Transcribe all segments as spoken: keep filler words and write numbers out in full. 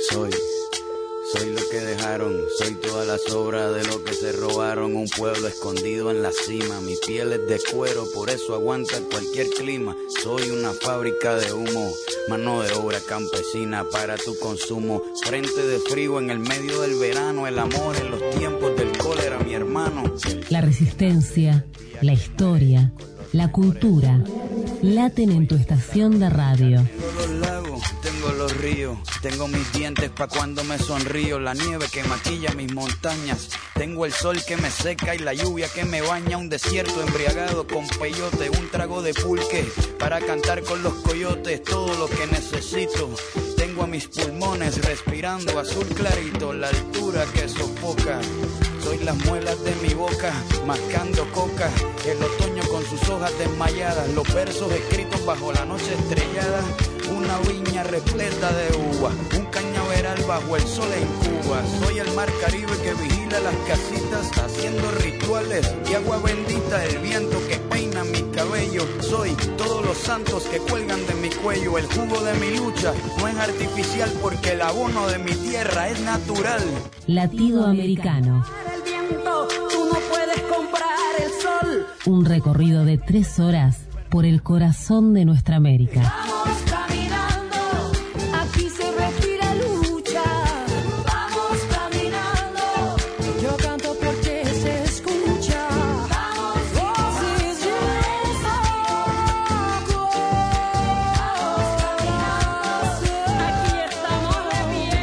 soy. Soy lo que dejaron, soy toda la sobra de lo que se robaron. Un pueblo escondido en la cima, mi piel es de cuero, por eso aguanta cualquier clima. Soy una fábrica de humo, mano de obra campesina para tu consumo. Frente de frío en el medio del verano, el amor en los tiempos del cólera, mi hermano. La resistencia, la historia, la cultura, laten en tu estación de radio. Tengo los ríos, tengo mis dientes pa' cuando me sonrío, la nieve que maquilla mis montañas, tengo el sol que me seca y la lluvia que me baña, un desierto embriagado con peyote, un trago de pulque para cantar con los coyotes, todo lo que necesito. Tengo a mis pulmones respirando azul clarito, la altura que sofoca. Soy las muelas de mi boca, mascando coca, el otoño con sus hojas desmayadas, los versos escritos bajo la noche estrellada, una viña repleta de uvas, un cañaveral bajo el sol en Cuba. Soy el mar Caribe que vigila las casitas, haciendo rituales y agua bendita, el viento que peina mi cabello. Soy todos los santos que cuelgan de mi cuello, el jugo de mi lucha no es artificial porque el abono de mi tierra es natural. Latido Americano. Tú no puedes comprar el sol. Un recorrido de tres horas por el corazón de nuestra América. Vamos caminando, aquí se respira lucha. Vamos caminando, yo canto porque se escucha. Vamos, voces de desahogo. Vamos caminando, aquí estamos de pie.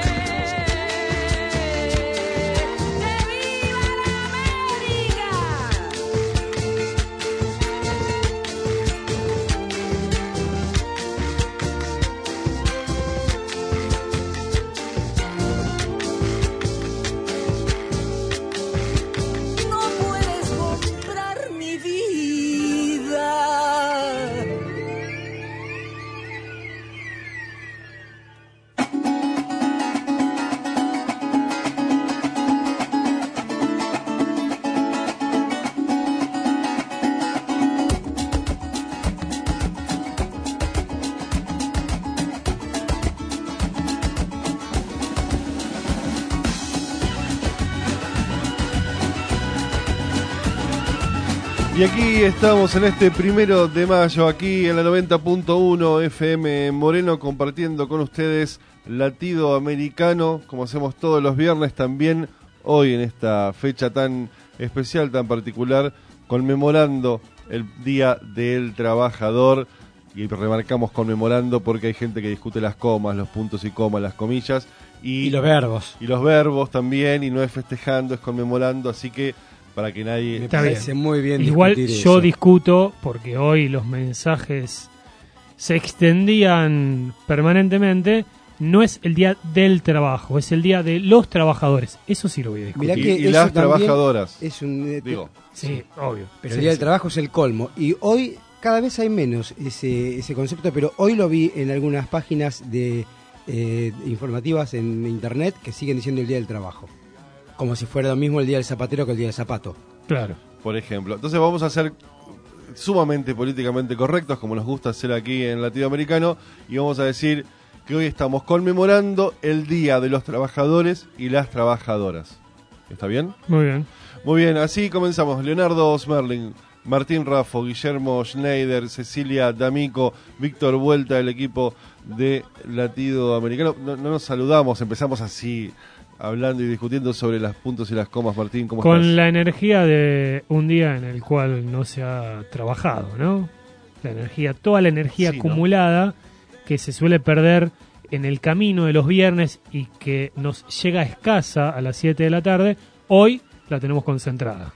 Y aquí estamos en este primero de mayo, aquí en la noventa punto uno F M Moreno, compartiendo con ustedes Latido Americano, como hacemos todos los viernes, también hoy en esta fecha tan especial, tan particular, conmemorando el Día del Trabajador. Y remarcamos conmemorando porque hay gente que discute las comas, los puntos y comas, las comillas. Y, y los verbos. Y los verbos también, y no es festejando, es conmemorando, así que para que nadie... Me parece muy bien Igual discutir yo eso. discuto porque hoy los mensajes se extendían permanentemente. No es el día del trabajo, es el día de los trabajadores. Eso sí lo voy a discutir. Mirá que y, y las trabajadoras. Es un, eh, digo, sí, obvio. Pero sí, el día sí. del trabajo es el colmo. Y hoy cada vez hay menos ese, ese concepto, pero hoy lo vi en algunas páginas de eh, informativas en internet que siguen diciendo el día del trabajo. Como si fuera lo mismo el día del zapatero que el día del zapato. Claro. Por ejemplo. Entonces vamos a ser sumamente políticamente correctos, como nos gusta hacer aquí en Latido Americano, y vamos a decir que hoy estamos conmemorando el Día de los Trabajadores y las Trabajadoras. ¿Está bien? Muy bien. Muy bien, así comenzamos. Leonardo Smerling, Martín Raffo, Guillermo Schneider, Cecilia D'Amico, Víctor Vuelta, el equipo de Latido Americano. No, no nos saludamos, empezamos así, hablando y discutiendo sobre los puntos y las comas. Martín, ¿cómo Con estás? la energía de un día en el cual no se ha trabajado, ¿no? La energía, toda la energía Sí, acumulada, ¿no?, que se suele perder en el camino de los viernes y que nos llega escasa a las siete de la tarde, hoy la tenemos concentrada.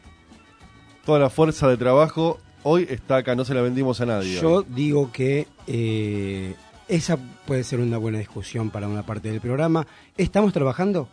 Toda la fuerza de trabajo hoy está acá, no se la vendimos a nadie. Yo hoy. digo que eh, esa puede ser una buena discusión para una parte del programa. ¿Estamos trabajando?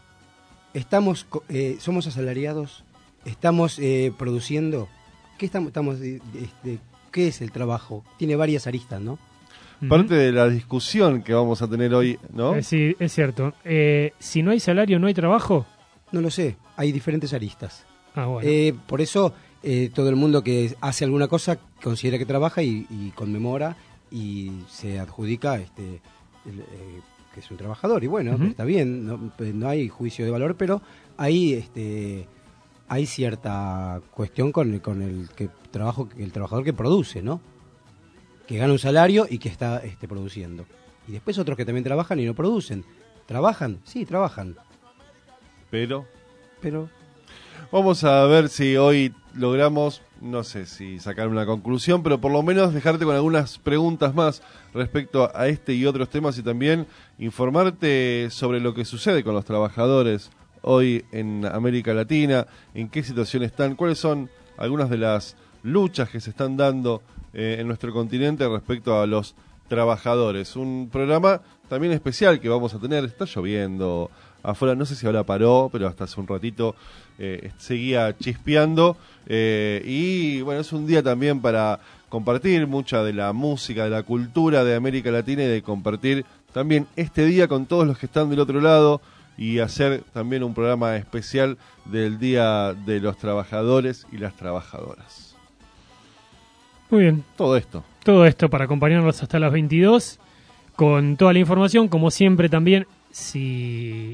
¿Estamos, eh, ¿Somos asalariados? ¿Estamos eh, produciendo? ¿Qué, estamos, estamos, este, ¿Qué es el trabajo? Tiene varias aristas, ¿no? Parte de la discusión que vamos a tener hoy, ¿no? Eh, sí, es cierto. Eh, si no hay salario, ¿no hay trabajo? No lo sé, hay diferentes aristas. Ah, bueno. Eh, por eso eh, todo el mundo que hace alguna cosa considera que trabaja y, y conmemora y se adjudica este, el, eh, que es un trabajador, y bueno, Uh-huh. está bien, no, no hay juicio de valor, pero hay este hay cierta cuestión con, con el que trabajo el trabajador que produce, ¿no? Que gana un salario y que está este, produciendo. Y después otros que también trabajan y no producen. ¿Trabajan? Sí, trabajan. Pero Pero vamos a ver si hoy logramos, no sé si sacar una conclusión, pero por lo menos dejarte con algunas preguntas más respecto a este y otros temas, y también informarte sobre lo que sucede con los trabajadores hoy en América Latina, en qué situación están, cuáles son algunas de las luchas que se están dando eh, en nuestro continente respecto a los trabajadores. Un programa también especial que vamos a tener. Está lloviendo afuera, no sé si ahora paró, pero hasta hace un ratito eh, seguía chispeando, eh, y bueno, es un día también para compartir mucha de la música, de la cultura de América Latina, y de compartir también este día con todos los que están del otro lado, y hacer también un programa especial del Día de los Trabajadores y las Trabajadoras. Muy bien. Todo esto. Todo esto para acompañarnos hasta las veintidós con toda la información. Como siempre también, si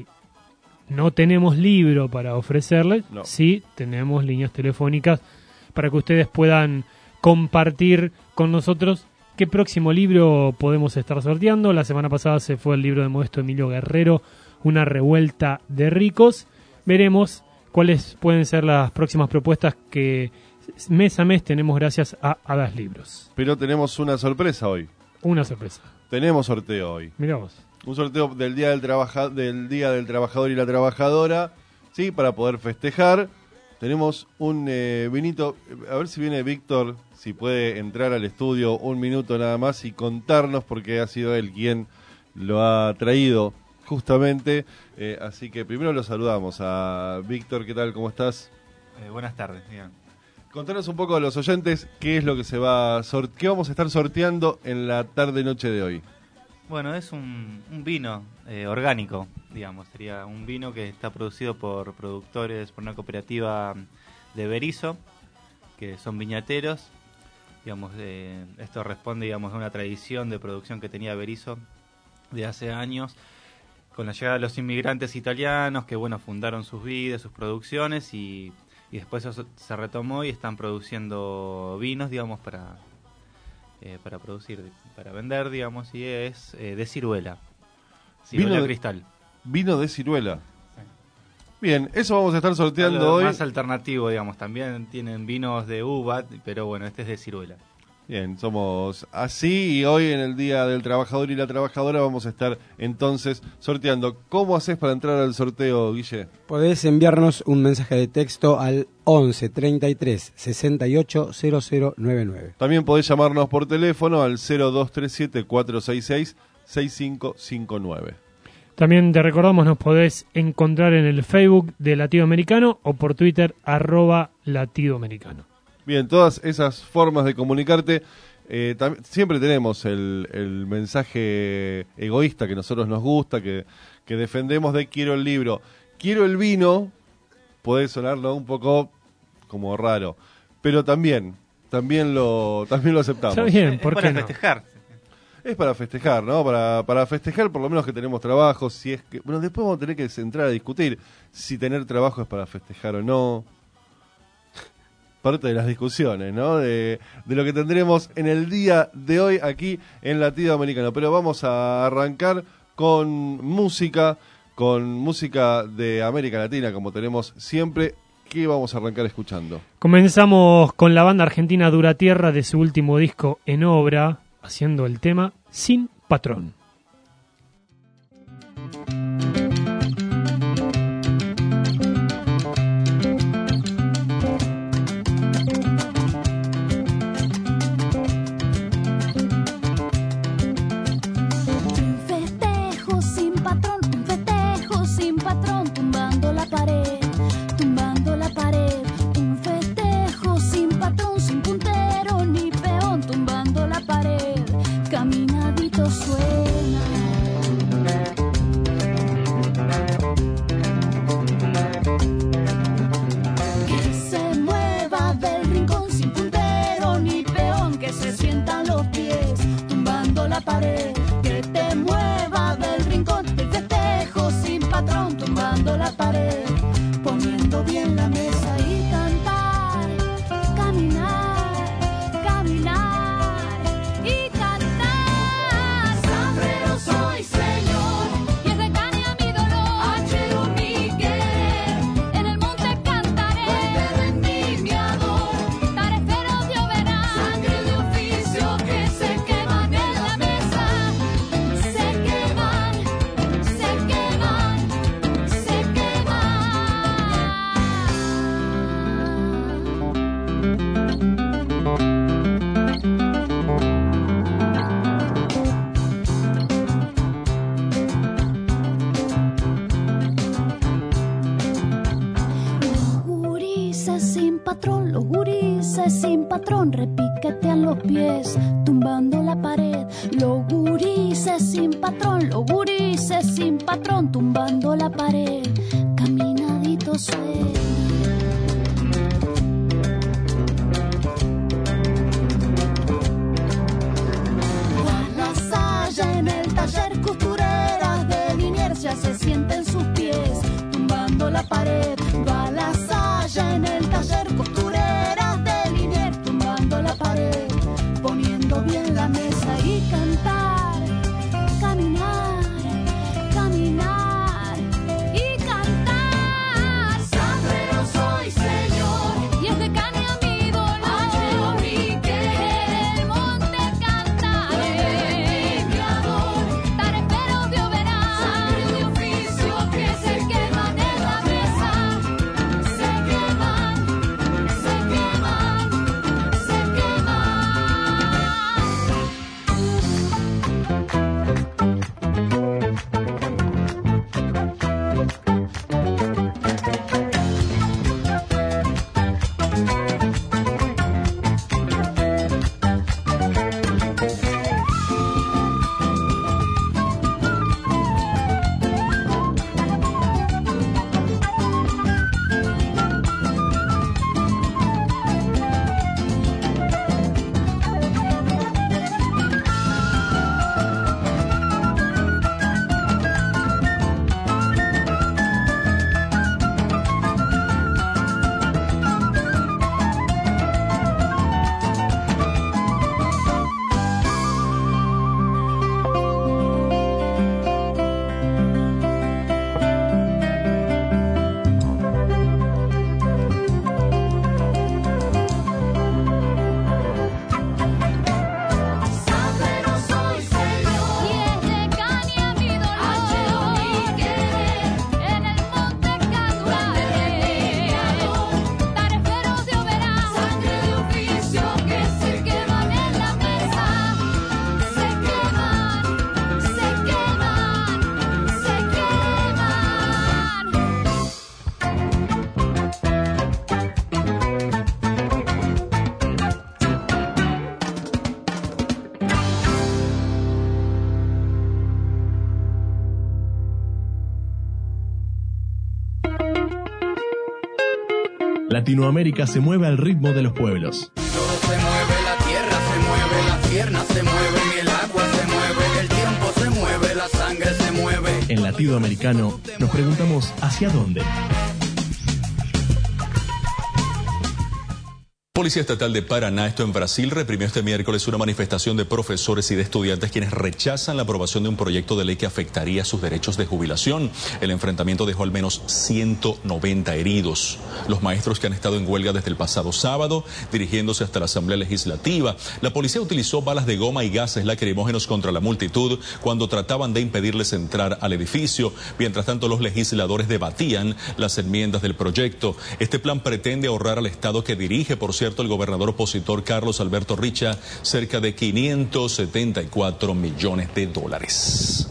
no tenemos libro para ofrecerles, No. sí tenemos líneas telefónicas para que ustedes puedan compartir con nosotros qué próximo libro podemos estar sorteando. La semana pasada se fue el libro de Modesto Emilio Guerrero, Una revuelta de ricos. Veremos cuáles pueden ser las próximas propuestas que mes a mes tenemos gracias a Hadas Libros. Pero tenemos una sorpresa hoy. Una sorpresa. Tenemos sorteo hoy. Mirá vos. Un sorteo del día del, trabaja, del día del trabajador y la trabajadora, sí, para poder festejar. Tenemos un eh, vinito. A ver si viene Víctor, si puede entrar al estudio un minuto nada más y contarnos, porque ha sido él quien lo ha traído justamente. Eh, así que primero lo saludamos a Víctor. ¿Qué tal? ¿Cómo estás? Eh, buenas tardes, bien. Contanos un poco a los oyentes qué es lo que se va a sort- qué vamos a estar sorteando en la tarde noche de hoy. Bueno, es un, un vino eh, orgánico, digamos. Sería un vino que está producido por productores, por una cooperativa de Berisso, que son viñateros. Digamos, eh, esto responde, digamos, a una tradición de producción que tenía Berisso de hace años, con la llegada de los inmigrantes italianos, que bueno, fundaron sus vides, sus producciones, y, y después eso se retomó y están produciendo vinos, digamos, para... Eh, para producir, para vender, digamos, y es eh, de ciruela. Ciruela Vino de- cristal. Vino de ciruela. Sí. Bien, eso vamos a estar sorteando Algo hoy. más alternativo, digamos. También tienen vinos de uva, pero bueno, este es de ciruela. Bien, somos así, y hoy en el Día del Trabajador y la Trabajadora vamos a estar entonces sorteando. ¿Cómo haces para entrar al sorteo, Guille? podés enviarnos un mensaje de texto al once treinta y tres sesenta y ocho cero cero noventa y nueve. También podés llamarnos por teléfono al cero dos tres siete cuatro seis seis seis cinco cinco nueve. También te recordamos, nos podés encontrar en el Facebook de Latido Americano o por Twitter, arroba Latido Americano. Bien, todas esas formas de comunicarte. Eh, tam- siempre tenemos el, el mensaje egoísta que a nosotros nos gusta, que, que defendemos de quiero el libro. Quiero el vino, puede sonarlo un poco como raro, pero también, también lo, también lo aceptamos. Está bien, Es ¿por para qué no? festejar. Es para festejar, ¿no? Para, para festejar por lo menos que tenemos trabajo, si es que... Bueno, después vamos a tener que entrar a discutir si tener trabajo es para festejar o no. Parte de las discusiones, ¿no? De, de lo que tendremos en el día de hoy aquí en Latido Americano. Pero vamos a arrancar con música, con música de América Latina, como tenemos siempre. ¿Qué vamos a arrancar escuchando? Comenzamos con la banda argentina Dura Tierra de su último disco En Obra, haciendo el tema Sin Patrón. Un festejo sin patrón, un festejo sin patrón, tumbando la pared, tumbando la pared. Un festejo sin patrón, sin puntero ni peón, tumbando la pared, caminadito suelto. patrón, los gurises sin patrón repiquetean los pies, tumbando la pared. Los gurises sin patrón, los gurises sin patrón, tumbando la pared. Caminadito suena. En el taller costureras de Liniers ya se sienten sus pies, tumbando la pared. Va la saya en el taller costureras de Liniers, tumbando la pared, poniendo bien la mesa y cantar, caminar, caminar y cantar. Sangrero soy, señor, y es de caña mi dolor. En el monte cantaré. Latinoamérica se mueve al ritmo de los pueblos. Todo se mueve, la tierra se mueve, las piernas se mueven, el agua se mueve, el tiempo se mueve, la sangre se mueve. En Latinoamericano nos preguntamos ¿hacia dónde? Policía Estatal de Paraná, esto en Brasil, reprimió este miércoles una manifestación de profesores y de estudiantes quienes rechazan la aprobación de un proyecto de ley que afectaría sus derechos de jubilación. El enfrentamiento dejó al menos ciento noventa heridos. Los maestros que han estado en huelga desde el pasado sábado, dirigiéndose hasta la Asamblea Legislativa, la policía utilizó balas de goma y gases lacrimógenos contra la multitud cuando trataban de impedirles entrar al edificio. Mientras tanto, los legisladores debatían las enmiendas del proyecto. Este plan pretende ahorrar al Estado que dirige, por cierto, el gobernador opositor Carlos Alberto Richa, cerca de quinientos setenta y cuatro millones de dólares.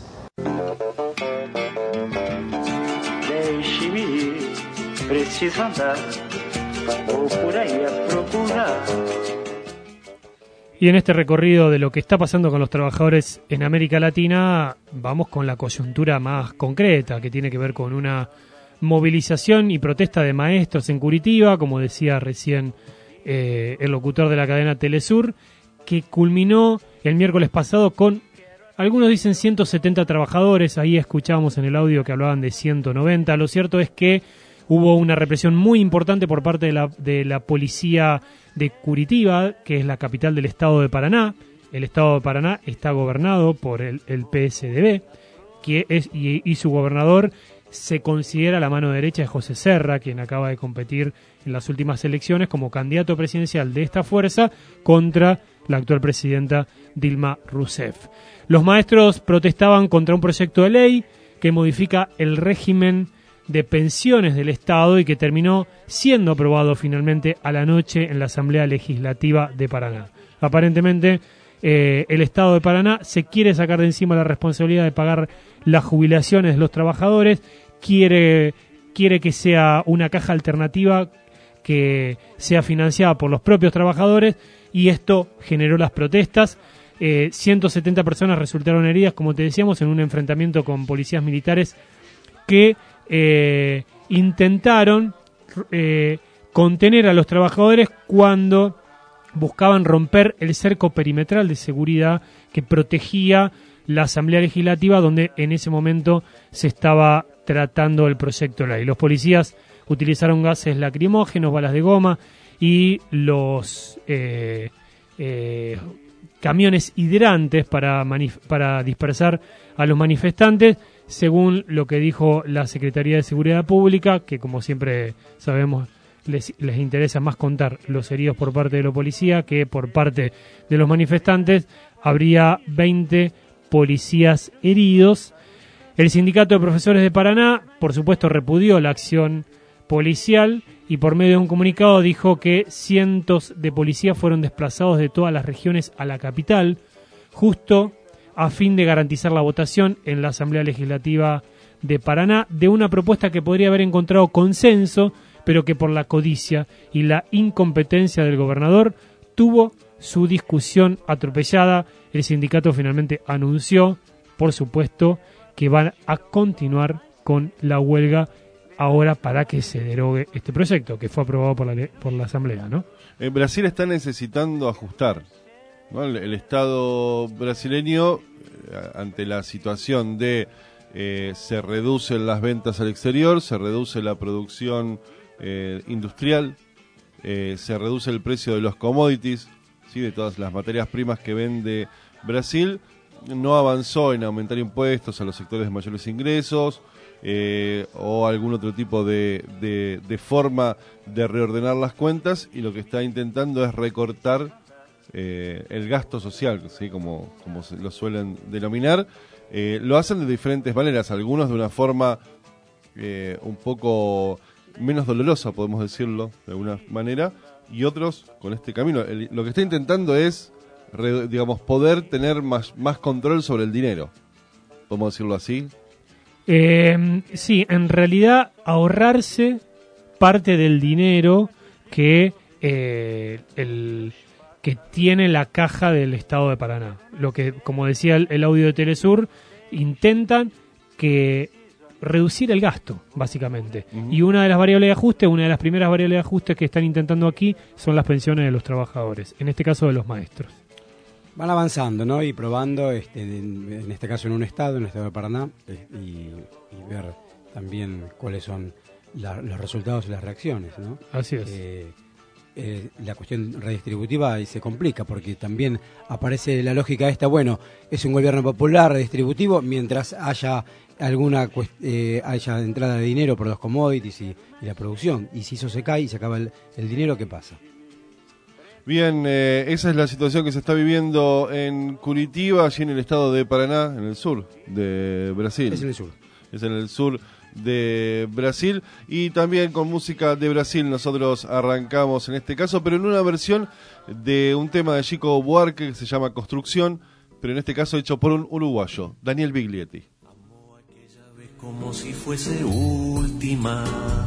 Y en este recorrido de lo que está pasando con los trabajadores en América Latina, vamos con la coyuntura más concreta, que tiene que ver con una movilización y protesta de maestros en Curitiba, como decía recién Eh, el locutor de la cadena Telesur, que culminó el miércoles pasado con, algunos dicen ciento setenta trabajadores, ahí escuchábamos en el audio que hablaban de ciento noventa. Lo cierto es que hubo una represión muy importante por parte de la, de la policía de Curitiba, que es la capital del estado de Paraná. El estado de Paraná está gobernado por el, el P S D B, que es, y, y su gobernador se considera la mano derecha de José Serra, quien acaba de competir en las últimas elecciones como candidato presidencial de esta fuerza contra la actual presidenta Dilma Rousseff. Los maestros protestaban contra un proyecto de ley que modifica el régimen de pensiones del Estado y que terminó siendo aprobado finalmente a la noche en la Asamblea Legislativa de Paraná. Aparentemente, eh, el Estado de Paraná se quiere sacar de encima la responsabilidad de pagar las jubilaciones de los trabajadores, quiere, quiere que sea una caja alternativa que sea financiada por los propios trabajadores, y esto generó las protestas. Eh, ciento setenta personas resultaron heridas, como te decíamos, en un enfrentamiento con policías militares que eh, intentaron eh, contener a los trabajadores cuando buscaban romper el cerco perimetral de seguridad que protegía la Asamblea Legislativa, donde en ese momento se estaba tratando el proyecto de ley. Los policías utilizaron gases lacrimógenos, balas de goma, y los eh, eh, camiones hidrantes para, manif- para dispersar a los manifestantes, según lo que dijo la Secretaría de Seguridad Pública, que como siempre sabemos les, les interesa más contar los heridos por parte de la policía que por parte de los manifestantes. Habría veinte policías heridos. El Sindicato de Profesores de Paraná, por supuesto, repudió la acción policial y por medio de un comunicado dijo que cientos de policías fueron desplazados de todas las regiones a la capital, justo a fin de garantizar la votación en la Asamblea Legislativa de Paraná de una propuesta que podría haber encontrado consenso, pero que por la codicia y la incompetencia del gobernador tuvo su discusión atropellada. El sindicato finalmente anunció, por supuesto, que van a continuar con la huelga ahora para que se derogue este proyecto que fue aprobado por la, por la Asamblea, ¿no? En Brasil está necesitando ajustar, ¿no? El, el Estado brasileño, eh, ante la situación de eh, se reducen las ventas al exterior, se reduce la producción eh, industrial, eh, se reduce el precio de los commodities, ¿sí? De todas las materias primas que vende Brasil, no avanzó en aumentar impuestos a los sectores de mayores ingresos, Eh, o algún otro tipo de, de, de forma de reordenar las cuentas, y lo que está intentando es recortar eh, el gasto social, ¿sí? como, como se lo suelen denominar. Eh, lo hacen de diferentes maneras, algunos de una forma eh, un poco menos dolorosa, podemos decirlo de alguna manera, y otros con este camino. El, lo que está intentando es, re, digamos, poder tener más, más control sobre el dinero, podemos decirlo así. Eh, sí, en realidad ahorrarse parte del dinero que eh, el que tiene la caja del Estado de Paraná. Lo que, como decía el, el audio de Telesur, intentan que reducir el gasto, básicamente. Uh-huh. Y una de las variables de ajuste, una de las primeras variables de ajuste que están intentando aquí son las pensiones de los trabajadores, en este caso de los maestros. Van avanzando, ¿no? Y probando, este, en, en este caso en un estado, en el estado de Paraná, eh, y, y ver también cuáles son la, los resultados y las reacciones, ¿no? Así es. Eh, eh, la cuestión redistributiva ahí se complica, porque también aparece la lógica esta, bueno, es un gobierno popular redistributivo, mientras haya alguna eh, haya entrada de dinero por los commodities y, y la producción. Y si eso se cae y se acaba el, el dinero, ¿qué pasa? Bien, eh, esa es la situación que se está viviendo en Curitiba, allí en el estado de Paraná, en el sur de Brasil. Es en el sur. Es en el sur de Brasil, y también con música de Brasil nosotros arrancamos en este caso, pero en una versión de un tema de Chico Buarque que se llama Construcción, pero en este caso hecho por un uruguayo, Daniel Biglietti. Amó aquella vez como si fuese última.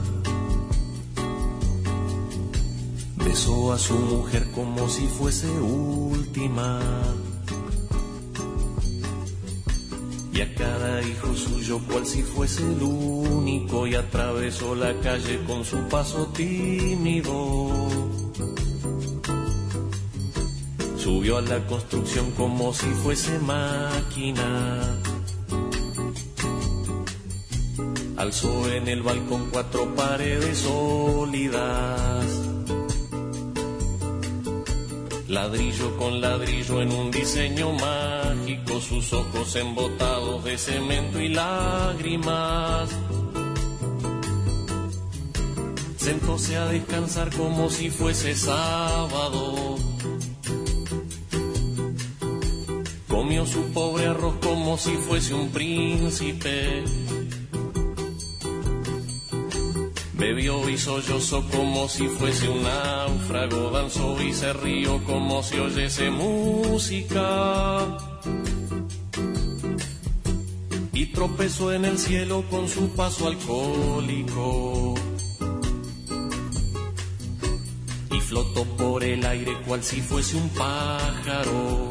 Besó a su mujer como si fuese última, y a cada hijo suyo cual si fuese el único, y atravesó la calle con su paso tímido. Subió a la construcción como si fuese máquina, alzó en el balcón cuatro paredes sólidas, ladrillo con ladrillo en un diseño mágico, sus ojos embotados de cemento y lágrimas. Sentóse a descansar como si fuese sábado, comió su pobre arroz como si fuese un príncipe, bebió y sollozó como si fuese un náufrago, danzó y se rió como si oyese música, y tropezó en el cielo con su paso alcohólico. flotó por el aire cual si fuese un pájaro.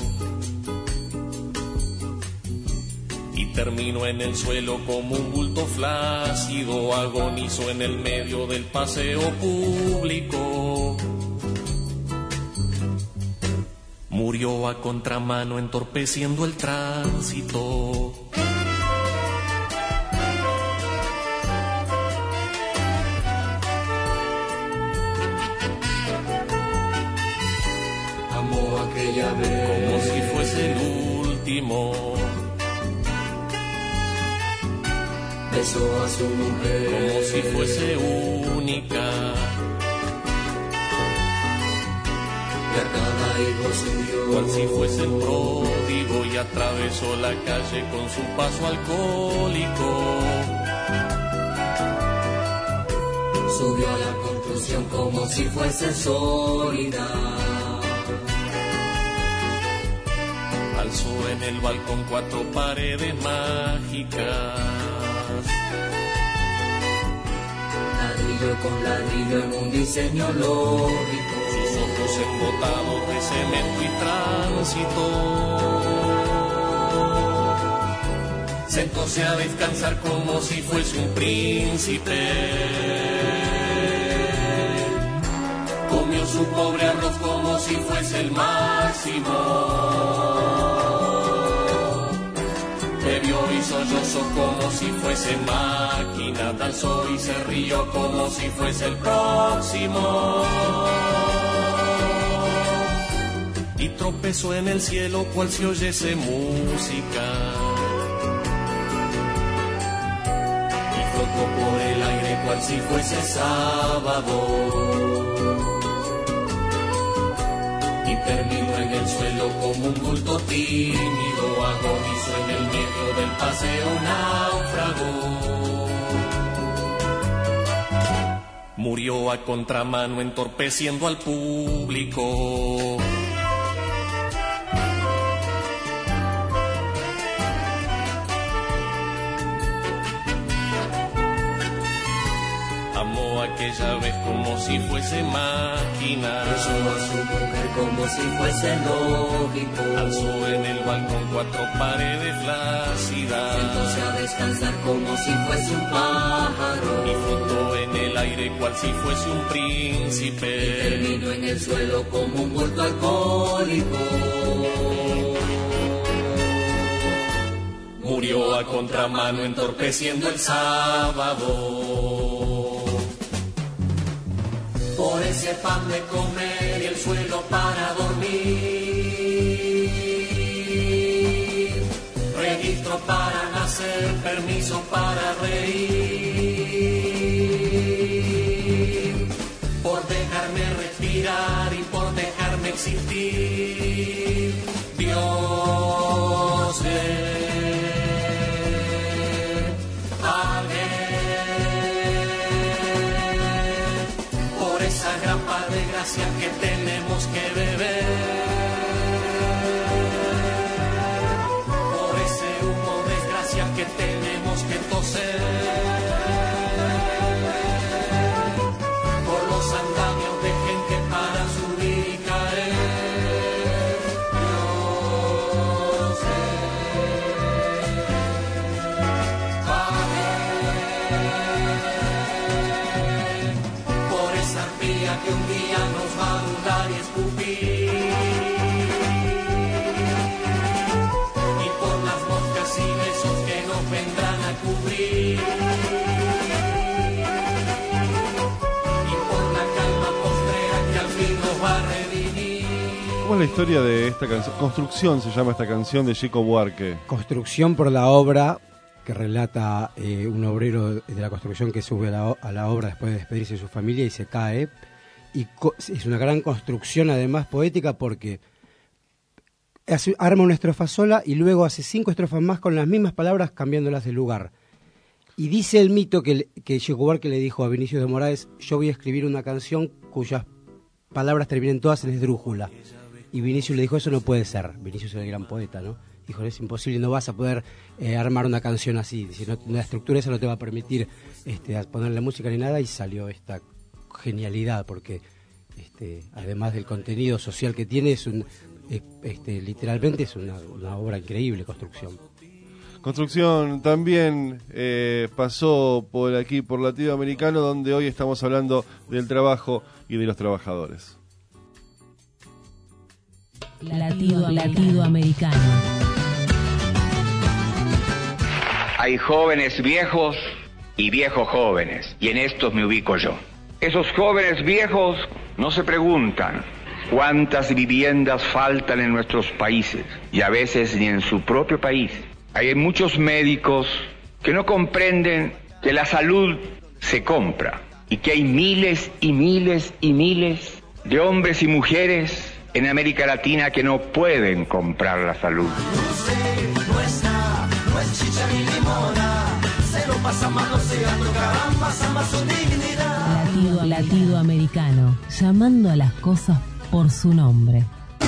Y terminó en el suelo como un bulto flácido, agonizó en el medio del paseo público. Murió a contramano entorpeciendo el tránsito. Amó aquella vez como si fuese el último. Besó a su mujer como si fuese única. Y a cada hijo suyo cual si fuese el pródigo, y atravesó la calle con su paso alcohólico. Subió a la construcción como si fuese sólida. Alzó en el balcón cuatro paredes mágicas. Ladrillo con ladrillo en un diseño lógico. Sus ojos embotados de cemento y tránsito. Sentóse a descansar como si fuese un príncipe. Comió su pobre arroz como si fuese el máximo. Bebió y sollozó como si fuese máquina, danzó y se rió como si fuese el próximo. Y tropezó en el cielo cual si oyese música. Y flotó por el aire cual si fuese sábado. Y terminó en el suelo como un bulto tímido, agonizó en el medio del paseo náufrago. Murió a contramano entorpeciendo al público. Amó aquella vez como si fuese máquina. Besó a su mujer como si fuese lógico. Alzó en el balcón cuatro paredes flácidas. Sentóse a descansar como si fuese un pájaro. Y flotó en el aire cual si fuese un príncipe. Y terminó en el suelo como un bulto alcohólico. Murió a contramano entorpeciendo el sábado. Por ese pan de comer y el suelo para dormir. Registro para nacer, permiso para reír. Por dejarme respirar y por dejarme existir. Dios le esa grapa de gracia que tenemos que beber, por ese humo de desgracia que tenemos que toser, por los andamios de gente para subir y caer. Dios que un día nos va a abundar y escupir, y por las moscas y besos que nos vendrán a cubrir, y por la calma postrera que al fin nos va a revivir. ¿Cómo es la historia de esta canción? Construcción se llama esta canción de Chico Buarque. Construcción por la obra que relata eh, un obrero de la construcción que sube a la, a la obra después de despedirse de su familia y se cae. Y co- es una gran construcción además poética porque hace, arma una estrofa sola y luego hace cinco estrofas más con las mismas palabras cambiándolas de lugar. Y dice el mito que, que Chico Buarque le dijo a Vinicius de Moraes: yo voy a escribir una canción cuyas palabras terminen todas en esdrújula. Y Vinicius le dijo: eso no puede ser. Vinicius es el gran poeta, ¿no? Dijo: es imposible, no vas a poder eh, armar una canción así. Si no, la estructura esa no te va a permitir este, ponerle música ni nada. Y salió esta genialidad porque este, además del contenido social que tiene, es un, es, este, literalmente es una, una obra increíble, Construcción. Construcción también eh, pasó por aquí, por Latido Americano, donde hoy estamos hablando del trabajo y de los trabajadores. Latido, Latido Americano. Hay jóvenes viejos y viejos jóvenes, y en estos me ubico yo. Esos jóvenes viejos no se preguntan cuántas viviendas faltan en nuestros países, y a veces ni en su propio país. Hay muchos médicos que no comprenden que la salud se compra, y que hay miles y miles y miles de hombres y mujeres en América Latina que no pueden comprar la salud. No está, no es chicha ni limona, se lo pasa mal, no se gastó carambas, ambas su dignidad. Latido, Latido Americano, llamando a las cosas por su nombre.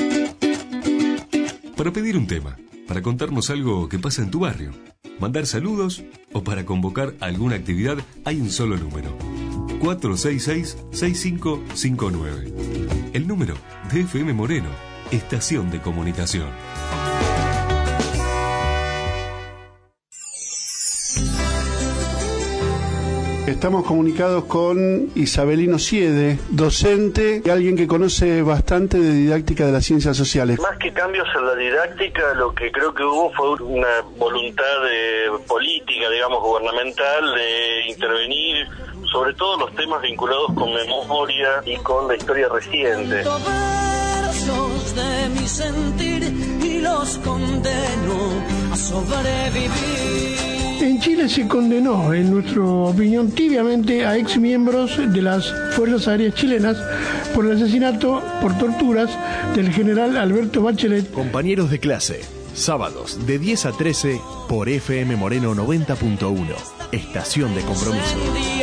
Para pedir un tema, para contarnos algo que pasa en tu barrio, mandar saludos o para convocar alguna actividad, hay un solo número: cuatro seis seis, seis cinco cinco nueve. El número de F M Moreno, Estación de Comunicación. Estamos comunicados con Isabelino Siede, docente y alguien que conoce bastante de didáctica de las ciencias sociales. Más que cambios en la didáctica, lo que creo que hubo fue una voluntad de política, digamos, gubernamental, de intervenir sobre todo los temas vinculados con memoria y con la historia reciente. Versos de mi sentir y los condeno a sobrevivir. En Chile se condenó, en nuestra opinión, tibiamente a exmiembros de las Fuerzas Aéreas chilenas por el asesinato por torturas del general Alberto Bachelet. Compañeros de clase, sábados de diez a trece por F M Moreno noventa punto uno, Estación de Compromiso.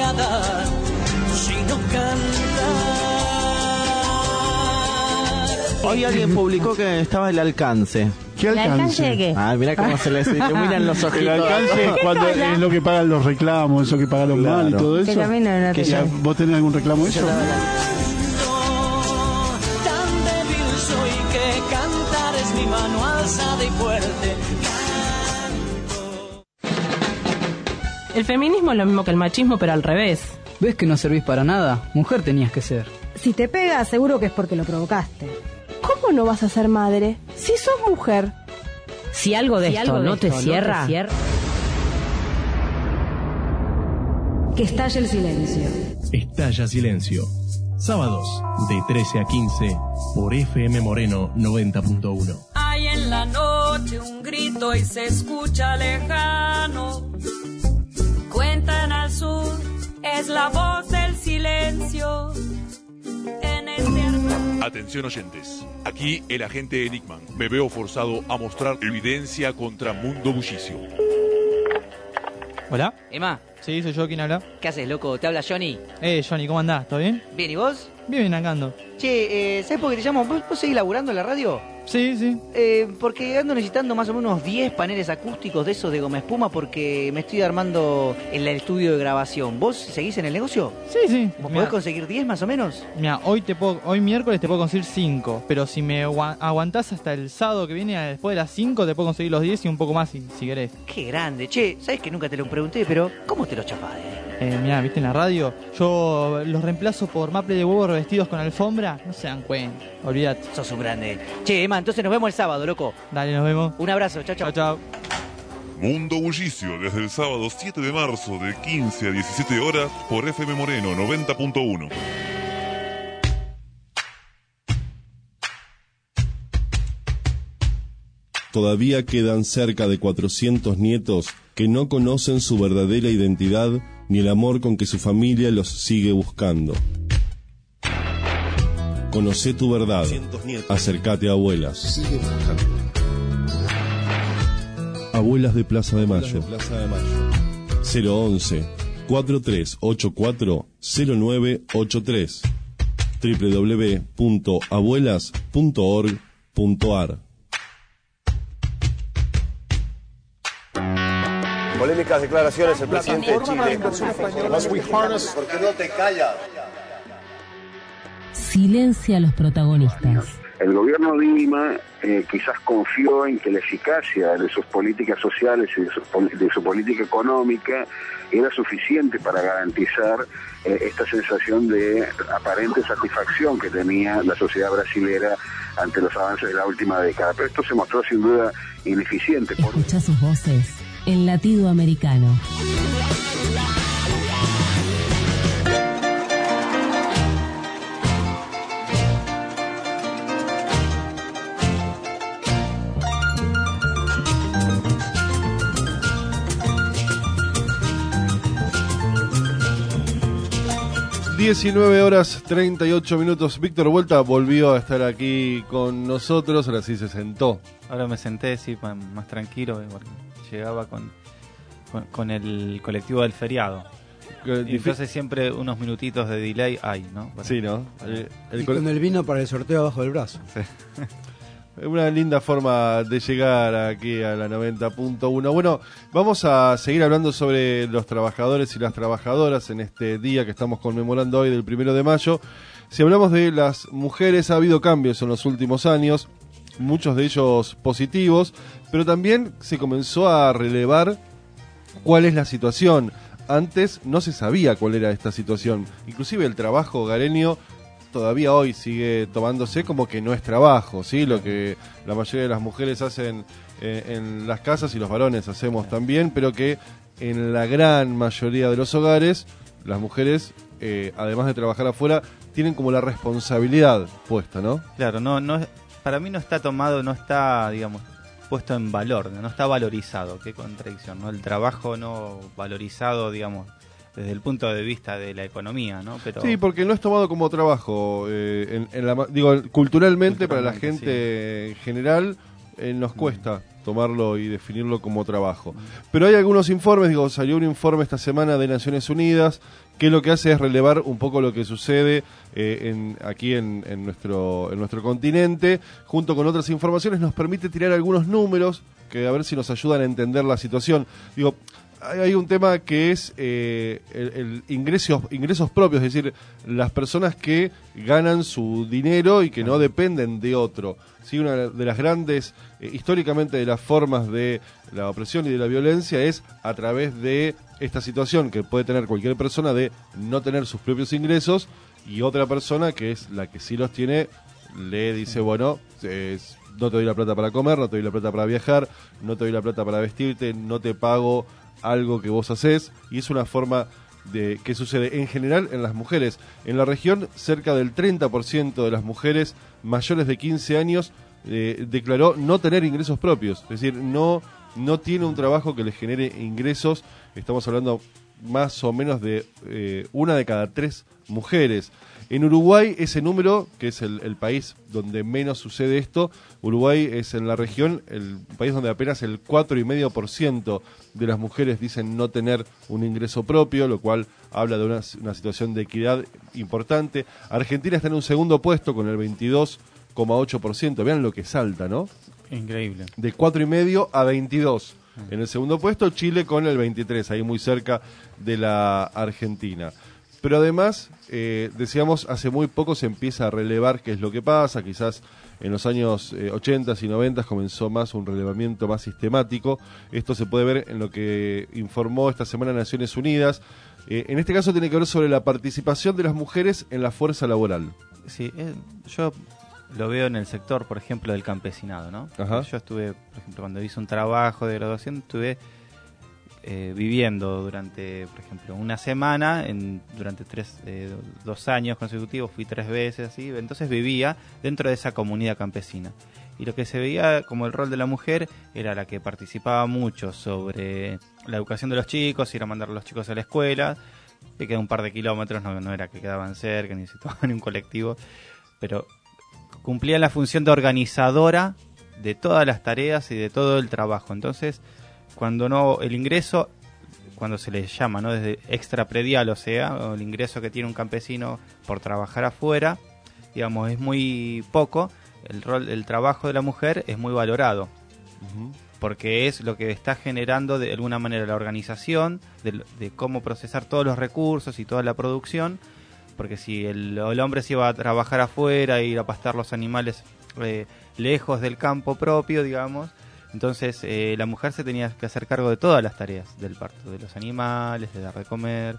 Hoy alguien publicó que estaba el alcance. ¿Qué alcance? ¿El alcance de qué? Ah, mirá cómo se les iluminan los ojitos. El alcance es cuando es lo que pagan los reclamos, eso que pagan los Claro. mal y todo Que eso. también no, no Que te ya- llamo. ¿Vos tenés algún reclamo de eso? Tan débil soy que cantar es mi mano alzada y fuerte. El feminismo es lo mismo que el machismo, pero al revés. ¿Ves que no servís para nada? Mujer tenías que ser. Si te pega, seguro que es porque lo provocaste. ¿Cómo no vas a ser madre si sos mujer? Si algo de Si esto algo de no, te esto no te cierra, cierra. Que estalle el silencio. Estalla Silencio. Sábados de trece a quince por F M Moreno noventa punto uno. Hay en la noche un grito y se escucha lejano. Cuentan al sur, es la voz del silencio. En este arco... Atención oyentes, aquí el agente Enigman. Me veo forzado a mostrar evidencia contra Mundo Bullicio. ¿Hola? Emma. Sí, soy yo, ¿quién habla? ¿Qué haces, loco? ¿Te habla Johnny? Eh, Johnny, ¿cómo andás? ¿Todo bien? Bien, ¿y vos? Bien, bien, acá ando. Che, eh, ¿sabes por qué te llamo? ¿Vos, vos seguís laburando en la radio? Sí, sí. Eh, porque ando necesitando más o menos unos diez paneles acústicos de esos de goma espuma porque me estoy armando el estudio de grabación. ¿Vos seguís en el negocio? Sí, sí. ¿Vos Mirá, podés conseguir diez más o menos? Mira, hoy te puedo, hoy miércoles te puedo conseguir cinco, pero si me agua- aguantás hasta el sábado que viene después de las cinco te puedo conseguir los diez y un poco más si, si querés. Qué grande. Che, ¿sabes que nunca te lo pregunté, pero ¿cómo te lo chapás? Eh, mira, viste en la radio, yo los reemplazo por maple de huevo revestidos con alfombra, no se dan cuenta, olvídate. Sos un grande. Che, Emma, entonces nos vemos el sábado, loco. Dale, nos vemos. Un abrazo, chao, chao. Chao, chao. Mundo Bullicio desde el sábado siete de marzo de quince a diecisiete horas por F M Moreno noventa punto uno. Todavía quedan cerca de cuatrocientos nietos que no conocen su verdadera identidad ni el amor con que su familia los sigue buscando. Conocé tu verdad. Acércate a Abuelas. Abuelas de Plaza de Mayo. cero once, cuatro tres ocho cuatro, cero nueve ocho tres. doble u doble u doble u punto abuelas punto org punto a r. Polémicas declaraciones del presidente de Chile. ¿Por qué no te callas? silencia a los protagonistas. El gobierno Dilma eh, quizás confió en que la eficacia de sus políticas sociales y de su, de su política económica era suficiente para garantizar eh, esta sensación de aparente satisfacción que tenía la sociedad brasilera ante los avances de la última década. Pero esto se mostró sin duda ineficiente. Por... Escucha sus voces en Latido Americano. diecinueve horas treinta y ocho minutos. Víctor Vuelta volvió a estar aquí con nosotros, ahora sí se sentó. Ahora me senté, sí, más tranquilo, porque llegaba con, con, con el colectivo del feriado. Y entonces siempre unos minutitos de delay hay, ¿no? Para... Sí, ¿no? El, el y con el vino para el sorteo abajo del brazo. Sí. Una linda forma de llegar aquí a la noventa punto uno. Bueno, vamos a seguir hablando sobre los trabajadores y las trabajadoras en este día que estamos conmemorando hoy del primero de mayo. Si hablamos de las mujeres, ha habido cambios en los últimos años, muchos de ellos positivos, pero también se comenzó a relevar cuál es la situación. Antes no se sabía cuál era esta situación. Inclusive el trabajo hogareño todavía hoy sigue tomándose como que no es trabajo, ¿sí? Lo que la mayoría de las mujeres hacen eh, en las casas y los varones hacemos también, pero que en la gran mayoría de los hogares las mujeres, eh, además de trabajar afuera, tienen como la responsabilidad puesta, ¿no? Claro, no, no, para mí no está tomado, no está, digamos, puesto en valor, no está valorizado. Qué contradicción, ¿no? El trabajo no valorizado, digamos, desde el punto de vista de la economía, ¿no? Pero... Sí, porque no es tomado como trabajo. Eh, en, en la, digo, culturalmente, culturalmente para la gente sí. En general eh, nos cuesta tomarlo y definirlo como trabajo. Pero hay algunos informes, digo, salió un informe esta semana de Naciones Unidas que lo que hace es relevar un poco lo que sucede eh, en, aquí en, en, nuestro, en nuestro continente. Junto con otras informaciones nos permite tirar algunos números que a ver si nos ayudan a entender la situación. Digo, hay un tema que es eh, el, el ingresos, ingresos propios, es decir, las personas que ganan su dinero y que no dependen de otro. ¿Sí? Una de las grandes, eh, históricamente, de las formas de la opresión y de la violencia es a través de esta situación que puede tener cualquier persona de no tener sus propios ingresos y otra persona, que es la que sí los tiene, le dice, bueno, es, no te doy la plata para comer, no te doy la plata para viajar, no te doy la plata para vestirte, no te pago algo que vos hacés, y es una forma de que sucede en general en las mujeres. En la región, cerca del treinta por ciento de las mujeres mayores de quince años eh, declaró no tener ingresos propios, es decir, no, no tiene un trabajo que les genere ingresos. Estamos hablando más o menos de eh, una de cada tres mujeres. En Uruguay, ese número, que es el, el país donde menos sucede esto, Uruguay es en la región el país donde apenas el cuatro coma cinco por ciento de las mujeres dicen no tener un ingreso propio, lo cual habla de una, una situación de equidad importante. Argentina está en un segundo puesto con el veintidós coma ocho por ciento. Vean lo que salta, ¿no? Increíble. De cuatro coma cinco a veintidós. En el segundo puesto, Chile con el veintitrés, ahí muy cerca de la Argentina. Pero además, eh, decíamos, hace muy poco se empieza a relevar qué es lo que pasa. Quizás en los años eh, ochenta y noventa comenzó más un relevamiento más sistemático. Esto se puede ver en lo que informó esta semana Naciones Unidas. Eh, en este caso tiene que ver sobre la participación de las mujeres en la fuerza laboral. Sí, eh, yo lo veo en el sector, por ejemplo, del campesinado, ¿no? Ajá. Yo estuve, por ejemplo, cuando hice un trabajo de graduación, estuve... Eh, viviendo durante, por ejemplo, una semana, en, durante tres, eh, dos años consecutivos, fui tres veces, así, entonces vivía dentro de esa comunidad campesina. Y lo que se veía como el rol de la mujer era la que participaba mucho sobre la educación de los chicos, ir a mandar a los chicos a la escuela, que queda un par de kilómetros, no, no era que quedaban cerca, ni se tomaban un colectivo, pero cumplía la función de organizadora de todas las tareas y de todo el trabajo. Entonces, cuando no el ingreso, cuando se le llama, ¿no?, desde extrapredial, o sea, o el ingreso que tiene un campesino por trabajar afuera, digamos, es muy poco. El rol, el trabajo de la mujer es muy valorado, uh-huh. porque es lo que está generando de alguna manera la organización de, de cómo procesar todos los recursos y toda la producción porque si el, el hombre se iba a trabajar afuera, ir a pastar los animales eh, lejos del campo propio, digamos, entonces eh, la mujer se tenía que hacer cargo de todas las tareas del parto, de los animales, de dar de comer,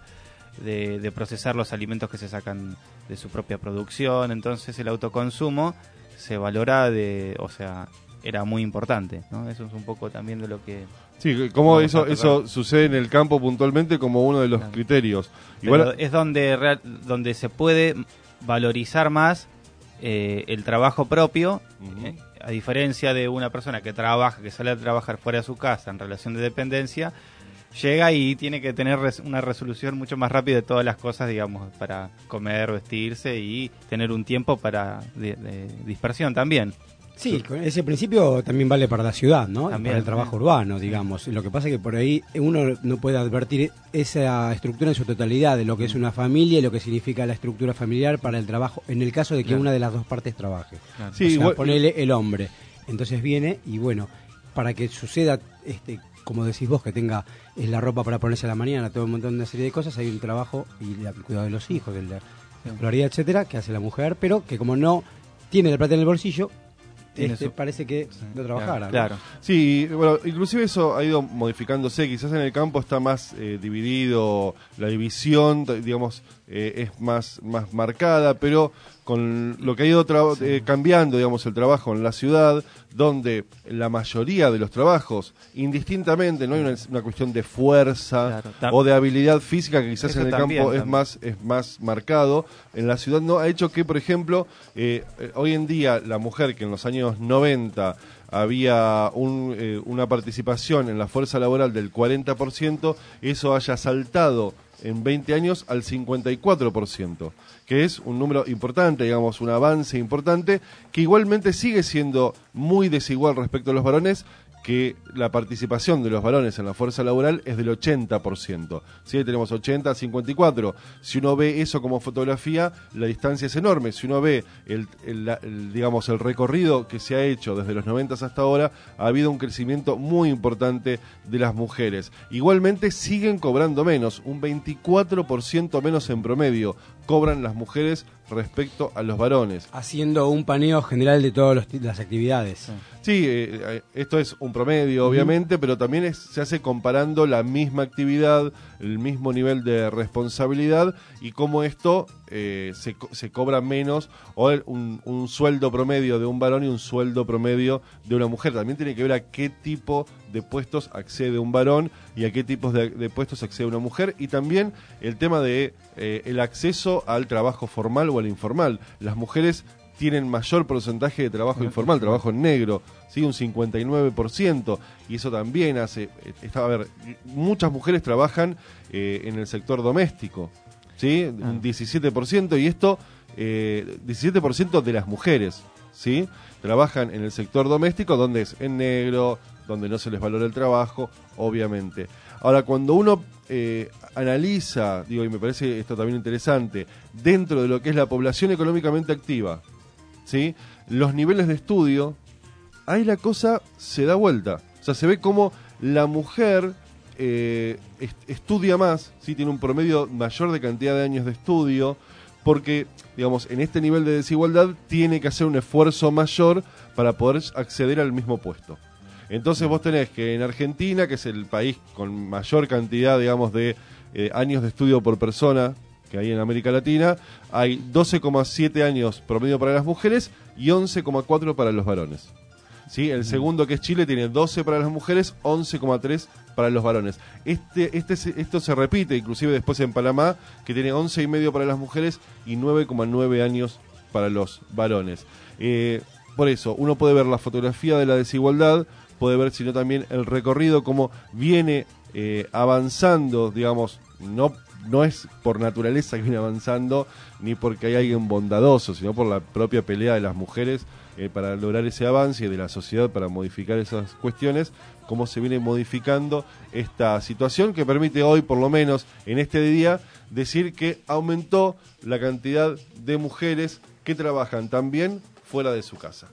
de, de procesar los alimentos que se sacan de su propia producción. Entonces el autoconsumo se valora de, o sea, era muy importante, ¿no? Eso es un poco también de lo que... Sí, como eso eso sucede en el campo puntualmente como uno de los claro. criterios. Igual es donde real, donde se puede valorizar más eh, el trabajo propio, uh-huh. eh, a diferencia de una persona que trabaja, que sale a trabajar fuera de su casa en relación de dependencia, llega y tiene que tener res, una resolución mucho más rápida de todas las cosas, digamos, para comer, vestirse y tener un tiempo para de, de dispersión también. Sí, ese principio también vale para la ciudad, ¿no? También, para el trabajo eh. urbano, digamos. Lo que pasa es que por ahí uno no puede advertir esa estructura en su totalidad, de lo que es una familia y lo que significa la estructura familiar para el trabajo, en el caso de que claro. una de las dos partes trabaje. Claro. Sí, o sea, igual, ponele el hombre. Entonces viene y bueno, para que suceda, este, como decís vos, que tenga es la ropa para ponerse a la mañana, todo un montón de serie de cosas, hay un trabajo y el cuidado de los hijos, de la escolaridad, etcétera, que hace la mujer, pero que como no tiene la plata en el bolsillo, Este, su... parece que sí, no trabajara, claro, claro. ¿no? Sí, bueno, inclusive eso ha ido modificándose. Quizás en el campo está más eh, dividido, la división, digamos, eh, es más, más marcada, pero con lo que ha ido tra- sí. eh, cambiando, digamos, el trabajo en la ciudad, donde la mayoría de los trabajos, indistintamente, no hay una, una cuestión de fuerza claro, o de habilidad física que quizás eso en el también, campo es también. más es más marcado. En la ciudad no, ha hecho que, por ejemplo, eh, eh, hoy en día la mujer que en los años noventa había un, eh, una participación en la fuerza laboral del cuarenta por ciento, eso haya saltado en veinte años al cincuenta y cuatro por ciento, que es un número importante, digamos, un avance importante, que igualmente sigue siendo muy desigual respecto a los varones, que la participación de los varones en la fuerza laboral es del ochenta por ciento. ¿Sí? Tenemos ochenta a cincuenta y cuatro. Si uno ve eso como fotografía, la distancia es enorme. Si uno ve el, el, el, digamos, el recorrido que se ha hecho desde los noventa hasta ahora, ha habido un crecimiento muy importante de las mujeres. Igualmente siguen cobrando menos, un veinticuatro por ciento menos en promedio cobran las mujeres respecto a los varones. Haciendo un paneo general de todas las actividades. Sí, sí eh, esto es un promedio, obviamente, uh-huh. pero también es, se hace comparando la misma actividad, el mismo nivel de responsabilidad y cómo esto eh, se, se cobra menos, o el, un, un sueldo promedio de un varón y un sueldo promedio de una mujer. También tiene que ver a qué tipo de puestos accede un varón y a qué tipos de, de puestos accede una mujer, y también el tema de eh, el acceso al trabajo formal o al informal. Las mujeres tienen mayor porcentaje de trabajo informal, trabajo en negro, ¿sí? Un cincuenta y nueve por ciento, y eso también hace, está, a ver, muchas mujeres trabajan eh, en el sector doméstico, ¿sí? Un diecisiete por ciento, y esto, eh, diecisiete por ciento de las mujeres, ¿sí? Trabajan en el sector doméstico, donde es en negro, donde no se les valora el trabajo, obviamente. Ahora, cuando uno eh, analiza, digo, y me parece esto también interesante, dentro de lo que es la población económicamente activa, ¿sí? Los niveles de estudio, ahí la cosa se da vuelta. O sea, se ve como la mujer eh, est- estudia más, ¿sí? Tiene un promedio mayor de cantidad de años de estudio, porque, digamos, en este nivel de desigualdad tiene que hacer un esfuerzo mayor para poder acceder al mismo puesto. Entonces vos tenés que en Argentina, que es el país con mayor cantidad, digamos, de eh, años de estudio por persona que hay en América Latina, hay doce coma siete años promedio para las mujeres y once coma cuatro para los varones. ¿Sí? El segundo, que es Chile, tiene doce para las mujeres, once coma tres para los varones. Este, este, esto se repite inclusive después en Panamá, que tiene once y medio para las mujeres y nueve coma nueve años para los varones. Eh, por eso, uno puede ver la fotografía de la desigualdad, puede ver sino también el recorrido, cómo viene eh, avanzando, digamos, no, no es por naturaleza que viene avanzando, ni porque hay alguien bondadoso, sino por la propia pelea de las mujeres eh, para lograr ese avance, y de la sociedad para modificar esas cuestiones, cómo se viene modificando esta situación que permite hoy, por lo menos en este día, decir que aumentó la cantidad de mujeres que trabajan también fuera de su casa.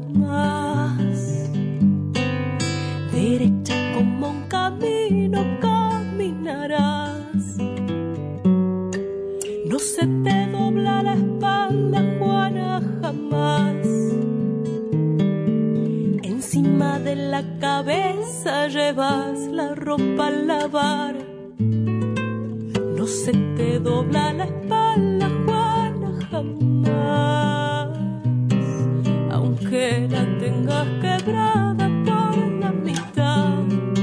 jamás. Derecha como un camino caminarás. No se te dobla la espalda, Juana, jamás. Encima de la cabeza llevas la ropa a lavar. No se te dobla la espalda, Juana, jamás. Aunque la tengas quebrada por la mitad.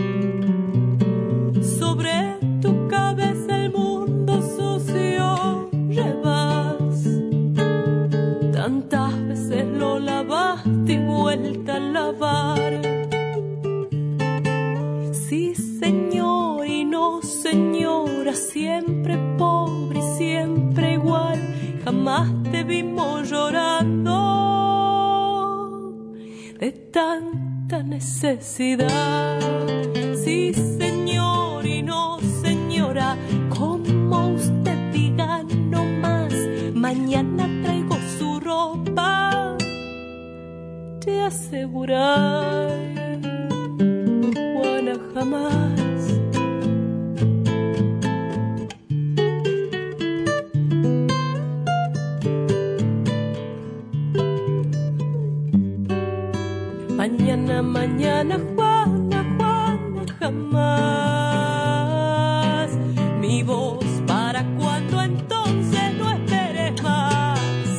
Sobre tu cabeza el mundo sucio llevas. Tantas veces lo lavaste y vuelta a lavar. Sí, señor, y no, señora, siempre pobre y siempre igual. Jamás te vimos llorando de tanta necesidad. Sí, señor, y no, señora, como usted diga no más. Mañana traigo su ropa, te asegurar, Juana, jamás. Mañana, mañana, Juana, Juana, jamás. Mi voz para cuando entonces no esperes más.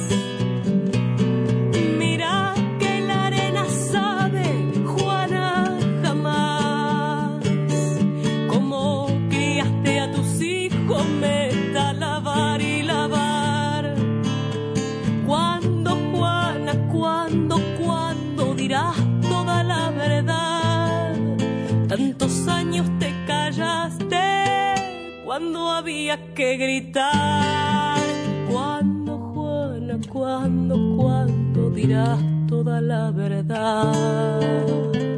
Mira que la arena sabe, Juana, jamás. Como criaste a tus hijos, meta a lavar y lavar. Cuando, Juana, cuando, cuando dirás toda la verdad. Tantos años te callaste cuando había que gritar. Cuando, Juana, cuando, cuando dirás toda la verdad.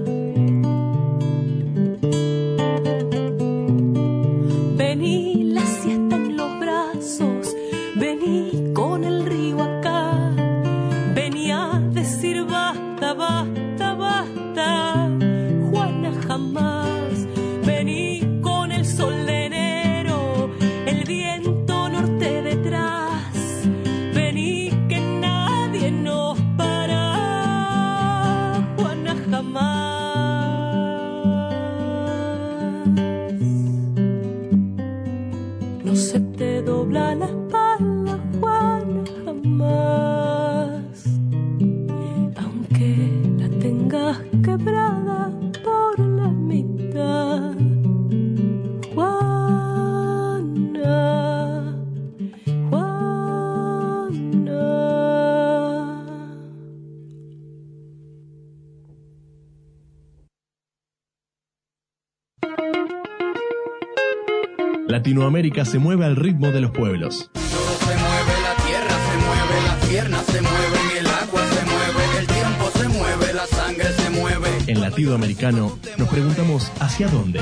Vení, la siesta en los brazos, vení con el río acá. Vení a decir basta, basta, basta, Juana, jamás. Vení con el sol de enero, el viento norte detrás. Vení que nadie nos para, Juana, jamás. No se te dobla la espalda, Juana, jamás. Aunque la tengas quebrada por la mitad, Juana, Juana. Latinoamérica se mueve al ritmo de los pueblos. Todo se mueve, la tierra se mueve, las piernas se mueven, el agua se mueve, el tiempo se mueve, la sangre se mueve. En Latido Americano nos preguntamos ¿hacia dónde?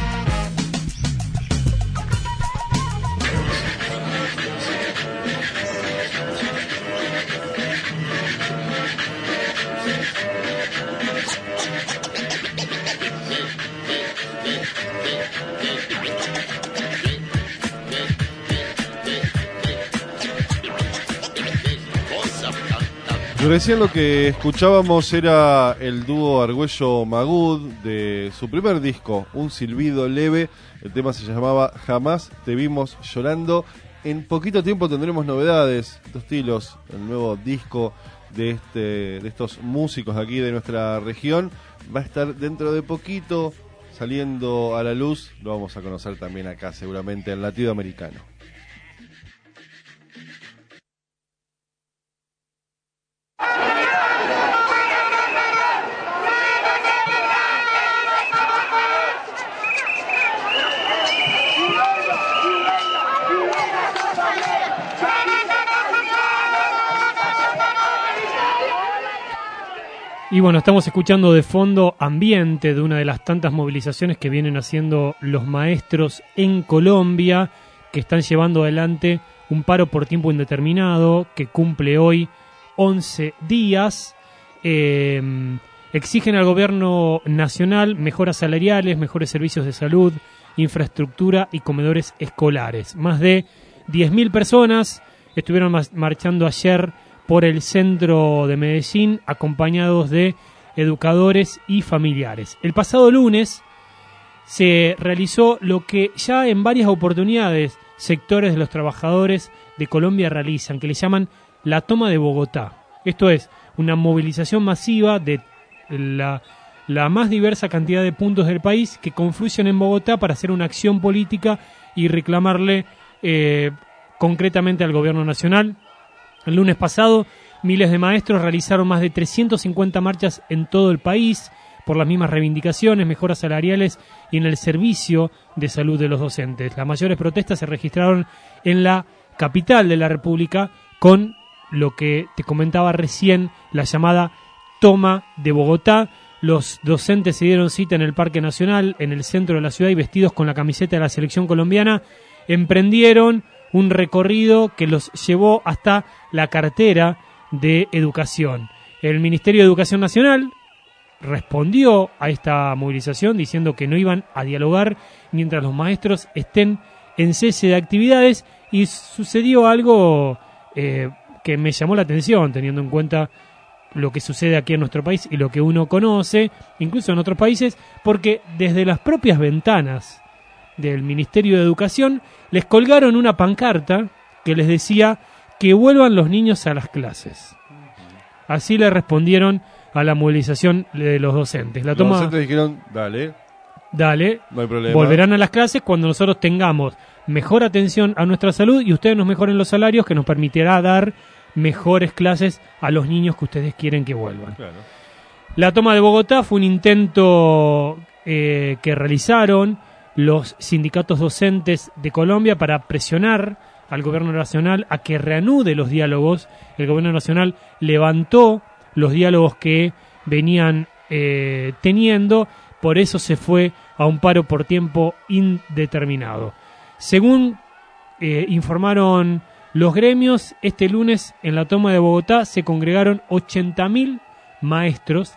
Recién lo que escuchábamos era el dúo Argüello Magud de su primer disco, Un silbido leve. El tema se llamaba Jamás te vimos llorando. En poquito tiempo tendremos novedades, dos estilos, el nuevo disco de este de estos músicos aquí de nuestra región. Va a estar dentro de poquito saliendo a la luz. Lo vamos a conocer también acá seguramente en Latido Americano. Y bueno, estamos escuchando de fondo Ambiente, de una de las tantas movilizaciones que vienen haciendo los maestros en Colombia, que están llevando adelante un paro por tiempo indeterminado, que cumple hoy once días. eh, exigen al gobierno nacional mejoras salariales, mejores servicios de salud, infraestructura y comedores escolares. Más de diez mil personas estuvieron marchando ayer por el centro de Medellín, acompañados de educadores y familiares. El pasado lunes se realizó lo que ya en varias oportunidades sectores de los trabajadores de Colombia realizan, que le llaman la toma de Bogotá. Esto es una movilización masiva de la, la más diversa cantidad de puntos del país que confluyen en Bogotá para hacer una acción política y reclamarle eh, concretamente al gobierno nacional. El lunes pasado, miles de maestros realizaron más de trescientas cincuenta marchas en todo el país por las mismas reivindicaciones, mejoras salariales y en el servicio de salud de los docentes. Las mayores protestas se registraron en la capital de la República con lo que te comentaba recién, la llamada toma de Bogotá. Los docentes se dieron cita en el Parque Nacional, en el centro de la ciudad, y vestidos con la camiseta de la selección colombiana, emprendieron un recorrido que los llevó hasta la cartera de Educación. El Ministerio de Educación Nacional respondió a esta movilización diciendo que no iban a dialogar mientras los maestros estén en cese de actividades, y sucedió algo eh, que me llamó la atención, teniendo en cuenta lo que sucede aquí en nuestro país y lo que uno conoce, incluso en otros países, porque desde las propias ventanas del Ministerio de Educación les colgaron una pancarta que les decía que vuelvan los niños a las clases. Así le respondieron a la movilización de los docentes. La toma, los docentes dijeron, dale, dale, no hay problema. Volverán a las clases cuando nosotros tengamos mejor atención a nuestra salud y ustedes nos mejoren los salarios, que nos permitirá dar mejores clases a los niños que ustedes quieren que vuelvan. Claro. La toma de Bogotá fue un intento eh, que realizaron los sindicatos docentes de Colombia para presionar al gobierno nacional a que reanude los diálogos. El gobierno nacional levantó los diálogos que venían eh, teniendo, por eso se fue a un paro por tiempo indeterminado. Según eh, informaron los gremios, este lunes en la toma de Bogotá se congregaron ochenta mil maestros,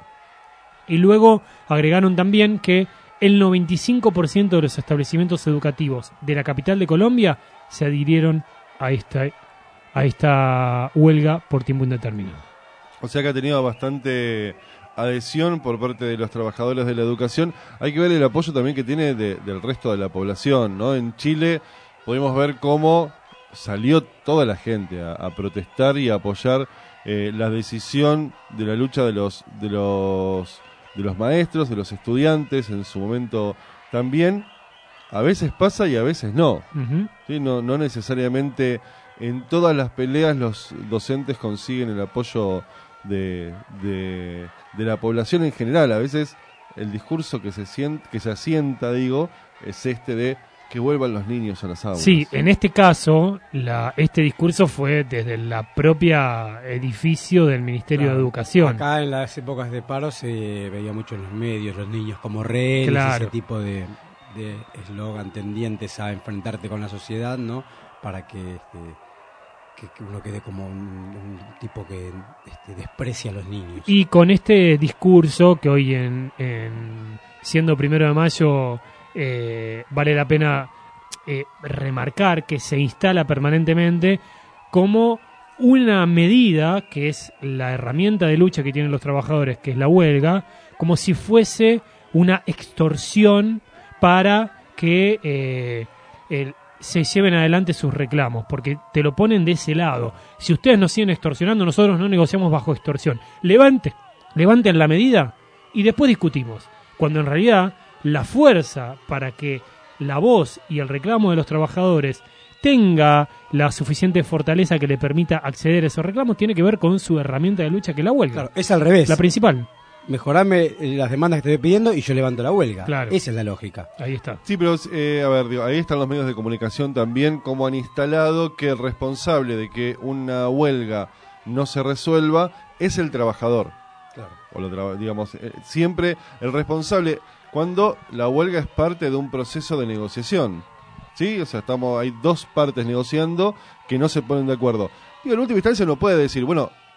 y luego agregaron también que el noventa y cinco por ciento de los establecimientos educativos de la capital de Colombia se adhirieron a esta, a esta huelga por tiempo indeterminado. O sea que ha tenido bastante adhesión por parte de los trabajadores de la educación. Hay que ver el apoyo también que tiene de, del resto de la población, ¿no? En Chile pudimos ver cómo salió toda la gente a, a protestar y a apoyar eh, la decisión de la lucha de los de los de los maestros, de los estudiantes en su momento también. A veces pasa y a veces no. Uh-huh. ¿Sí? No, no necesariamente en todas las peleas los docentes consiguen el apoyo de, de, de la población en general. A veces el discurso que se siente, que se asienta, digo, es este de que vuelvan los niños a las aulas. Sí, en este caso, la, este discurso fue desde la propia edificio del Ministerio claro. de Educación. Acá en las épocas de paro se veía mucho en los medios, los niños como rehenes, claro. ese tipo de de eslogan tendientes a enfrentarte con la sociedad, ¿no? Para que, este, que, que uno quede como un, un tipo que este, desprecia a los niños. Y con este discurso que hoy en, en siendo primero de mayo eh, vale la pena eh, remarcar que se instala permanentemente como una medida que es la herramienta de lucha que tienen los trabajadores, que es la huelga, como si fuese una extorsión para que eh, el, se lleven adelante sus reclamos, porque te lo ponen de ese lado. Si ustedes nos siguen extorsionando, nosotros no negociamos bajo extorsión. Levante, levanten la medida y después discutimos. Cuando en realidad la fuerza para que la voz y el reclamo de los trabajadores tenga la suficiente fortaleza que le permita acceder a esos reclamos tiene que ver con su herramienta de lucha, que es la huelga. Claro, es al revés. La principal. Mejorame las demandas que te estoy pidiendo y yo levanto la huelga. Claro. Esa es la lógica. Ahí está. Sí, pero eh, a ver, digo, ahí están los medios de comunicación también, como han instalado que el responsable de que una huelga no se resuelva es el trabajador. Claro. O lo tra- digamos, eh, siempre el responsable cuando la huelga es parte de un proceso de negociación. ¿Sí? O sea, estamos hay dos partes negociando que no se ponen de acuerdo. Digo, en última instancia uno puede decir, bueno,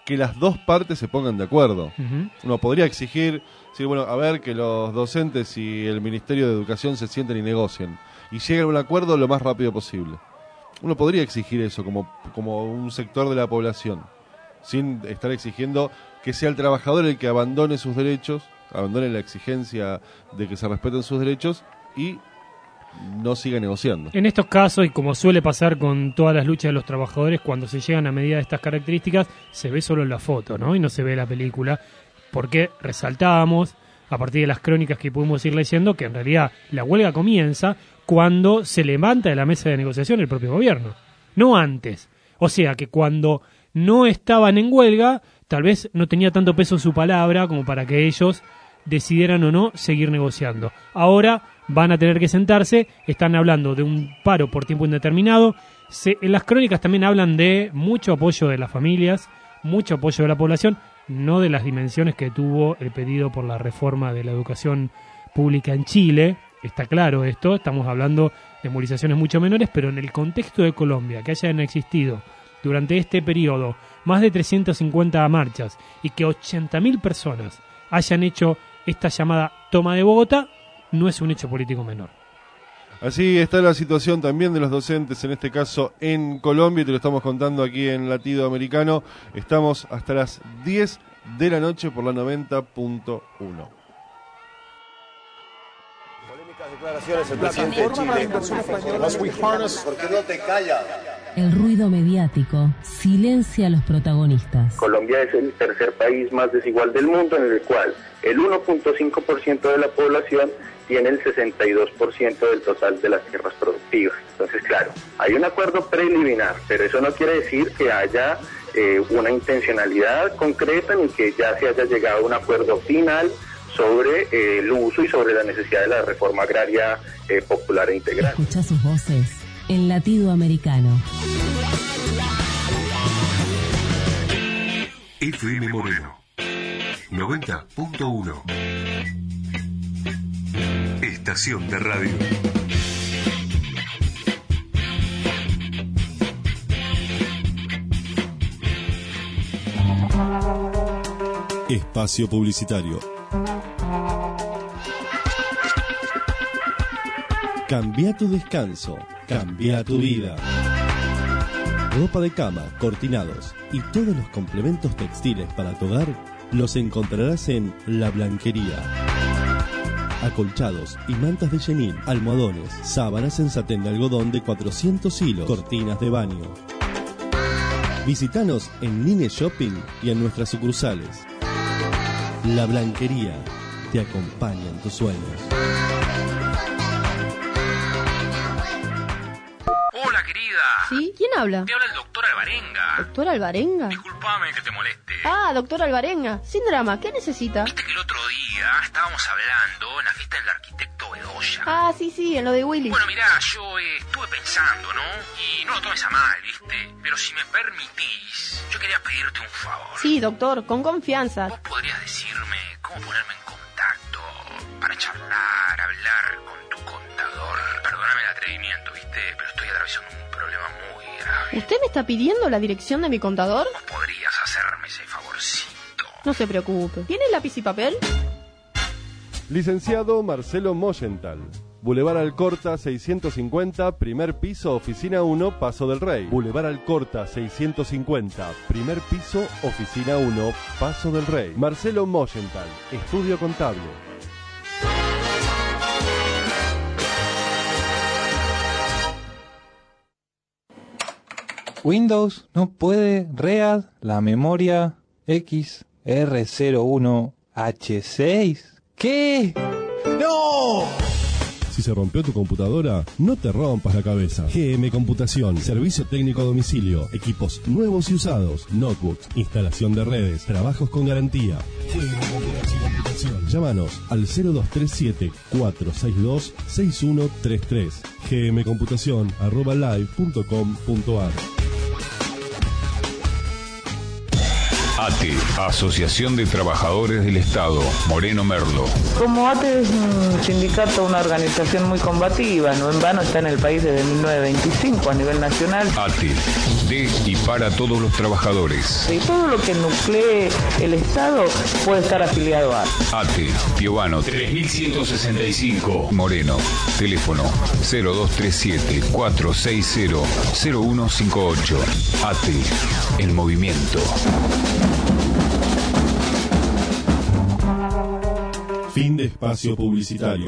que las dos partes se pongan de acuerdo. Ujú. Uno podría exigir, sí, bueno, a ver, que los docentes y el Ministerio de Educación se sienten y negocien y lleguen a un acuerdo lo más rápido posible. Uno podría exigir eso como, como un sector de la población, sin estar exigiendo que sea el trabajador el que abandone sus derechos, abandone la exigencia de que se respeten sus derechos y no siga negociando. En estos casos, y como suele pasar con todas las luchas de los trabajadores, cuando se llegan a medida de estas características, se ve solo la foto, ¿no? Y no se ve la película, porque resaltábamos, a partir de las crónicas que pudimos ir leyendo, que en realidad la huelga comienza cuando se levanta de la mesa de negociación el propio gobierno, no antes. O sea que cuando no estaban en huelga, tal vez no tenía tanto peso su palabra como para que ellos decidieran o no seguir negociando. Ahora van a tener que sentarse, están hablando de un paro por tiempo indeterminado. Se, en las crónicas también hablan de mucho apoyo de las familias, mucho apoyo de la población, no de las dimensiones que tuvo el pedido por la reforma de la educación pública en Chile. Está claro esto, estamos hablando de movilizaciones mucho menores, pero en el contexto de Colombia, que hayan existido durante este periodo más de trescientas cincuenta marchas y que ochenta mil personas hayan hecho esta llamada toma de Bogotá, no es un hecho político menor. Así está la situación también de los docentes, en este caso en Colombia, y te lo estamos contando aquí en Latido Americano. Estamos hasta las diez de la noche por la noventa punto uno. Polémicas declaraciones el presidente de Chile. ¿Por qué no te callas? El ruido mediático silencia a los protagonistas. Colombia es el tercer país más desigual del mundo, en el cual el uno punto cinco por ciento de la población tiene el sesenta y dos por ciento del total de las tierras productivas. Entonces, claro, hay un acuerdo preliminar, pero eso no quiere decir que haya eh, una intencionalidad concreta ni que ya se haya llegado a un acuerdo final sobre eh, el uso y sobre la necesidad de la reforma agraria eh, popular e integral. Escucha sus voces en Latido Americano. F M Moreno noventa punto uno. Estación de radio. Espacio publicitario. Cambia tu descanso, cambia tu vida. Ropa de cama, cortinados y todos los complementos textiles para tu hogar los encontrarás en La Blanquería. Acolchados y mantas de chenil, almohadones, sábanas en satén de algodón de cuatrocientos hilos, cortinas de baño. Visítanos en Nine Shopping y en nuestras sucursales. La Blanquería te acompaña en tus sueños. Hola, querida. ¿Sí? ¿Quién habla? Te habla el doctor Alvarenga. ¿Doctor Alvarenga? Disculpame que te moleste. Ah, doctor Alvarenga. Sin drama, ¿qué necesita? Viste que el otro día estábamos hablando en la fiesta del arquitecto Bedoya. Ah, sí, sí, en lo de Willy. Bueno, mirá, yo eh, estuve pensando, ¿no? Y no lo tomes a mal, ¿viste? Pero si me permitís, yo quería pedirte un favor. Sí, doctor, con confianza. ¿Vos podrías decirme cómo ponerme en contacto para charlar, hablar con tu contador? Perdóname el atrevimiento, ¿viste? Pero estoy atravesando un problema muy grave. ¿Usted me está pidiendo la dirección de mi contador? ¿Vos podrías hacerme ese favorcito? No se preocupe. ¿Tiene lápiz y papel? Licenciado Marcelo Moyental. Boulevard Alcorta seiscientos cincuenta, primer piso, oficina uno, Paso del Rey. Boulevard Alcorta seiscientos cincuenta, primer piso, oficina uno, Paso del Rey. Marcelo Moyental, estudio contable. Windows no puede read la memoria X R cero uno H seis. ¿Qué? ¡No! Si se rompió tu computadora, no te rompas la cabeza. G M Computación, servicio técnico a domicilio, equipos nuevos y usados, notebooks, instalación de redes, trabajos con garantía. G M Computación. Llámanos al cero dos tres siete, cuatro seis dos, seis uno tres tres. gmcomputación arroba live punto com punto ar. A T E, Asociación de Trabajadores del Estado, Moreno Merlo. Como A T E es un sindicato, una organización muy combativa, no en vano está en el país desde mil novecientos veinticinco a nivel nacional. A T E, de y para todos los trabajadores. Y todo lo que nuclee el Estado puede estar afiliado a A T E, Piovano tres mil ciento sesenta y cinco, Moreno. Teléfono cero dos tres siete, cuatro seis cero, cero uno cinco ocho. A T E, el movimiento. Fin de espacio publicitario.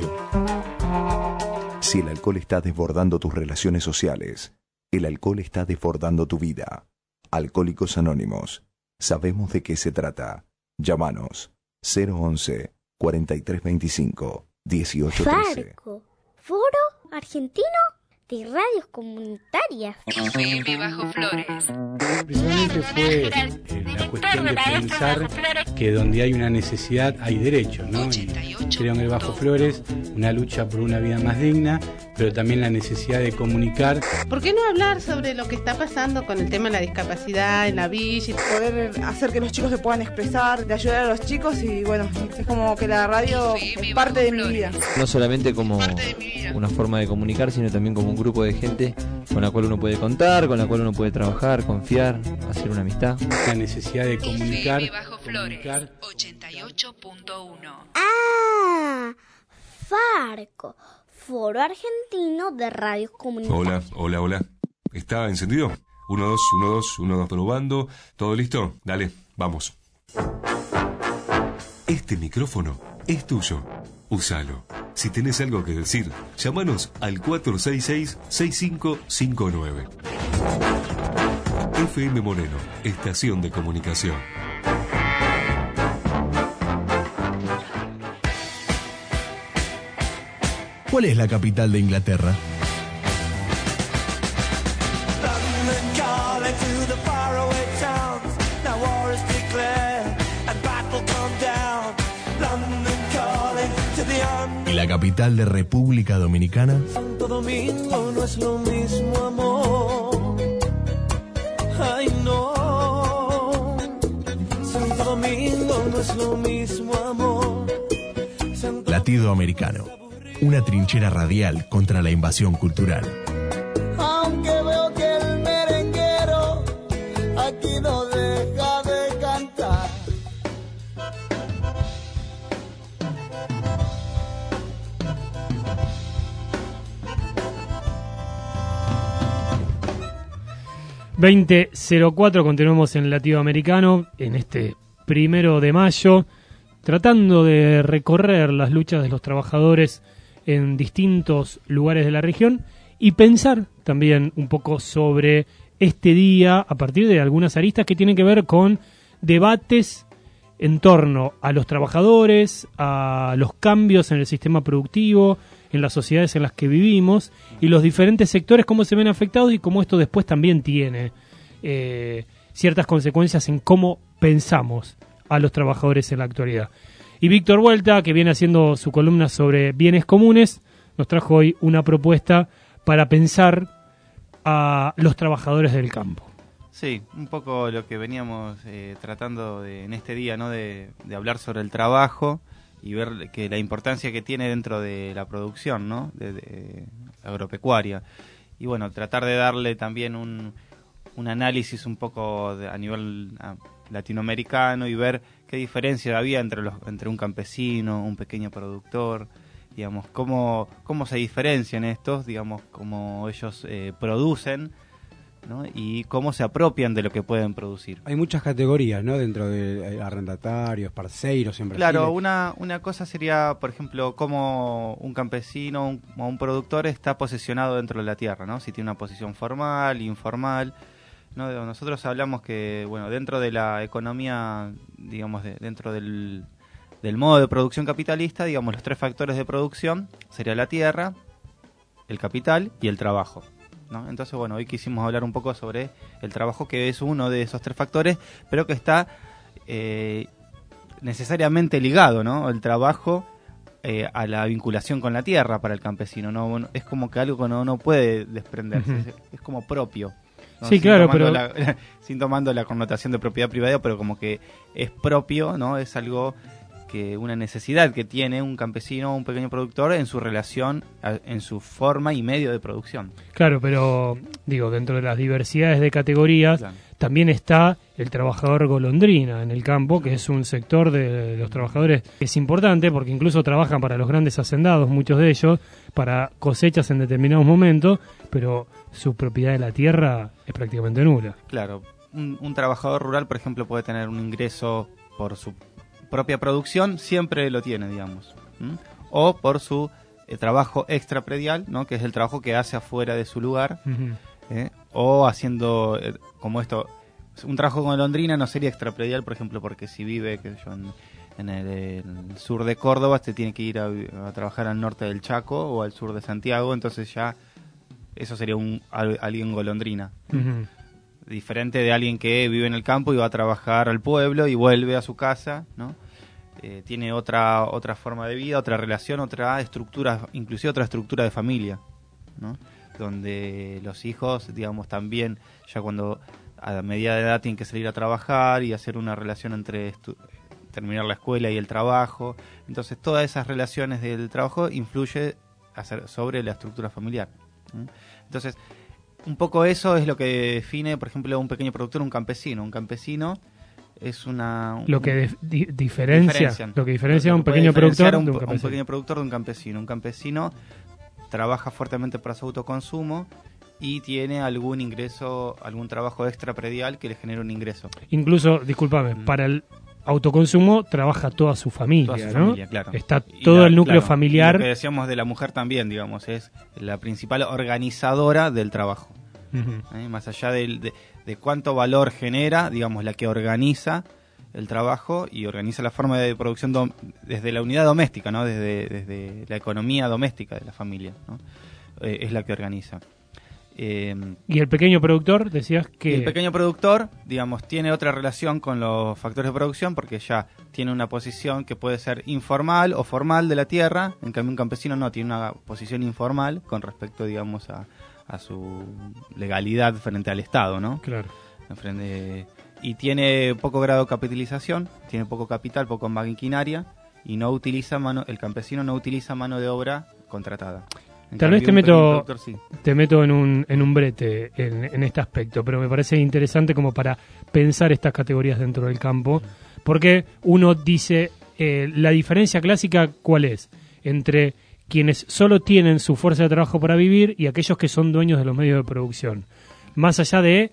Si el alcohol está desbordando tus relaciones sociales, el alcohol está desbordando tu vida. Alcohólicos Anónimos. Sabemos de qué se trata. Llámanos cero once, cuarenta y tres veinticinco, dieciocho trece. Farco, Foro Argentino de Radios Comunitarias. F M Bajo Flores. Precisamente fue eh, la cuestión de pensar que donde hay una necesidad hay derecho, ¿no? Y creo en el Bajo Flores una lucha por una vida más digna, pero también la necesidad de comunicar. ¿Por qué no hablar sobre lo que está pasando con el tema de la discapacidad en la villa? Poder hacer que los chicos se puedan expresar, de ayudar a los chicos y bueno, es como que la radio es parte de mi vida. No solamente como una forma de comunicar, sino también como un grupo de gente con la cual uno puede contar, con la cual uno puede trabajar, confiar, hacer una amistad. La necesidad de comunicar. F M Bajo Flores, ochenta y ocho punto uno. Ah, Farco, Foro Argentino de Radios Comunitarias. Hola, hola, hola. ¿Está encendido? uno, dos, uno, dos, uno, dos, probando. ¿Todo listo? Dale, vamos. Este micrófono es tuyo. Úsalo. Si tenés algo que decir, llámanos al cuatro seis seis, seis cinco cinco nueve. F M Moreno, estación de comunicación. ¿Cuál es la capital de Inglaterra? ¿Y la capital de República Dominicana? Santo Domingo no es lo mismo, amor. Ay, no. Santo Domingo no es lo mismo, amor. Santo... Latido Americano. Una trinchera radial contra la invasión cultural. Aunque veo que el merenguero aquí no deja de cantar. veinte cero cuatro, continuamos en Latido Americano en este primero de mayo, tratando de recorrer las luchas de los trabajadores en distintos lugares de la región y pensar también un poco sobre este día a partir de algunas aristas que tienen que ver con debates en torno a los trabajadores, a los cambios en el sistema productivo, en las sociedades en las que vivimos y los diferentes sectores, cómo se ven afectados y cómo esto después también tiene eh, ciertas consecuencias en cómo pensamos a los trabajadores en la actualidad. Y Víctor Vuelta, que viene haciendo su columna sobre bienes comunes, nos trajo hoy una propuesta para pensar a los trabajadores del campo. Sí, un poco lo que veníamos eh, tratando de, en este día, ¿no? de, de hablar sobre el trabajo y ver que la importancia que tiene dentro de la producción, ¿no? de, de agropecuaria. Y bueno, tratar de darle también un, un análisis un poco de, a nivel a, latinoamericano y ver qué diferencia había entre los entre un campesino, un pequeño productor, digamos, cómo, cómo se diferencian estos, digamos, cómo ellos eh, producen, ¿no? Y cómo se apropian de lo que pueden producir. Hay muchas categorías, ¿no? Dentro de arrendatarios, parceiros, en Brasil. Claro, una, una cosa sería, por ejemplo, cómo un campesino un, o un productor está posicionado dentro de la tierra, ¿no? Si tiene una posición formal, informal, ¿no? Nosotros hablamos que, bueno, dentro de la economía, digamos, de, dentro del, del modo de producción capitalista, digamos, los tres factores de producción sería la tierra, el capital y el trabajo, ¿no? Entonces, bueno, hoy quisimos hablar un poco sobre el trabajo, que es uno de esos tres factores, pero que está eh, necesariamente ligado, ¿no? El trabajo eh, a la vinculación con la tierra para el campesino, ¿no? Bueno, es como que algo que no, no puede desprenderse, uh-huh. es, es como propio. ¿no? Sí, sin claro, tomando pero... La, sin tomando la connotación de propiedad privada, pero como que es propio, ¿no? Es algo que una necesidad que tiene un campesino o un pequeño productor en su relación, en su forma y medio de producción. Claro, pero digo, dentro de las diversidades de categorías, claro, también está el trabajador golondrina en el campo, que es un sector de los trabajadores que es importante porque incluso trabajan para los grandes hacendados, muchos de ellos, para cosechas en determinados momentos, pero su propiedad de la tierra es prácticamente nula. Claro, un, un trabajador rural, por ejemplo, puede tener un ingreso por su propia producción, siempre lo tiene, digamos, ¿m? O por su eh, trabajo extrapredial, ¿no? Que es el trabajo que hace afuera de su lugar, uh-huh. ¿eh? O haciendo, eh, como esto, un trabajo con golondrina no sería extrapredial, por ejemplo, porque si vive, qué sé yo, en, en, el, en el sur de Córdoba, te tiene que ir a, a trabajar al norte del Chaco o al sur de Santiago, entonces ya eso sería un alguien golondrina. Uh-huh. Diferente de alguien que vive en el campo y va a trabajar al pueblo y vuelve a su casa, ¿no? Eh, tiene otra otra forma de vida, otra relación, otra estructura, inclusive otra estructura de familia, ¿no? Donde los hijos, digamos, también ya cuando a medida de edad tienen que salir a trabajar y hacer una relación entre estu- terminar la escuela y el trabajo. Entonces todas esas relaciones del trabajo influye hacer sobre la estructura familiar, ¿no? Entonces un poco eso es lo que define, por ejemplo, un pequeño productor, un campesino. Un campesino es una... Un, lo que de, di, diferencia, lo que diferencia a un pequeño productor un, de un campesino. Un pequeño productor de un campesino. Un campesino trabaja fuertemente para su autoconsumo y tiene algún ingreso, algún trabajo extrapredial que le genera un ingreso. Incluso, discúlpame, mm. para el autoconsumo trabaja toda su familia, toda su ¿no? Familia, claro. Está todo la, el núcleo claro, familiar. Y lo que decíamos de la mujer también, digamos, es la principal organizadora del trabajo. Uh-huh. ¿Eh? Más allá de, de, de cuánto valor genera, digamos, la que organiza el trabajo y organiza la forma de producción dom- desde la unidad doméstica, ¿no? Desde, desde la economía doméstica de la familia, ¿no? Eh, es la que organiza. Eh, ¿Y el pequeño productor, decías que...? El pequeño productor, digamos, tiene otra relación con los factores de producción porque ya tiene una posición que puede ser informal o formal de la tierra, en cambio un campesino no, tiene una posición informal con respecto, digamos, a, a su legalidad frente al Estado, ¿no? Claro. Frente, y tiene poco grado de capitalización, tiene poco capital, poco maquinaria y no utiliza mano, el campesino no utiliza mano de obra contratada. En Tal cambio, vez te meto, sí. te meto en un, en un brete en, en este aspecto, pero me parece interesante como para pensar estas categorías dentro del campo, porque uno dice, eh, la diferencia clásica, ¿cuál es? Entre quienes solo tienen su fuerza de trabajo para vivir y aquellos que son dueños de los medios de producción. Más allá de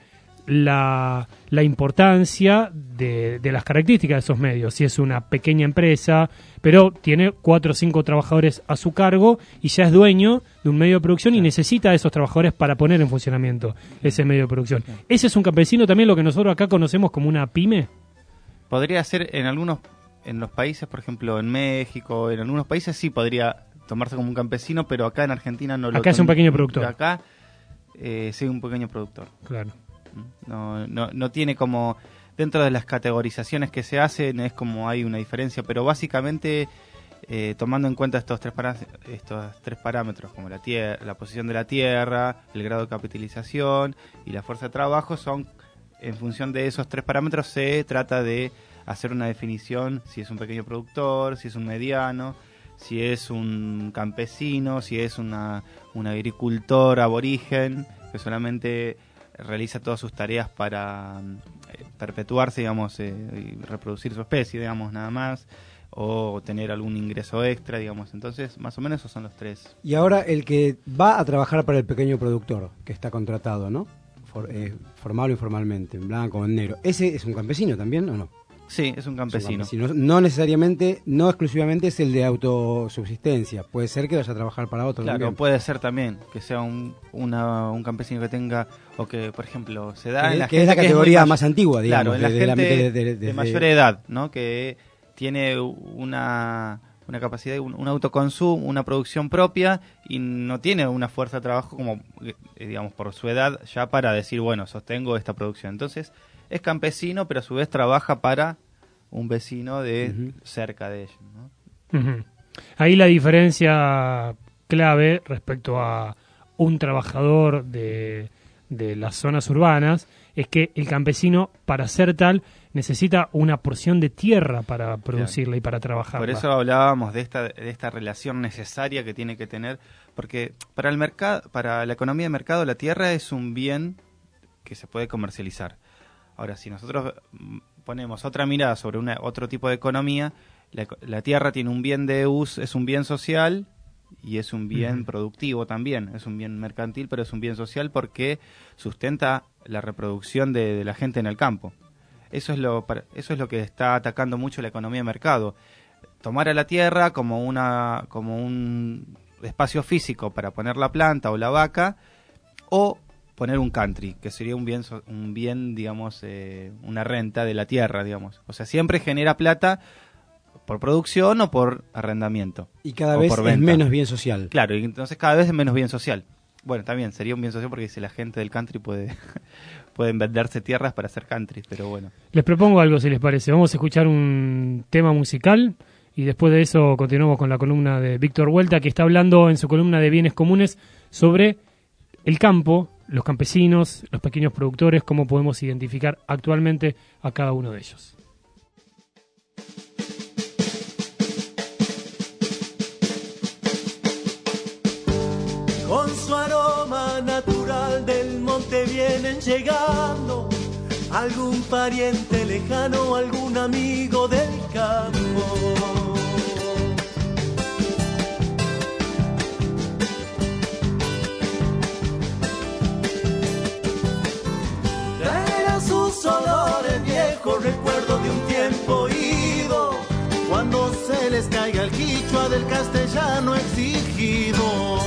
la, la importancia de, de las características de esos medios, si es una pequeña empresa, pero tiene cuatro o cinco trabajadores a su cargo y ya es dueño de un medio de producción y necesita a esos trabajadores para poner en funcionamiento ese medio de producción. ¿Ese es un campesino también, lo que nosotros acá conocemos como una pyme? Podría ser en algunos, en los países, por ejemplo en México, en algunos países sí podría tomarse como un campesino, pero acá en Argentina no lo... Acá es un pequeño productor. Acá eh, sí, un pequeño productor. Claro. No, no, no tiene como... Dentro de las categorizaciones que se hacen es como hay una diferencia, pero básicamente eh, tomando en cuenta estos tres, pará- estos tres parámetros, como la, tierra, la posición de la tierra, el grado de capitalización y la fuerza de trabajo, son en función de esos tres parámetros se trata de hacer una definición si es un pequeño productor, si es un mediano, si es un campesino, si es una, un agricultor aborigen que solamente realiza todas sus tareas para eh, perpetuarse, digamos, eh, y reproducir su especie, digamos, nada más, o tener algún ingreso extra, digamos. Entonces, más o menos esos son los tres. Y ahora el que va a trabajar para el pequeño productor, que está contratado, ¿no? For, eh, formal o informalmente, en blanco o en negro. ¿Ese es un campesino también o no? Sí, es un campesino. Es un campesino. No necesariamente, no exclusivamente es el de autosubsistencia. Puede ser que vaya a trabajar para otro. Claro, también. puede ser también que sea un, una, un campesino que tenga, o que, por ejemplo, se da que, en la que gente es la categoría que es más antigua, digamos. Claro, en la de, gente de, de, de, de, de mayor edad, ¿no? Que tiene una, una capacidad, un, un autoconsumo, una producción propia y no tiene una fuerza de trabajo como, digamos, por su edad ya para decir, bueno, sostengo esta producción. Entonces, es campesino, pero a su vez trabaja para un vecino de uh-huh. cerca de ellos, ¿no? Uh-huh. Ahí la diferencia clave respecto a un trabajador de, de las zonas urbanas es que el campesino, para ser tal, necesita una porción de tierra para producirla, claro, y para trabajarla. Por eso hablábamos de esta de esta relación necesaria que tiene que tener, porque para el mercado, para la economía de mercado, la tierra es un bien que se puede comercializar. Ahora, si nosotros ponemos otra mirada sobre una, otro tipo de economía, la, la tierra tiene un bien de uso, es un bien social y es un bien uh-huh. productivo también, es un bien mercantil, pero es un bien social porque sustenta la reproducción de, de la gente en el campo. Eso es lo eso es lo que está atacando mucho la economía de mercado. Tomar a la tierra como una como un espacio físico para poner la planta o la vaca, o poner un country, que sería un bien un bien digamos eh, una renta de la tierra, digamos. O sea, siempre genera plata por producción o por arrendamiento. Y cada vez es menos bien social. Claro, y entonces cada vez es menos bien social. Bueno, también sería un bien social porque si la gente del country puede pueden venderse tierras para hacer country, pero bueno. Les propongo algo, si les parece. Vamos a escuchar un tema musical y después de eso continuamos con la columna de Víctor Huelta, que está hablando en su columna de Bienes Comunes sobre el campo, los campesinos, los pequeños productores, cómo podemos identificar actualmente a cada uno de ellos. Con su aroma natural del monte vienen llegando algún pariente lejano, algún amigo del campo. Traerá sus olores viejos, recuerdo de un tiempo ido, cuando se les caiga el quichua del castellano exigido.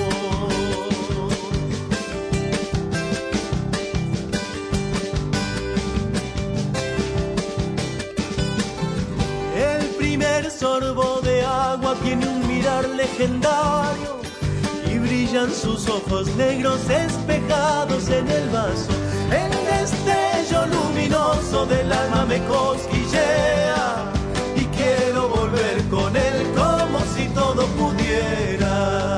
El sorbo de agua tiene un mirar legendario y brillan sus ojos negros espejados en el vaso. El destello luminoso del alma me cosquillea y quiero volver con él como si todo pudiera.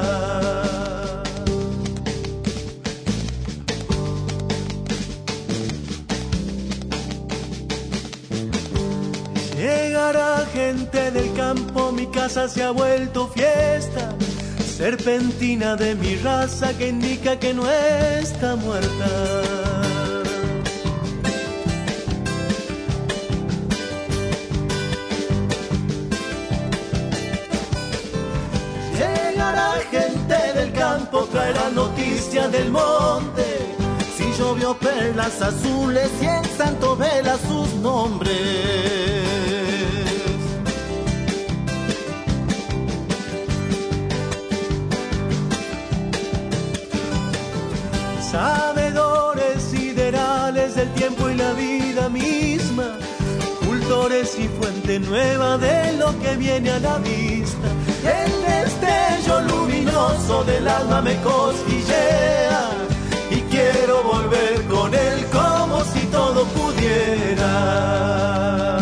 Llegará gente del campo, mi casa se ha vuelto fiesta, serpentina de mi raza que indica que no está muerta. Llegará gente del campo, traerá noticias del monte, si llovió perlas azules y en Santo Vela sus nombres. Sabedores siderales del tiempo y la vida misma, cultores y fuente nueva de lo que viene a la vista. El destello luminoso del alma me cosquillea y quiero volver con él como si todo pudiera.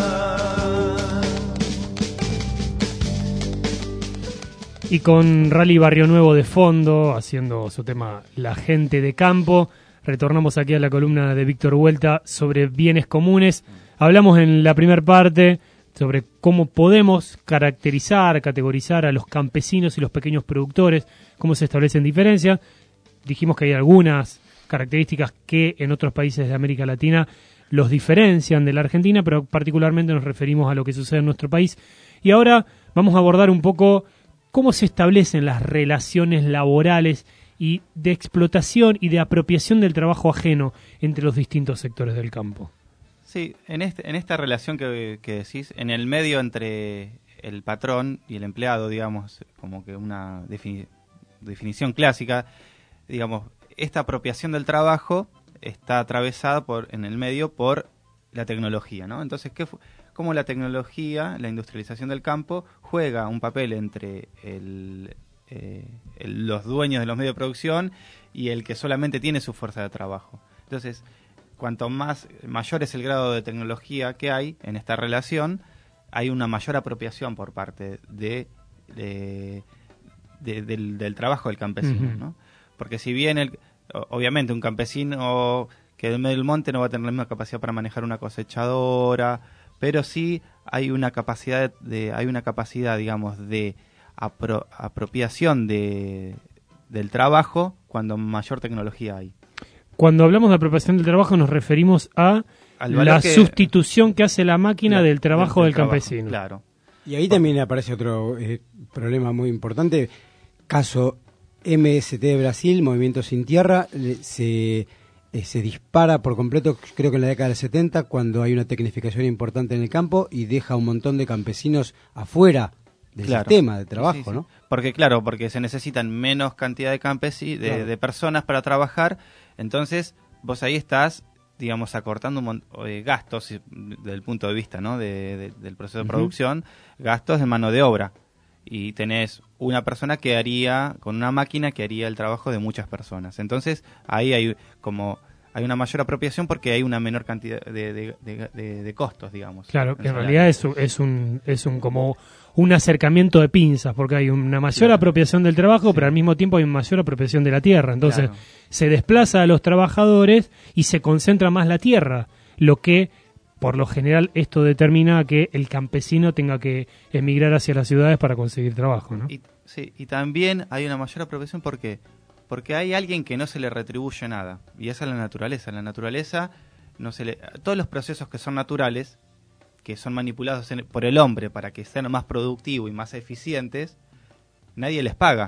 Y con Rally Barrio Nuevo de fondo, haciendo su tema La Gente de Campo, retornamos aquí a la columna de Víctor Huelta sobre bienes comunes. Hablamos en la primera parte sobre cómo podemos caracterizar, categorizar a los campesinos y los pequeños productores, cómo se establecen diferencias. Dijimos que hay algunas características que en otros países de América Latina los diferencian de la Argentina, pero particularmente nos referimos a lo que sucede en nuestro país. Y ahora vamos a abordar un poco cómo se establecen las relaciones laborales y de explotación y de apropiación del trabajo ajeno entre los distintos sectores del campo. Sí, en este, en esta relación que, que decís, en el medio entre el patrón y el empleado, digamos, como que una defini- definición clásica, digamos, esta apropiación del trabajo está atravesada por, en el medio por la tecnología, ¿no? Entonces, ¿qué fu- cómo la tecnología, la industrialización del campo, juega un papel entre el, eh, el, los dueños de los medios de producción y el que solamente tiene su fuerza de trabajo. Entonces, cuanto más mayor es el grado de tecnología que hay en esta relación, hay una mayor apropiación por parte de, de, de del, del trabajo del campesino, uh-huh. ¿no? Porque si bien el, obviamente un campesino que del medio del monte no va a tener la misma capacidad para manejar una cosechadora, pero sí hay una capacidad de hay una capacidad digamos de apro, apropiación de del trabajo cuando mayor tecnología hay. Cuando hablamos de apropiación del trabajo nos referimos a la que, sustitución que hace la máquina la, del trabajo del, del trabajo, campesino. Claro. Y ahí también aparece otro eh, problema muy importante. Caso M S T de Brasil, Movimiento Sin Tierra, se, eh, se dispara por completo, creo que en la década del setenta, cuando hay una tecnificación importante en el campo y deja un montón de campesinos afuera del claro. sistema de trabajo, sí, sí. ¿no? Porque claro, porque se necesitan menos cantidad de campesinos, de, claro. de personas para trabajar, entonces vos ahí estás, digamos, acortando un montón de gastos desde el punto de vista, ¿no? de, de, del proceso de uh-huh. producción, gastos de mano de obra. Y tenés una persona que haría, con una máquina que haría el trabajo de muchas personas. Entonces, ahí hay como hay una mayor apropiación porque hay una menor cantidad de, de, de, de, de costos, digamos. Claro, que en realidad es, es un es un como un acercamiento de pinzas, porque hay una mayor claro. apropiación del trabajo, sí. pero al mismo tiempo hay una mayor apropiación de la tierra. Entonces, claro. se desplaza a los trabajadores y se concentra más la tierra, lo que por lo general esto determina que el campesino tenga que emigrar hacia las ciudades para conseguir trabajo, ¿no? Y, sí, y también hay una mayor apropiación porque porque hay alguien que no se le retribuye nada, y esa es la naturaleza. La naturaleza no se le, todos los procesos que son naturales, que son manipulados en, por el hombre para que sean más productivos y más eficientes, nadie les paga.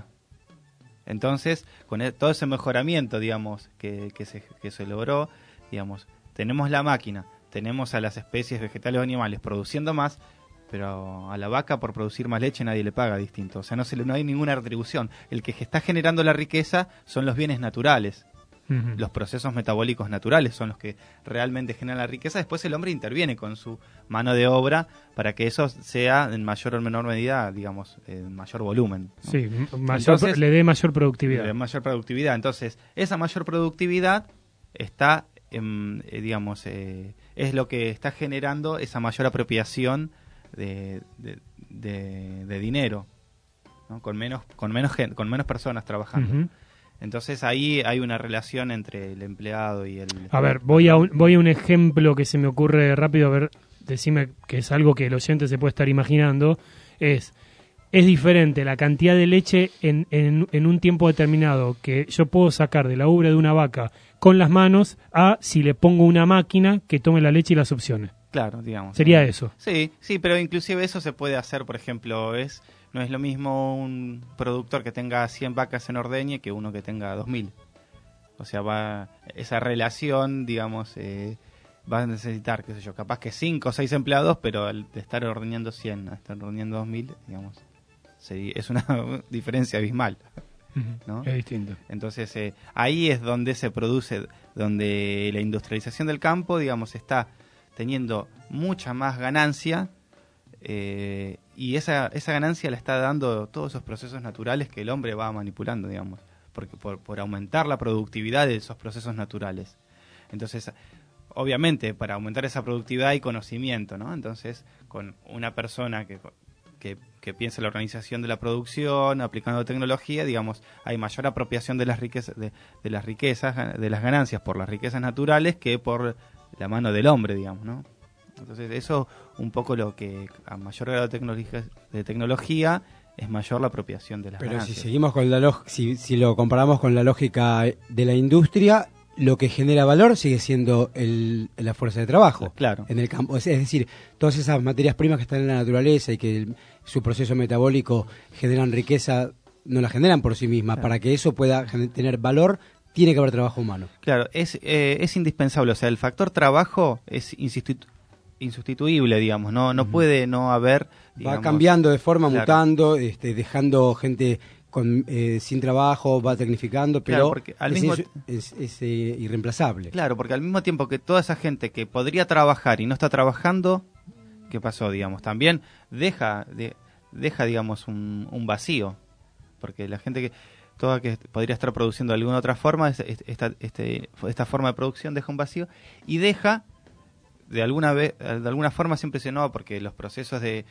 Entonces, con el, todo ese mejoramiento, digamos, que, que se que se logró, digamos, tenemos la máquina, tenemos a las especies vegetales o animales produciendo más, pero a la vaca por producir más leche nadie le paga distinto. O sea, no, se le, no hay ninguna retribución. El que está generando la riqueza son los bienes naturales. Uh-huh. Los procesos metabólicos naturales son los que realmente generan la riqueza. Después el hombre interviene con su mano de obra para que eso sea en mayor o menor medida, digamos, en mayor volumen, ¿no? Sí, mayor, Entonces, le dé mayor productividad. Le dé mayor productividad. Entonces, esa mayor productividad está, eh, digamos, eh, es lo que está generando esa mayor apropiación de, de, de, de dinero, ¿no? Con menos, con menos gen, con menos personas trabajando. Uh-huh. Entonces ahí hay una relación entre el empleado y el... A ver, voy a un, voy a un ejemplo que se me ocurre rápido, a ver, decime que es algo que el oyente se puede estar imaginando. Es, es diferente la cantidad de leche en, en, en un tiempo determinado que yo puedo sacar de la ubre de una vaca con las manos a si le pongo una máquina que tome la leche y la succione. Claro, digamos. Sería eso. Sí, sí, pero inclusive eso se puede hacer, por ejemplo, es... No es lo mismo un productor que tenga cien vacas en ordeñe que uno que tenga dos mil. O sea, va esa relación, digamos, eh, va a necesitar, qué sé yo, capaz que cinco o seis empleados, pero al de estar ordeñando cien a estar ordeñando dos mil, digamos, se, es una diferencia abismal, ¿no? Es distinto. Entonces, eh, ahí es donde se produce, donde la industrialización del campo, digamos, está teniendo mucha más ganancia. Eh, y esa esa ganancia la está dando todos esos procesos naturales que el hombre va manipulando, digamos, porque por, por aumentar la productividad de esos procesos naturales. Entonces, obviamente, para aumentar esa productividad hay conocimiento, ¿no? Entonces, con una persona que, que, que piensa en la organización de la producción, aplicando tecnología, digamos, hay mayor apropiación de las riquezas, de, de las riquezas, de las ganancias por las riquezas naturales que por la mano del hombre, digamos, ¿no? Entonces eso un poco lo que a mayor grado de tecnología, de tecnología es mayor la apropiación de las Pero ganancias. si seguimos con la log- si, si lo comparamos con la lógica de la industria, lo que genera valor sigue siendo el, la fuerza de trabajo, claro, en el campo. Es decir, todas esas materias primas que están en la naturaleza y que el, su proceso metabólico generan riqueza, no la generan por sí mismas. Claro. Para que eso pueda gener, tener valor, tiene que haber trabajo humano. Claro, es eh, es indispensable. O sea, el factor trabajo es institu- insustituible, digamos, no no uh-huh. puede no haber, digamos, va cambiando de forma, claro, mutando, este, dejando gente con eh, sin trabajo, va tecnificando, pero claro, al es, mismo es, es, es eh, irreemplazable. Claro, porque al mismo tiempo que toda esa gente que podría trabajar y no está trabajando, ¿qué pasó? Digamos, también deja de, deja, digamos, un, un vacío, porque la gente que toda que podría estar produciendo de alguna otra forma, esta, este, esta forma de producción deja un vacío y deja de alguna vez, de alguna forma siempre se no, porque los procesos de,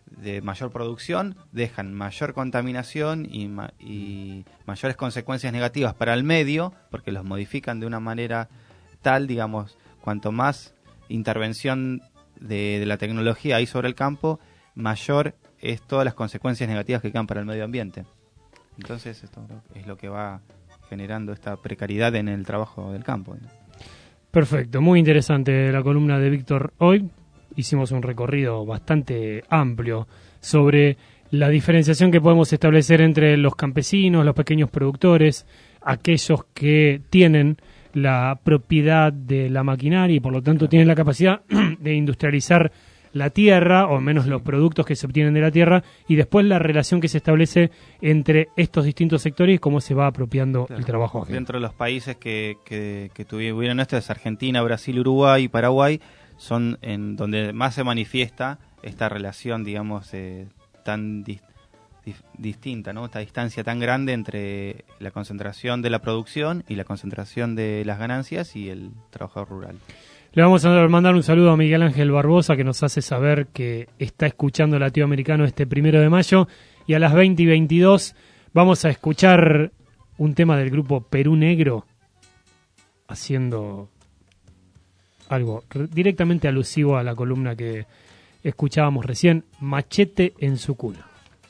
de mayor producción dejan mayor contaminación y, ma y mayores consecuencias negativas para el medio, porque los modifican de una manera tal, digamos, cuanto más intervención de, de la tecnología hay sobre el campo, mayor es todas las consecuencias negativas que quedan para el medio ambiente. Entonces esto es lo que va generando esta precariedad en el trabajo del campo, ¿no? Perfecto, muy interesante la columna de Víctor hoy. Hicimos un recorrido bastante amplio sobre la diferenciación que podemos establecer entre los campesinos, los pequeños productores, aquellos que tienen la propiedad de la maquinaria y por lo tanto tienen la capacidad de industrializar la tierra, o al menos los productos que se obtienen de la tierra, y después la relación que se establece entre estos distintos sectores y cómo se va apropiando claro. el trabajo ajeno. Dentro de los países que, que, que tuvieron esto, es Argentina, Brasil, Uruguay y Paraguay, son en donde más se manifiesta esta relación, digamos, eh, tan di di distinta, ¿no? Esta distancia tan grande entre la concentración de la producción y la concentración de las ganancias y el trabajador rural. Le vamos a mandar un saludo a Miguel Ángel Barbosa, que nos hace saber que está escuchando Latinoamericano este primero de mayo, y a las veinte y veintidós vamos a escuchar un tema del grupo Perú Negro haciendo algo directamente alusivo a la columna que escuchábamos recién, Machete en su cuna.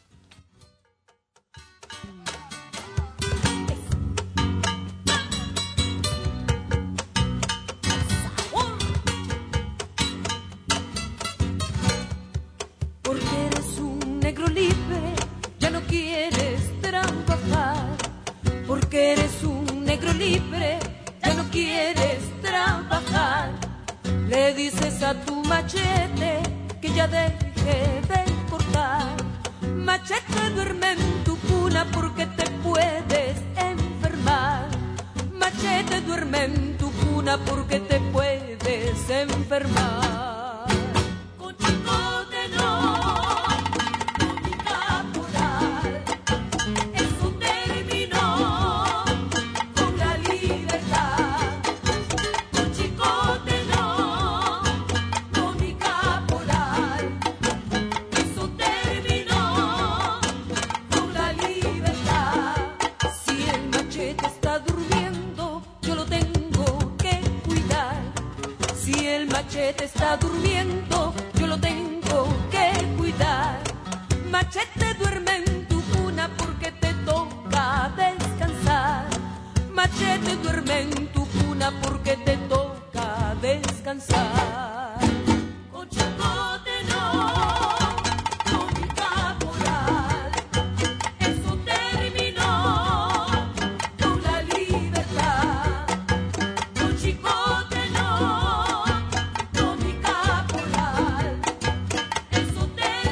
Porque eres un negro libre, ya no quieres trabajar. Porque eres un negro libre, ya no quieres trabajar. Le dices a tu machete que ya deje de cortar. Machete, duerme en tu cuna porque te puedes enfermar. Machete, duerme en tu cuna porque te puedes enfermar. Con chicote no, con mi caporal, eso terminó con la libertad. Con chicote no, con mi caporal, eso terminó con la libertad. Si el machete está durmiendo, yo lo tengo que cuidar. Si el machete está durmiendo, yo lo tengo que cuidar. Machete, duerme en tu cuna porque te toca descansar. Machete, duerme en tu cuna porque te toca descansar. Con chicote no, con mi caporal, eso terminó con la libertad. Con chicote no, con mi caporal, eso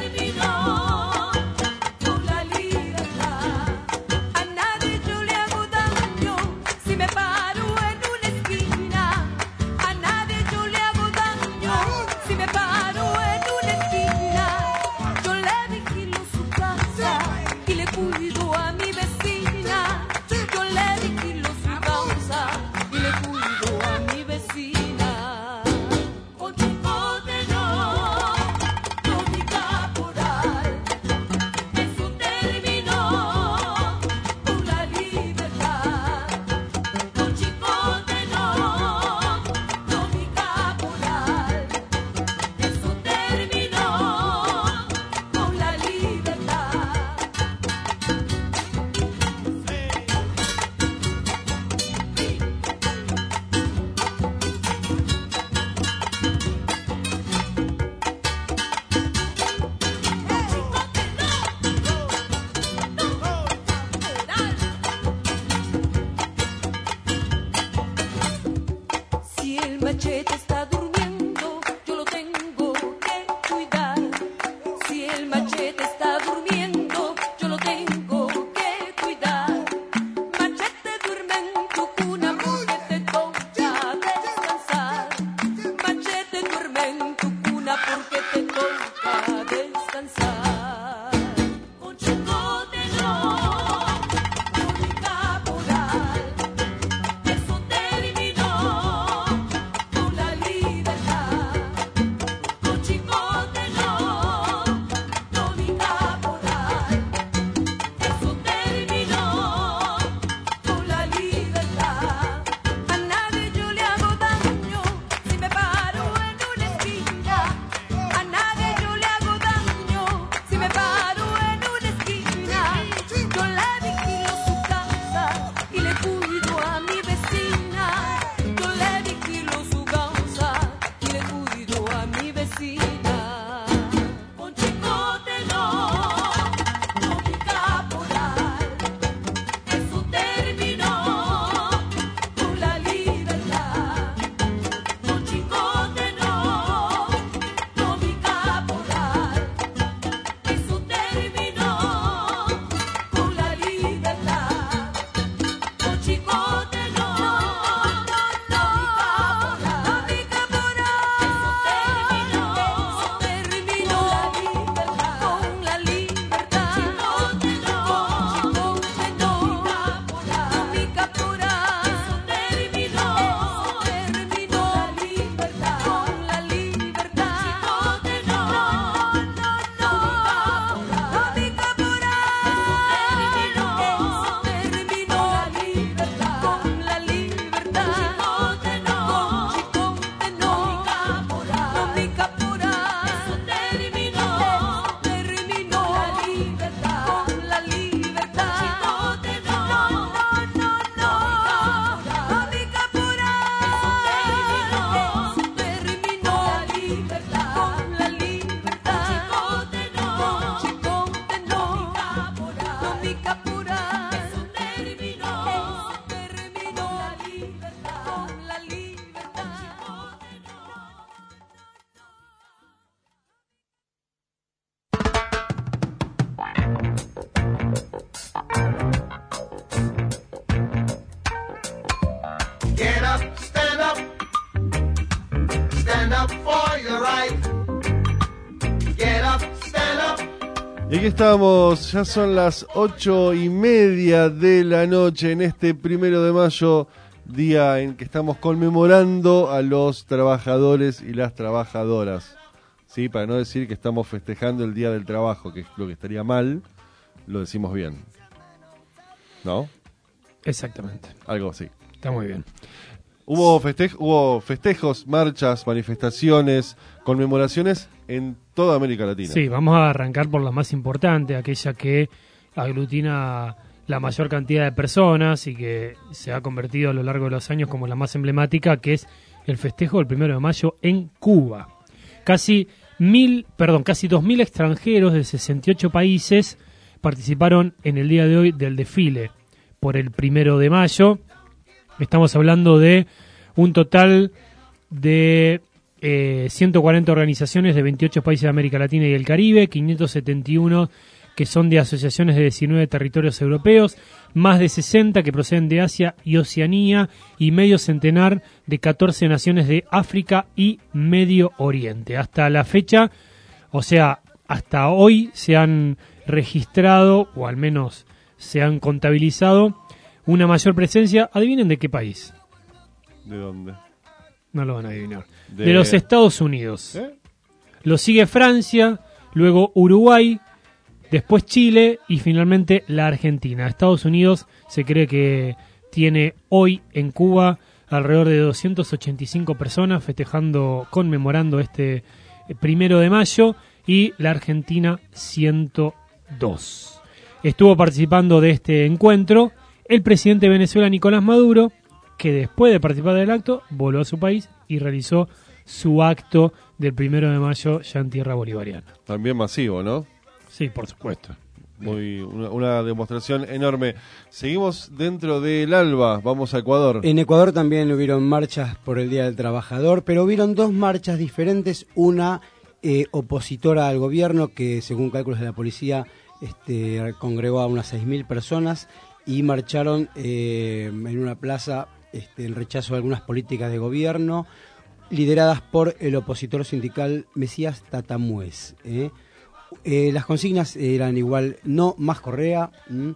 terminó con la libertad. A nadie yo le hago daño si me paro en una esquina. A nadie yo le hago daño si me paro en una esquina. Yo le vigilo su casa y le cuido a mi vecina. Yo le vigilo su casa y le cuido a mi vecina. Con chicote no, con mi caporal, eso terminó con la libertad. Con chicote no, con mi caporal, eso terminó con la libertad. Y aquí estamos, ya son las ocho y media de la noche en este primero de mayo, día en que estamos conmemorando a los trabajadores y las trabajadoras. Sí, para no decir que estamos festejando el Día del Trabajo, que es lo que estaría mal, lo decimos bien. ¿No? Exactamente. Algo así. Está muy bien. Hubo, festej hubo festejos, marchas, manifestaciones, conmemoraciones en toda América Latina. Sí, vamos a arrancar por la más importante, aquella que aglutina la mayor cantidad de personas y que se ha convertido a lo largo de los años como la más emblemática, que es el festejo del primero de mayo en Cuba. Casi mil, perdón, casi dos mil extranjeros de sesenta y ocho países participaron en el día de hoy del desfile por el primero de mayo. Estamos hablando de un total de eh, ciento cuarenta organizaciones de veintiocho países de América Latina y el Caribe, quinientos setenta y uno que son de asociaciones de diecinueve territorios europeos, más de sesenta que proceden de Asia y Oceanía y medio centenar de catorce naciones de África y Medio Oriente. Hasta la fecha, o sea, hasta hoy se han registrado, o al menos se han contabilizado, una mayor presencia. ¿Adivinen de qué país? ¿De dónde? No lo van a adivinar. De, de los Estados Unidos. ¿Eh? Lo sigue Francia, luego Uruguay, después Chile y finalmente la Argentina. Estados Unidos se cree que tiene hoy en Cuba alrededor de doscientas ochenta y cinco personas festejando, conmemorando este primero de mayo, y la Argentina ciento dos. Estuvo participando de este encuentro el presidente de Venezuela, Nicolás Maduro, que después de participar del acto, voló a su país y realizó su acto del primero de mayo ya en tierra bolivariana. También masivo, ¿no? Sí, por supuesto. Muy una, una demostración enorme. Seguimos dentro del ALBA, vamos a Ecuador. En Ecuador también hubieron marchas por el Día del Trabajador, pero hubieron dos marchas diferentes, una eh, opositora al gobierno, que según cálculos de la policía este, congregó a unas seis mil personas, y marcharon eh, en una plaza este, en rechazo de algunas políticas de gobierno, lideradas por el opositor sindical Mesías Tatamuez. ¿eh? Eh, las consignas eran igual, no más Correa,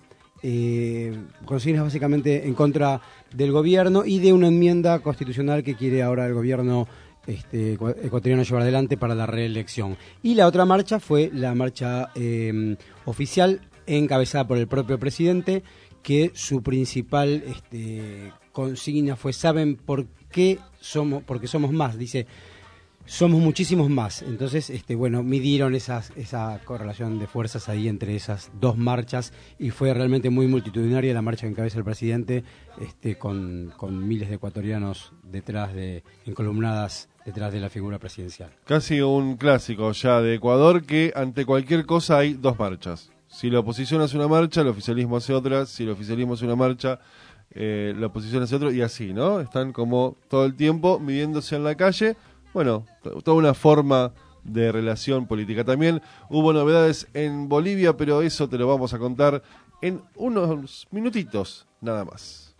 eh, consignas básicamente en contra del gobierno y de una enmienda constitucional que quiere ahora el gobierno este, ecuatoriano llevar adelante para la reelección. Y la otra marcha fue la marcha eh, oficial encabezada por el propio presidente, que su principal este, consigna fue: ¿saben por qué somos? Porque somos más, dice. Somos muchísimos más. Entonces, este, bueno, midieron esas, esa correlación de fuerzas ahí entre esas dos marchas y fue realmente muy multitudinaria la marcha que encabeza el presidente, este, con, con miles de ecuatorianos detrás de, encolumnadas detrás de la figura presidencial. Casi un clásico ya de Ecuador, que ante cualquier cosa hay dos marchas. Si la oposición hace una marcha, el oficialismo hace otra. Si el oficialismo hace una marcha, eh, la oposición hace otra. Y así, ¿no? Están como todo el tiempo midiéndose en la calle. Bueno, toda una forma de relación política. También hubo novedades en Bolivia, pero eso te lo vamos a contar en unos minutitos nada más.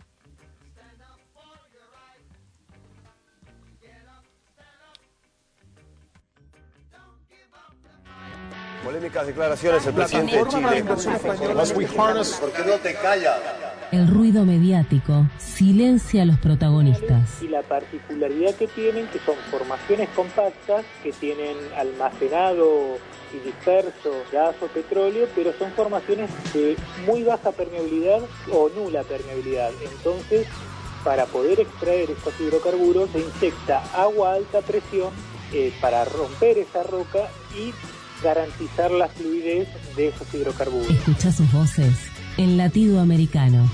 Polémicas declaraciones del presidente de Chile. ¿Por qué no te callas? El ruido mediático silencia a los protagonistas. Y la particularidad que tienen, que son formaciones compactas, que tienen almacenado y disperso gas o petróleo, pero son formaciones de muy baja permeabilidad o nula permeabilidad. Entonces, para poder extraer estos hidrocarburos, se inyecta agua a alta presión eh, para romper esa roca y garantizar la fluidez de esos hidrocarburos. Escucha sus voces en Latido Americano.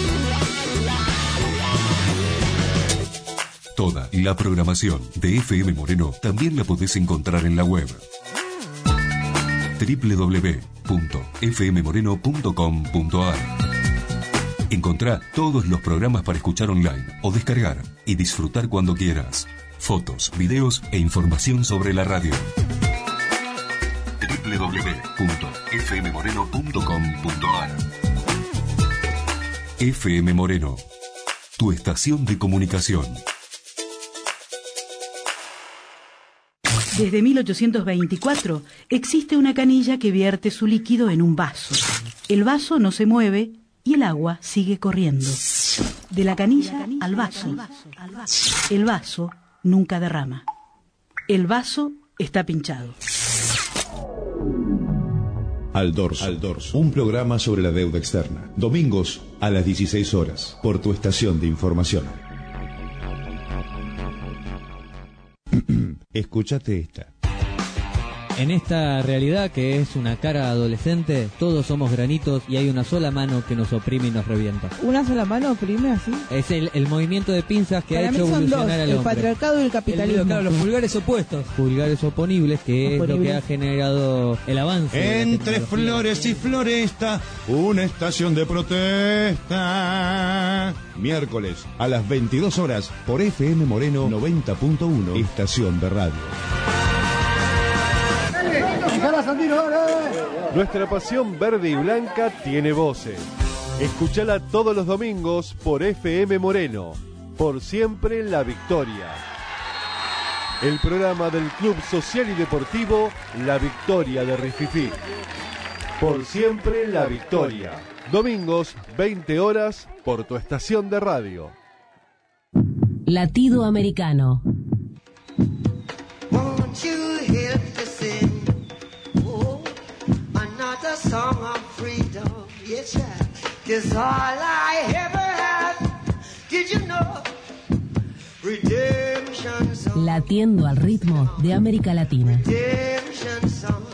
Toda la programación de F M Moreno también la podés encontrar en la web doble u doble u doble u punto f m moreno punto com punto a r. Encontrá todos los programas para escuchar online o descargar y disfrutar cuando quieras. Fotos, videos e información sobre la radio. doble u doble u doble u punto f m moreno punto com punto a r. F M Moreno, tu estación de comunicación. Desde mil ochocientos veinticuatro existe una canilla que vierte su líquido en un vaso. El vaso no se mueve y el agua sigue corriendo. De la canilla al vaso. El vaso nunca derrama. El vaso está pinchado. Al dorso. Al dorso. Un programa sobre la deuda externa. Domingos a las dieciséis horas por tu estación de información. Escúchate esta. En esta realidad que es una cara adolescente, todos somos granitos y hay una sola mano que nos oprime y nos revienta. ¿Una sola mano oprime así? Es el, el movimiento de pinzas que Para ha mí hecho son evolucionar dos, al el hombre. patriarcado y el capitalismo. El, claro, los pulgares opuestos. Pulgares oponibles, que es lo que ha generado el avance. Entre flores y floresta, una estación de protesta. Miércoles a las veintidós horas por F M Moreno noventa punto uno, estación de radio. Nuestra pasión verde y blanca tiene voces. Escúchala todos los domingos por F M Moreno. Por siempre la victoria. El programa del Club Social y Deportivo La Victoria de Rififí. Por siempre la victoria. Domingos, veinte horas, por tu estación de radio. Latido Americano. Song of freedom, yes, child, 'cause all I ever had, did you know, redemption songs. Latiendo al ritmo de América Latina. Redemption songs.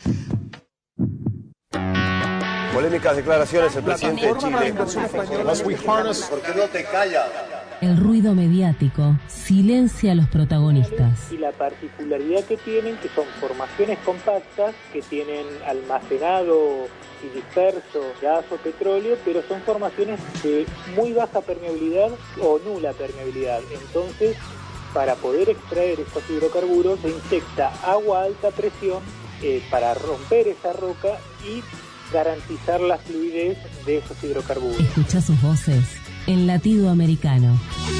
Polémicas declaraciones del presidente de Chile. ¿Por qué no te callas? El ruido mediático silencia a los protagonistas. Y la particularidad que tienen, que son formaciones compactas, que tienen almacenado y disperso gas o petróleo, pero son formaciones de muy baja permeabilidad o nula permeabilidad. Entonces, para poder extraer estos hidrocarburos, se inyecta agua a alta presión eh, para romper esa roca y garantizar la fluidez de esos hidrocarburos. Escucha sus voces en Latido Americano.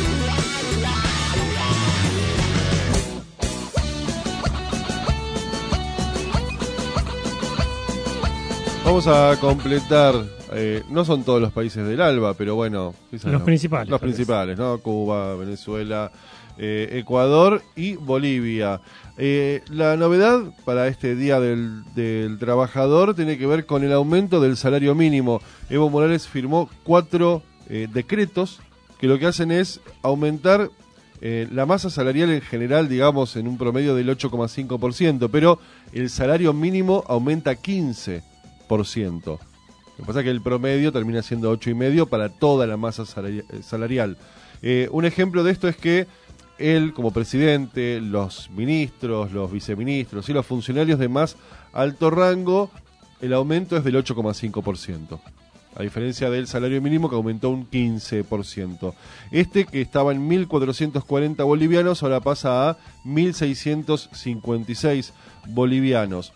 Vamos a completar, eh, no son todos los países del ALBA, pero bueno, los no, principales. Los principales, ¿no? Cuba, Venezuela, eh, Ecuador y Bolivia. Eh, la novedad para este Día del, del Trabajador tiene que ver con el aumento del salario mínimo. Evo Morales firmó cuatro eh, decretos que lo que hacen es aumentar eh, la masa salarial en general, digamos, en un promedio del ocho coma cinco por ciento, pero el salario mínimo aumenta quince por ciento. Lo que pasa es que el promedio termina siendo ocho coma cinco por ciento para toda la masa salarial. Eh, un ejemplo de esto es que él, como presidente, los ministros, los viceministros y los funcionarios de más alto rango, el aumento es del ocho coma cinco por ciento. A diferencia del salario mínimo, que aumentó un quince por ciento. Este, que estaba en mil cuatrocientos cuarenta bolivianos, ahora pasa a mil seiscientos cincuenta y seis bolivianos.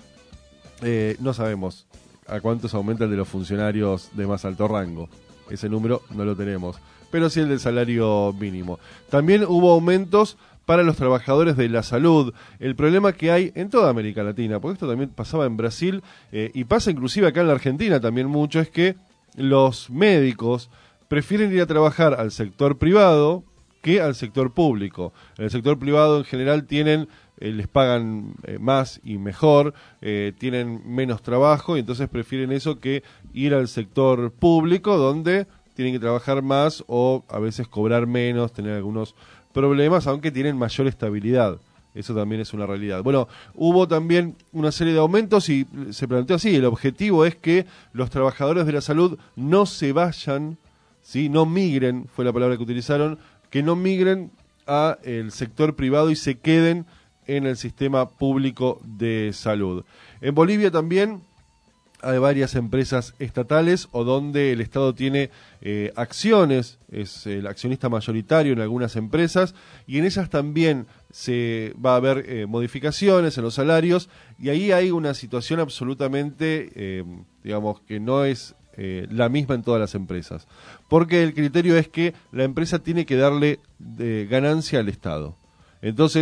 Eh, no sabemos a cuántos aumenta el de los funcionarios de más alto rango. Ese número no lo tenemos. Pero sí el del salario mínimo. También hubo aumentos para los trabajadores de la salud. El problema que hay en toda América Latina, porque esto también pasaba en Brasil eh, y pasa inclusive acá en la Argentina también mucho, es que los médicos prefieren ir a trabajar al sector privado que al sector público. En el sector privado en general tienen, eh, les pagan eh, más y mejor, eh, tienen menos trabajo y entonces prefieren eso que ir al sector público, donde tienen que trabajar más o a veces cobrar menos, tener algunos problemas, aunque tienen mayor estabilidad. Eso también es una realidad. Bueno, hubo también una serie de aumentos y se planteó así, el objetivo es que los trabajadores de la salud no se vayan, ¿sí? No migren, fue la palabra que utilizaron, que no migren a el sector privado y se queden en el sistema público de salud. En Bolivia también hay varias empresas estatales o donde el Estado tiene eh, acciones, es el accionista mayoritario en algunas empresas, y en ellas también se va a haber eh, modificaciones en los salarios, y ahí hay una situación absolutamente, eh, digamos, que no es eh, la misma en todas las empresas, porque el criterio es que la empresa tiene que darle eh, ganancia al Estado. Entonces,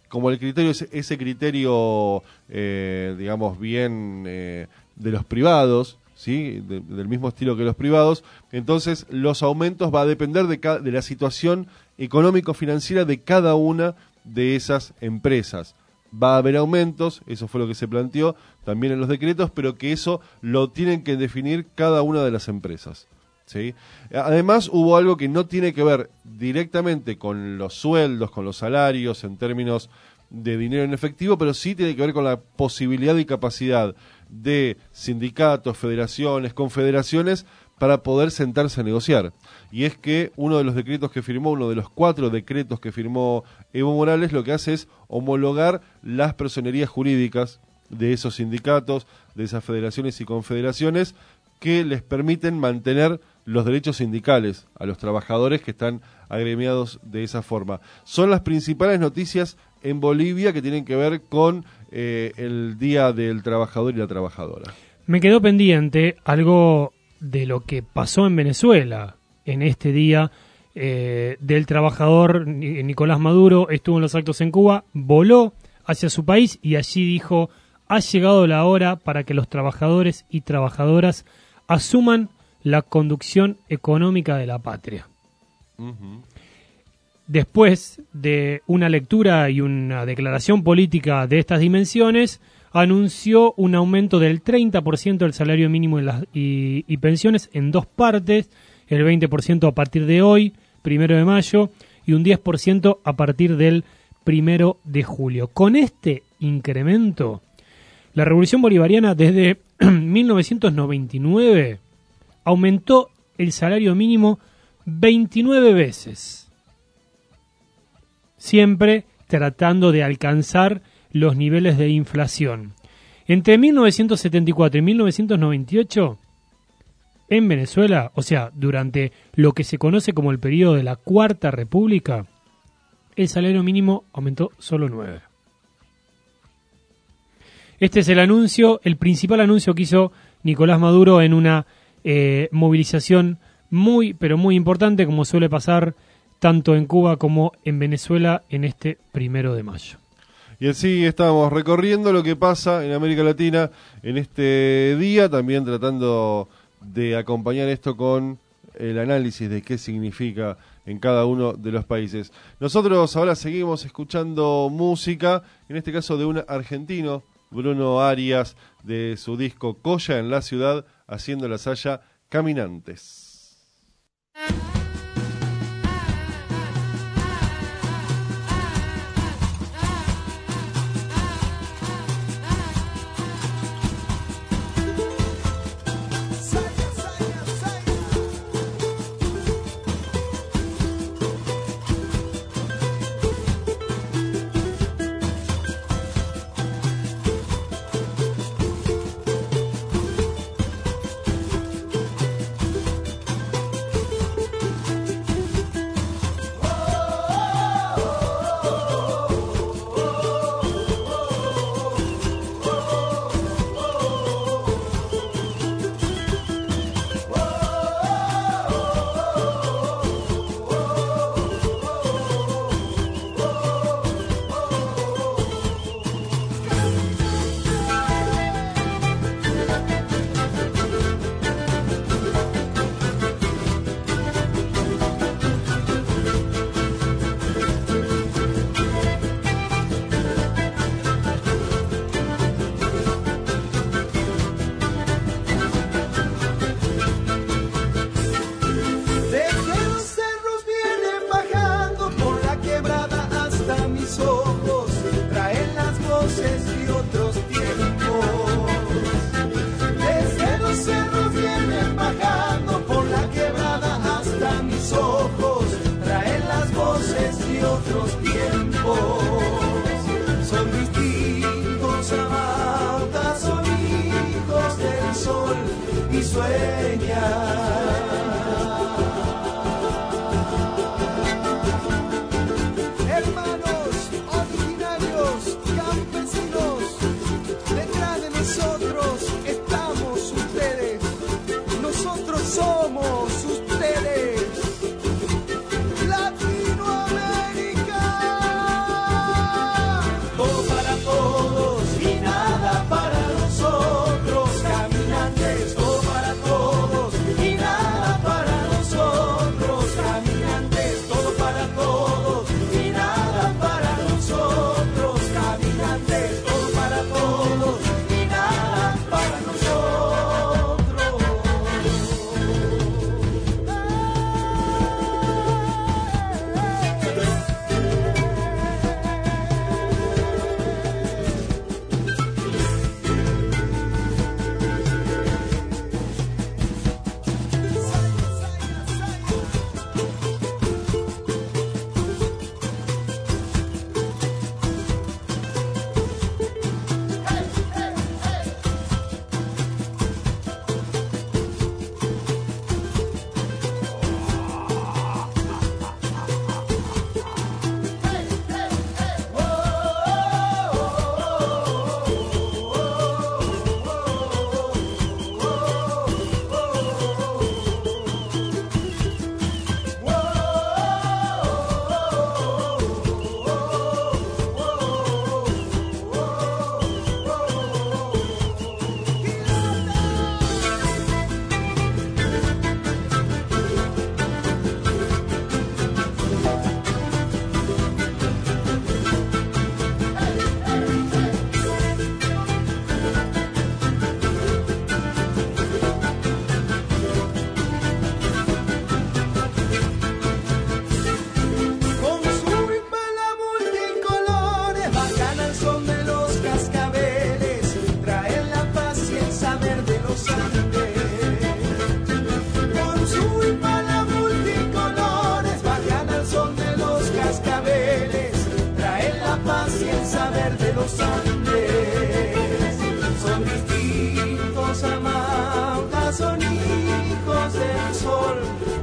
como el criterio es ese criterio, eh, digamos, bien eh, de los privados, ¿sí? De, del mismo estilo que los privados, entonces los aumentos va a depender de, ca- de la situación económico-financiera de cada una de esas empresas. Va a haber aumentos, eso fue lo que se planteó también en los decretos, pero que eso lo tienen que definir cada una de las empresas, ¿sí? Además, hubo algo que no tiene que ver directamente con los sueldos, con los salarios, en términos de dinero en efectivo, pero sí tiene que ver con la posibilidad y capacidad de sindicatos, federaciones, confederaciones, para poder sentarse a negociar. Y es que uno de los decretos que firmó, uno de los cuatro decretos que firmó Evo Morales, lo que hace es homologar las personerías jurídicas de esos sindicatos, de esas federaciones y confederaciones, que les permiten mantener los derechos sindicales a los trabajadores que están agremiados de esa forma. Son las principales noticias en Bolivia que tienen que ver con eh, el Día del Trabajador y la Trabajadora. Me quedó pendiente algo de lo que pasó en Venezuela en este Día eh, del Trabajador. Nicolás Maduro estuvo en los actos en Cuba, voló hacia su país y allí dijo: ha llegado la hora para que los trabajadores y trabajadoras asuman la conducción económica de la patria. Uh-huh. Después de una lectura y una declaración política de estas dimensiones, anunció un aumento del treinta por ciento del salario mínimo y, las, y, y pensiones en dos partes, el veinte por ciento a partir de hoy, primero de mayo, y un diez por ciento a partir del primero de julio. Con este incremento, la Revolución Bolivariana desde mil novecientos noventa y nueve aumentó el salario mínimo veintinueve veces, siempre tratando de alcanzar los niveles de inflación. Entre mil novecientos setenta y cuatro y mil novecientos noventa y ocho, en Venezuela, o sea, durante lo que se conoce como el periodo de la Cuarta República, el salario mínimo aumentó solo nueve. Este es el anuncio, el principal anuncio que hizo Nicolás Maduro en una eh, movilización muy, pero muy importante, como suele pasar tanto en Cuba como en Venezuela en este primero de mayo. Y así estamos recorriendo lo que pasa en América Latina en este día, también tratando de acompañar esto con el análisis de qué significa en cada uno de los países. Nosotros ahora seguimos escuchando música, en este caso de un argentino, Bruno Arias, de su disco Colla en la Ciudad, haciendo la saya Caminantes.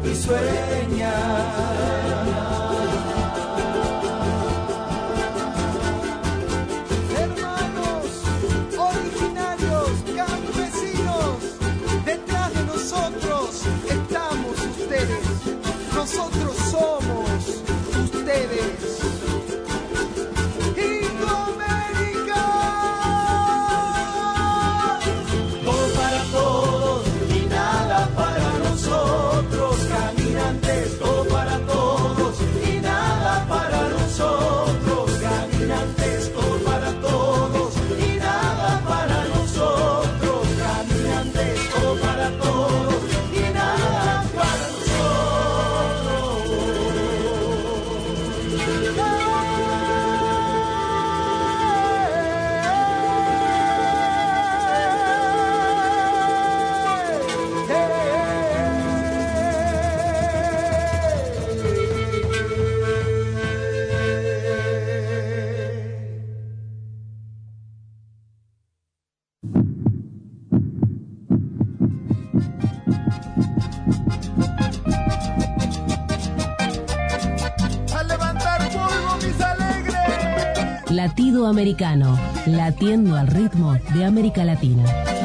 y sueña. Hermanos, originarios, campesinos, detrás de nosotros estamos ustedes. Nosotros somos ustedes. Indoamérica. Todo para todos y nada para nosotros, caminantes. Todo para todos y nada para nosotros, caminantes. Todo para todos y nada para nosotros, caminantes. Todo para todos y nada para Latido Americano, latiendo al ritmo de América Latina.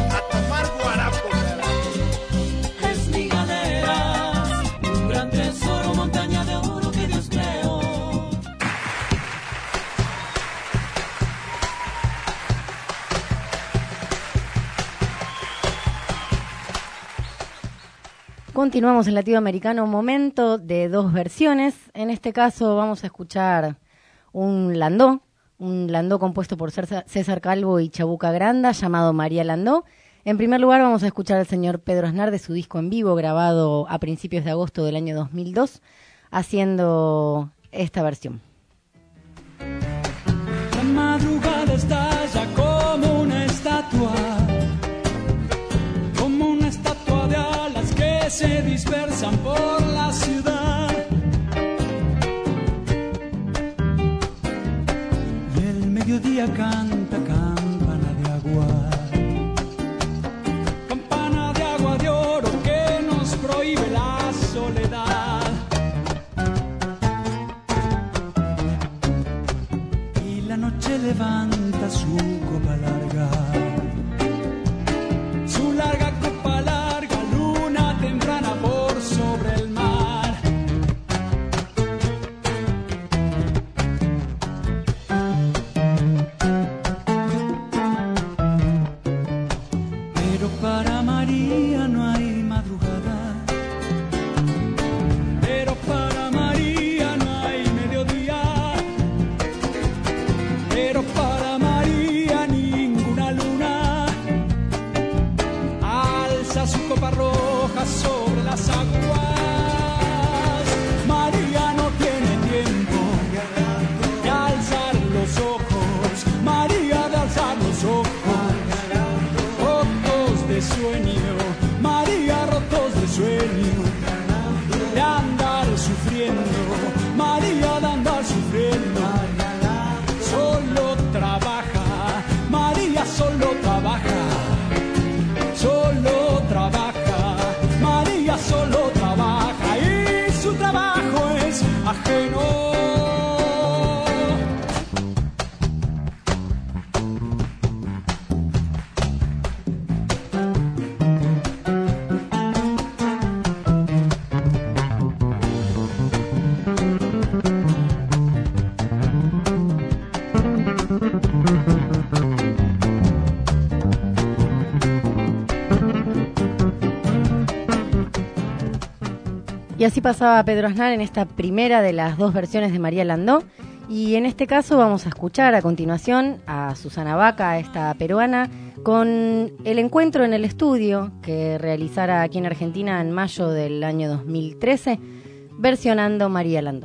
es mi galera, un gran tesoro, montaña de oro que Dios creó. Continuamos en Latido Americano, momento de dos versiones. En este caso vamos a escuchar un landó, un landó compuesto por César Calvo y Chabuca Granda, llamado María Landó. En primer lugar vamos a escuchar al señor Pedro Aznar de su disco en vivo, grabado a principios de agosto del año dos mil dos, haciendo esta versión. La madrugada estalla como una estatua, como una estatua de alas que se dispersan por la ciudad. Y el mediodía canta campana de agua, campana de agua de oro que nos prohíbe la soledad. Y la noche levanta su copa larga, su larga copa larga, luna temprana por sobre el mar. Pero para María no hay madrugada, pero para María no hay mediodía, pero para María ninguna luna alza su copa roja sobre las aguas. María no tiene tiempo de alzar los ojos, María de alzar los ojos, rotos de sueño, María rotos de sueño, de andar sufriendo, María de andar sufriendo. Solo trabaja, María solo trabaja, solo trabaja, María solo trabaja y su trabajo es ajeno. Y así pasaba Pedro Aznar en esta primera de las dos versiones de María Landó. Y en este caso vamos a escuchar a continuación a Susana Baca, esta peruana, con el encuentro en el estudio que realizara aquí en Argentina en mayo del año dos mil trece, versionando María Landó.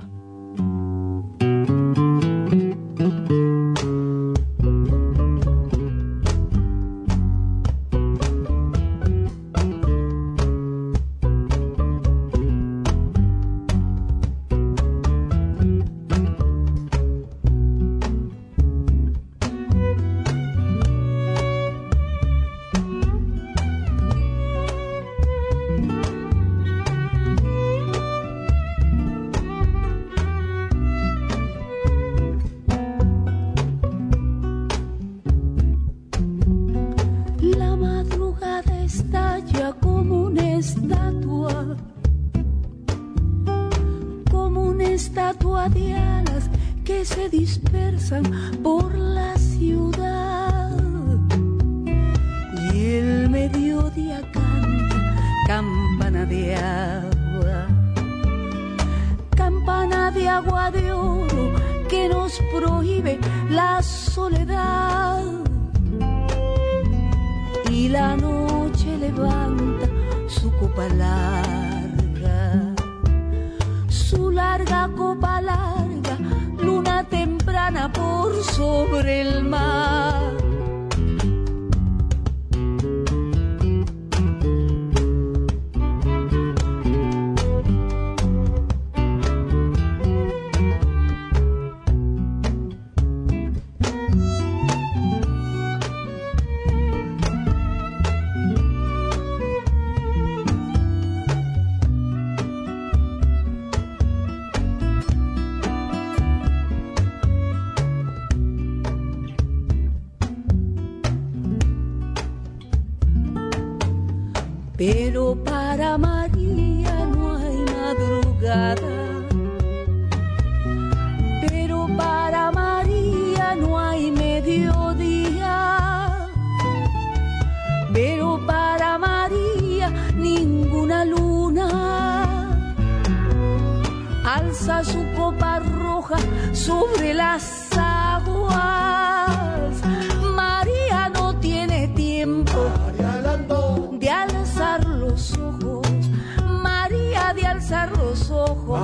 estatua de alas que se dispersan por la ciudad. Y el mediodía canta campana de agua, campana de agua de oro que nos prohíbe la soledad. Y la noche levanta su copa larga, su larga copa larga, luna temprana por sobre el mar. Pero para María no hay madrugada, pero para María no hay mediodía, pero para María ninguna luna alza su copa roja sobre las aguas. María no tiene tiempo de alzar los ojos, María de alzar los ojos,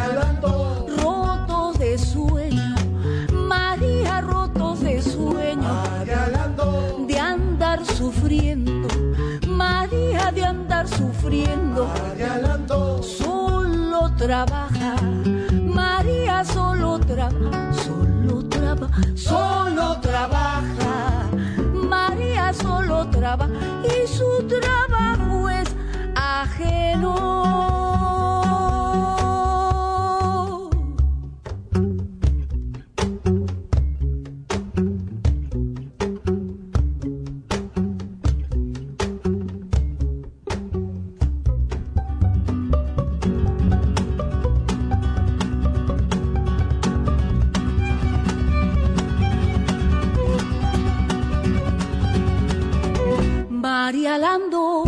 rotos de sueño, María rotos de sueño, de andar sufriendo, María de andar sufriendo, solo trabaja, María solo trabaja, solo trabaja, solo trabaja. María solo trabaja y su trabajo es ajeno. María Lando,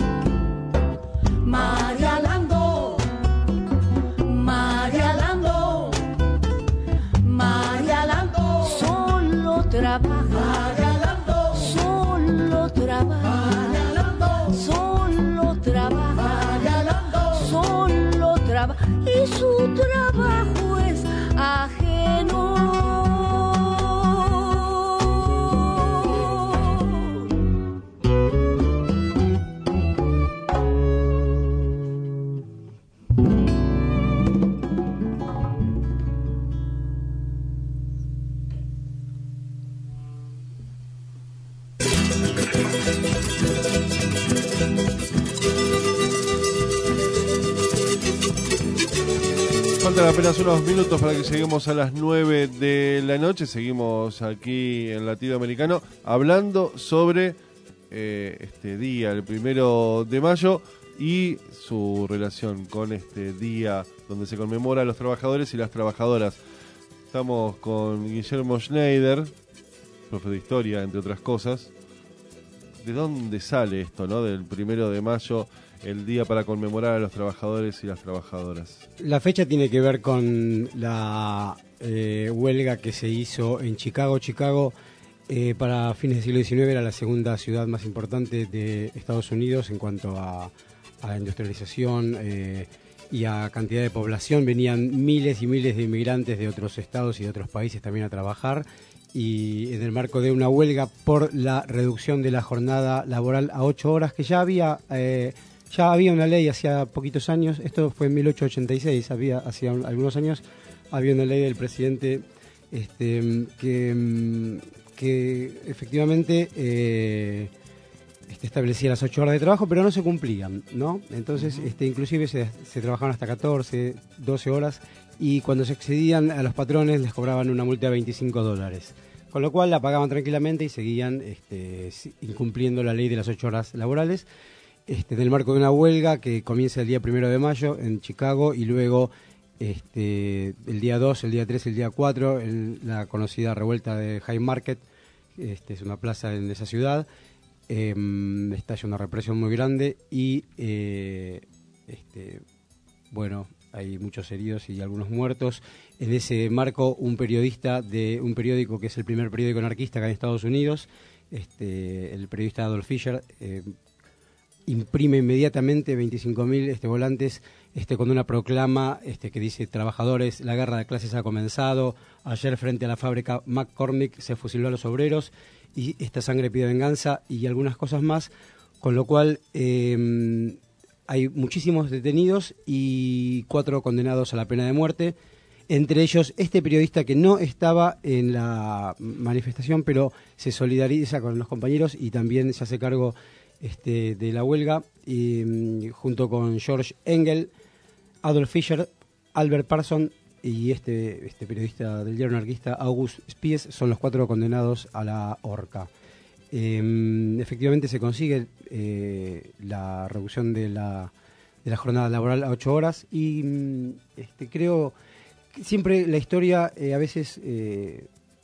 María Lando, María Lando, María Lando, solo trabaja, María Lando, solo trabaja, María Lando, solo trabaja, María Lando, solo trabaja y su trabajo es ajeno. Faltan apenas unos minutos para que lleguemos a las nueve de la noche. Seguimos aquí en Latido Americano hablando sobre eh, este día, el primero de mayo, y su relación con este día donde se conmemora a los trabajadores y las trabajadoras. Estamos con Guillermo Schneider, profe de historia, entre otras cosas. ¿De dónde sale esto, no? Del primero de mayo, el día para conmemorar a los trabajadores y las trabajadoras. La fecha tiene que ver con la eh, huelga que se hizo en Chicago. Chicago, eh, para fines del siglo diecinueve, era la segunda ciudad más importante de Estados Unidos en cuanto a, a industrialización eh, y a cantidad de población. Venían miles y miles de inmigrantes de otros estados y de otros países también a trabajar. Y en el marco de una huelga por la reducción de la jornada laboral a ocho horas, que ya había eh, ya había una ley hacía poquitos años, esto fue en mil ochocientos ochenta y seis, había hacía algunos años había una ley del presidente este, que, que efectivamente eh, este, establecía las ocho horas de trabajo, pero no se cumplían, ¿no? Entonces, uh-huh. este, inclusive se, se trabajaban hasta catorce, doce horas. Y cuando se excedían a los patrones les cobraban una multa de veinticinco dólares. Con lo cual la pagaban tranquilamente y seguían este, incumpliendo la ley de las ocho horas laborales. Este, en el marco de una huelga que comienza el día primero de mayo en Chicago y luego Este, el día dos, el día tres, el día cuatro, el, la conocida revuelta de Haymarket, este, es una plaza en esa ciudad, eh, estalla una represión muy grande y, eh, este, bueno, hay muchos heridos y algunos muertos. En ese marco, un periodista de un periódico que es el primer periódico anarquista acá en Estados Unidos, este, el periodista Adolf Fischer, eh, imprime inmediatamente veinticinco mil este, volantes este, con una proclama este, que dice: trabajadores, la guerra de clases ha comenzado. Ayer frente a la fábrica McCormick se fusiló a los obreros y esta sangre pide venganza, y algunas cosas más, con lo cual eh, hay muchísimos detenidos y cuatro condenados a la pena de muerte, entre ellos este periodista que no estaba en la manifestación pero se solidariza con los compañeros y también se hace cargo Este, de la huelga, y, junto con George Engel, Adolf Fischer, Albert Parson y este, este periodista del diario anarquista August Spies, son los cuatro condenados a la horca. Eh, efectivamente se consigue eh, la reducción de la, de la jornada laboral a ocho horas y este, creo que siempre la historia eh, a veces... Eh,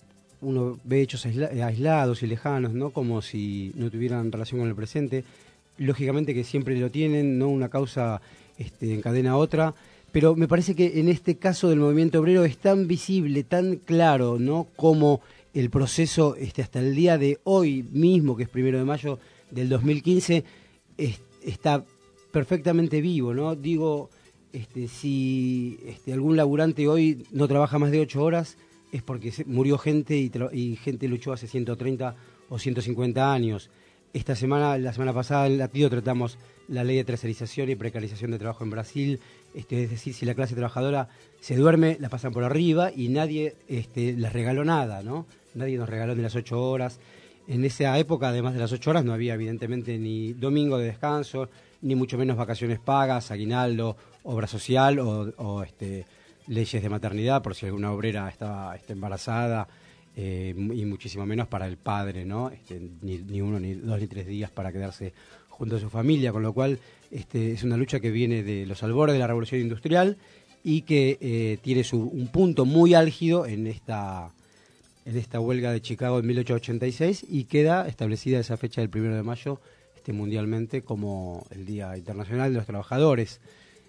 uno ve hechos aisla- aislados y lejanos, ¿no? Como si no tuvieran relación con el presente. Lógicamente que siempre lo tienen, ¿no? Una causa este, encadena a otra, pero me parece que en este caso del movimiento obrero es tan visible, tan claro, ¿no? Como el proceso este, hasta el día de hoy mismo, que es primero de mayo del dos mil quince, es, está perfectamente vivo, ¿no? Digo, este, si este, algún laburante hoy no trabaja más de ocho horas, es porque se, murió gente y, tra- y gente luchó hace ciento treinta o ciento cincuenta años. Esta semana, la semana pasada en Latido tratamos la ley de tercerización y precarización de trabajo en Brasil. Este, es decir, si la clase trabajadora se duerme, la pasan por arriba y nadie este, les regaló nada, ¿no? Nadie nos regaló de las ocho horas. En esa época, además de las ocho horas, no había evidentemente ni domingo de descanso, ni mucho menos vacaciones pagas, aguinaldo, obra social o, o este, leyes de maternidad, por si alguna obrera estaba está embarazada, eh, y muchísimo menos para el padre, ¿no? Este, ni, ni uno, ni dos, ni tres días para quedarse junto a su familia, con lo cual este, es una lucha que viene de los albores de la Revolución Industrial y que eh, tiene su, un punto muy álgido en esta, en esta huelga de Chicago en mil ochocientos ochenta y seis, y queda establecida esa fecha del primero de mayo este, mundialmente como el Día Internacional de los Trabajadores.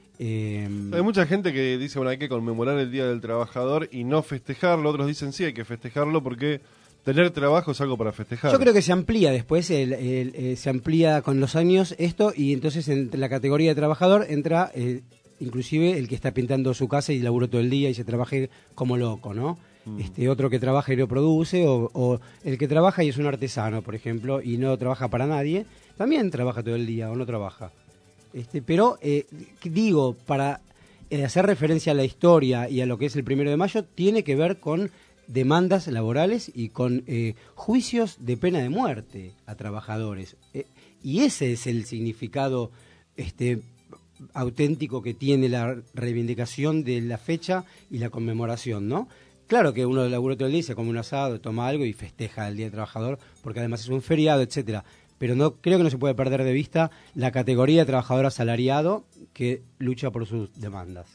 Eh, hay mucha gente que dice, bueno, hay que conmemorar el Día del Trabajador y no festejarlo. Otros dicen, sí, hay que festejarlo porque tener trabajo es algo para festejar. Yo creo que se amplía después, el, el, el, se amplía con los años esto, y entonces en la categoría de trabajador entra eh, inclusive el que está pintando su casa y laburó todo el día y se trabaje como loco, ¿no? Mm. Este otro que trabaja y lo produce, o, o el que trabaja y es un artesano, por ejemplo, y no trabaja para nadie, también trabaja todo el día o no trabaja. Este, pero, eh, digo, para eh, hacer referencia a la historia y a lo que es el primero de mayo, tiene que ver con demandas laborales y con eh, juicios de pena de muerte a trabajadores. Eh, y ese es el significado este, auténtico que tiene la reivindicación de la fecha y la conmemoración, ¿no? Claro que uno labura todo el día, se come un asado, toma algo y festeja el Día del Trabajador, porque además es un feriado, etcétera. Pero no creo que no se puede perder de vista la categoría de trabajador asalariado que lucha por sus demandas.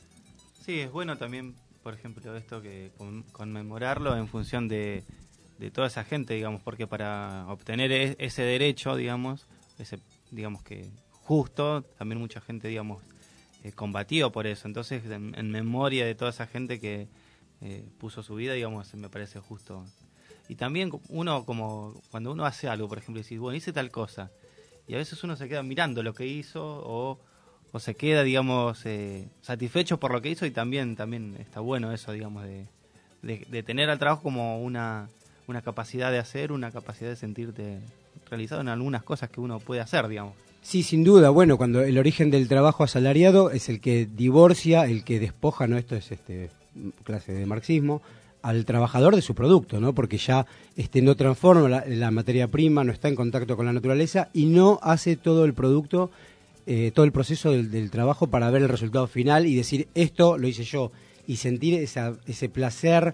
Sí, es bueno también, por ejemplo, esto que con, conmemorarlo en función de, de toda esa gente, digamos, porque para obtener es, ese derecho, digamos, ese, digamos que justo, también mucha gente, digamos, eh, combatió por eso. Entonces, en, en memoria de toda esa gente que eh, puso su vida, digamos, me parece justo. Y también uno, como cuando uno hace algo, por ejemplo, decís, bueno, hice tal cosa, y a veces uno se queda mirando lo que hizo, o, o se queda, digamos, eh, satisfecho por lo que hizo, y también también está bueno eso, digamos, de, de, de tener al trabajo como una, una capacidad de hacer, una capacidad de sentirte realizado en algunas cosas que uno puede hacer, digamos. Sí, sin duda. Bueno, cuando el origen del trabajo asalariado es el que divorcia, el que despoja, ¿no? Esto es este clase de marxismo, al trabajador de su producto, ¿no? Porque ya este no transforma la, la materia prima, no está en contacto con la naturaleza y no hace todo el producto, eh, todo el proceso del, del trabajo para ver el resultado final y decir, esto lo hice yo, y sentir esa, ese placer,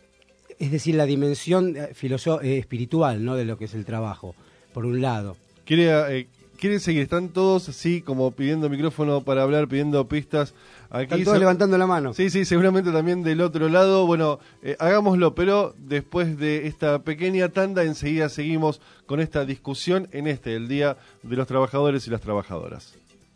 es decir, la dimensión filosó- eh, espiritual, ¿no? De lo que es el trabajo, por un lado. Quería, eh, quieren seguir, están todos así como pidiendo micrófono para hablar, pidiendo pistas. Aquí están todos se... levantando la mano. Sí, sí, seguramente también del otro lado. Bueno, eh, hagámoslo, pero después de esta pequeña tanda, enseguida seguimos con esta discusión en este, el Día de los Trabajadores y las Trabajadoras.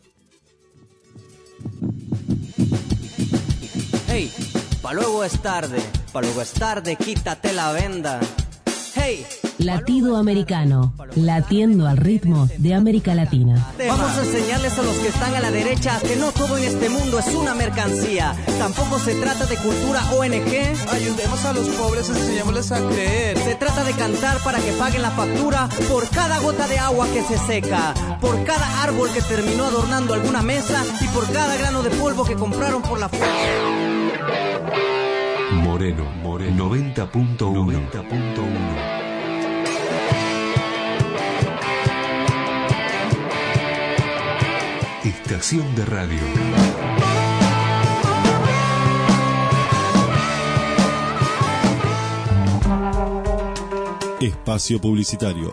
Hey, pa' luego es tarde, pa' luego es tarde, quítate la venda. Hey, Latido Americano, latiendo al ritmo de América Latina. vamos a enseñarles a los que están a la derecha que no todo en este mundo es una mercancía. Tampoco se trata de cultura O N G. Ayudemos a los pobres, enseñémosles a creer. Se trata de cantar para que paguen la factura por cada gota de agua que se seca, por cada árbol que terminó adornando alguna mesa y por cada grano de polvo que compraron por la fuerza. Moreno, Moreno, noventa punto uno. Estación de radio. Espacio publicitario.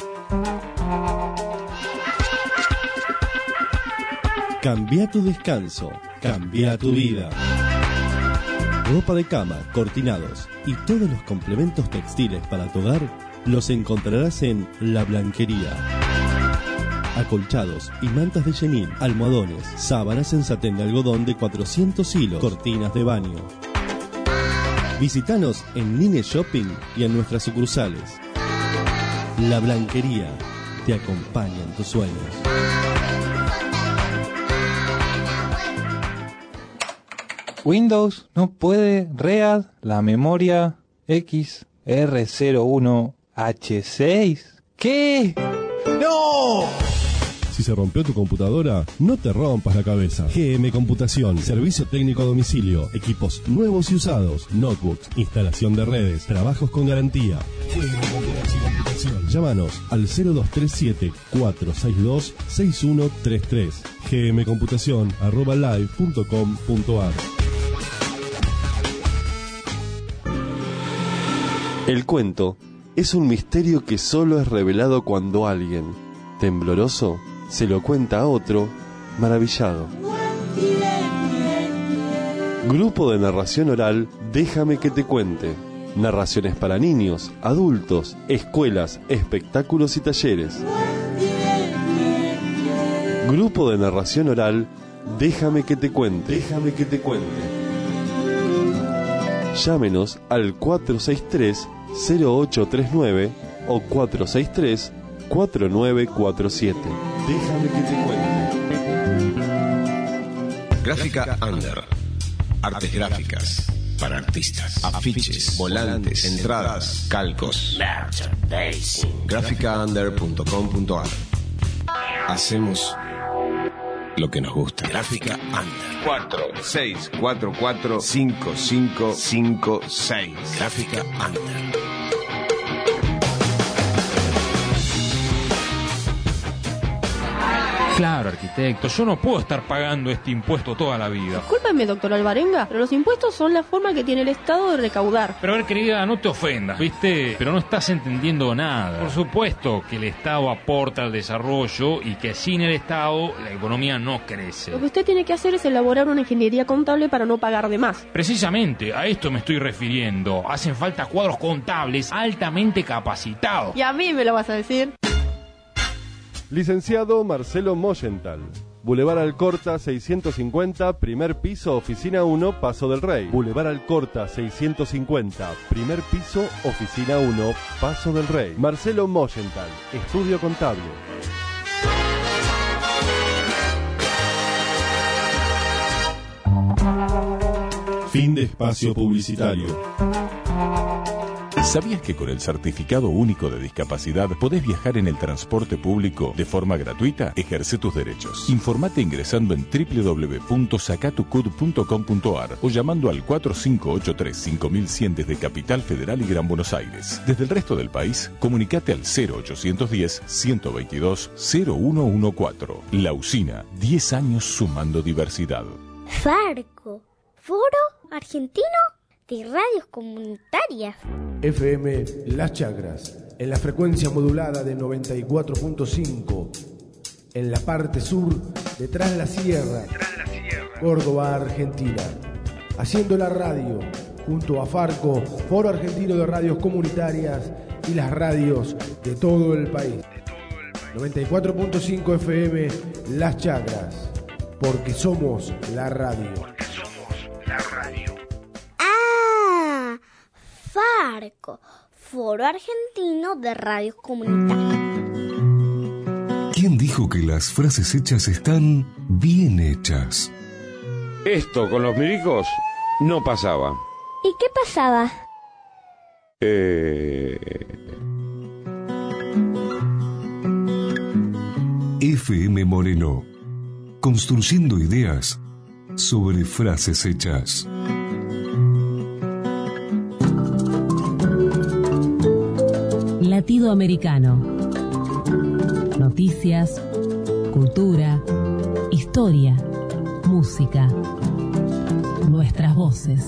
Cambia tu descanso, cambia tu vida. Ropa de cama, cortinados y todos los complementos textiles para tu hogar los encontrarás en La Blanquería. Acolchados y mantas de chenil, almohadones, sábanas en satén de algodón de cuatrocientos hilos, cortinas de baño. Visítanos en Nine Shopping y en nuestras sucursales. La Blanquería te acompaña en tus sueños. Windows no puede read la memoria X R cero uno H seis. ¿Qué? ¡No! Si se rompió tu computadora, no te rompas la cabeza. G M Computación, servicio técnico a domicilio, equipos nuevos y usados, notebooks, instalación de redes, trabajos con garantía. G M Computación. Llámanos al cero dos tres siete, cuatro seis dos, seis uno tres tres. gmcomputación arroba live punto com punto ar. El cuento es un misterio que solo es revelado cuando alguien, tembloroso, se lo cuenta a otro, maravillado. Grupo de narración oral, Déjame que te cuente. Narraciones para niños, adultos, escuelas, espectáculos y talleres. Grupo de narración oral, Déjame que te cuente. Déjame que te cuente. Llámenos al cuatro seis tres, cero ocho tres nueve o cuatro seis tres, cuatro nueve cuatro siete. Déjame que te cuente. Gráfica Under. Artes gráficas para artistas. Afiches, volantes, entradas, calcos. gráfica under punto com punto ar. Hacemos lo que nos gusta. Gráfica Under. cuatro seis cuatro cuatro cinco cinco cinco seis. Gráfica Under. Claro, arquitecto, yo no puedo estar pagando este impuesto toda la vida. Discúlpame, doctor Alvarenga, pero los impuestos son la forma que tiene el Estado de recaudar. Pero a ver, querida, no te ofendas, ¿viste? Pero no estás entendiendo nada. Por supuesto que el Estado aporta al desarrollo y que sin el Estado la economía no crece. Lo que usted tiene que hacer es elaborar una ingeniería contable para no pagar de más. Precisamente, a esto me estoy refiriendo. Hacen falta cuadros contables altamente capacitados. Y a mí me lo vas a decir. Licenciado Marcelo Moyenthal. Boulevard Alcorta seiscientos cincuenta, primer piso, oficina uno, Paso del Rey. Boulevard Alcorta seiscientos cincuenta, primer piso, oficina uno, Paso del Rey. Marcelo Moyenthal, estudio contable. Fin de espacio publicitario. ¿Sabías que con el Certificado Único de Discapacidad podés viajar en el transporte público de forma gratuita? Ejerce tus derechos. Informate ingresando en doble u doble u doble u punto sacatucud punto com punto ar o llamando al cuatro cinco ocho tres, cinco mil cien desde Capital Federal y Gran Buenos Aires. Desde el resto del país, comunicate al cero ochocientos diez, ciento veintidós, cero uno catorce. La Usina, diez años sumando diversidad. Farco, Foro Argentino de Radios Comunitarias. F M Las Chacras, en la frecuencia modulada de noventa y cuatro punto cinco. en la parte sur, detrás de la sierra, Córdoba, Argentina. Haciendo la radio, junto a Farco, Foro Argentino de Radios Comunitarias y las radios de todo el país. noventa y cuatro punto cinco F M, Las Chacras, porque somos la radio. Porque somos la radio. ¡Ah! Farco, Foro Argentino de Radios Comunitarias. ¿Quién dijo que las frases hechas están bien hechas? Esto con los milicos no pasaba. ¿Y qué pasaba? Eh... F M Moreno, construyendo ideas sobre frases hechas. Latido Americano. Noticias, cultura, historia, música, nuestras voces.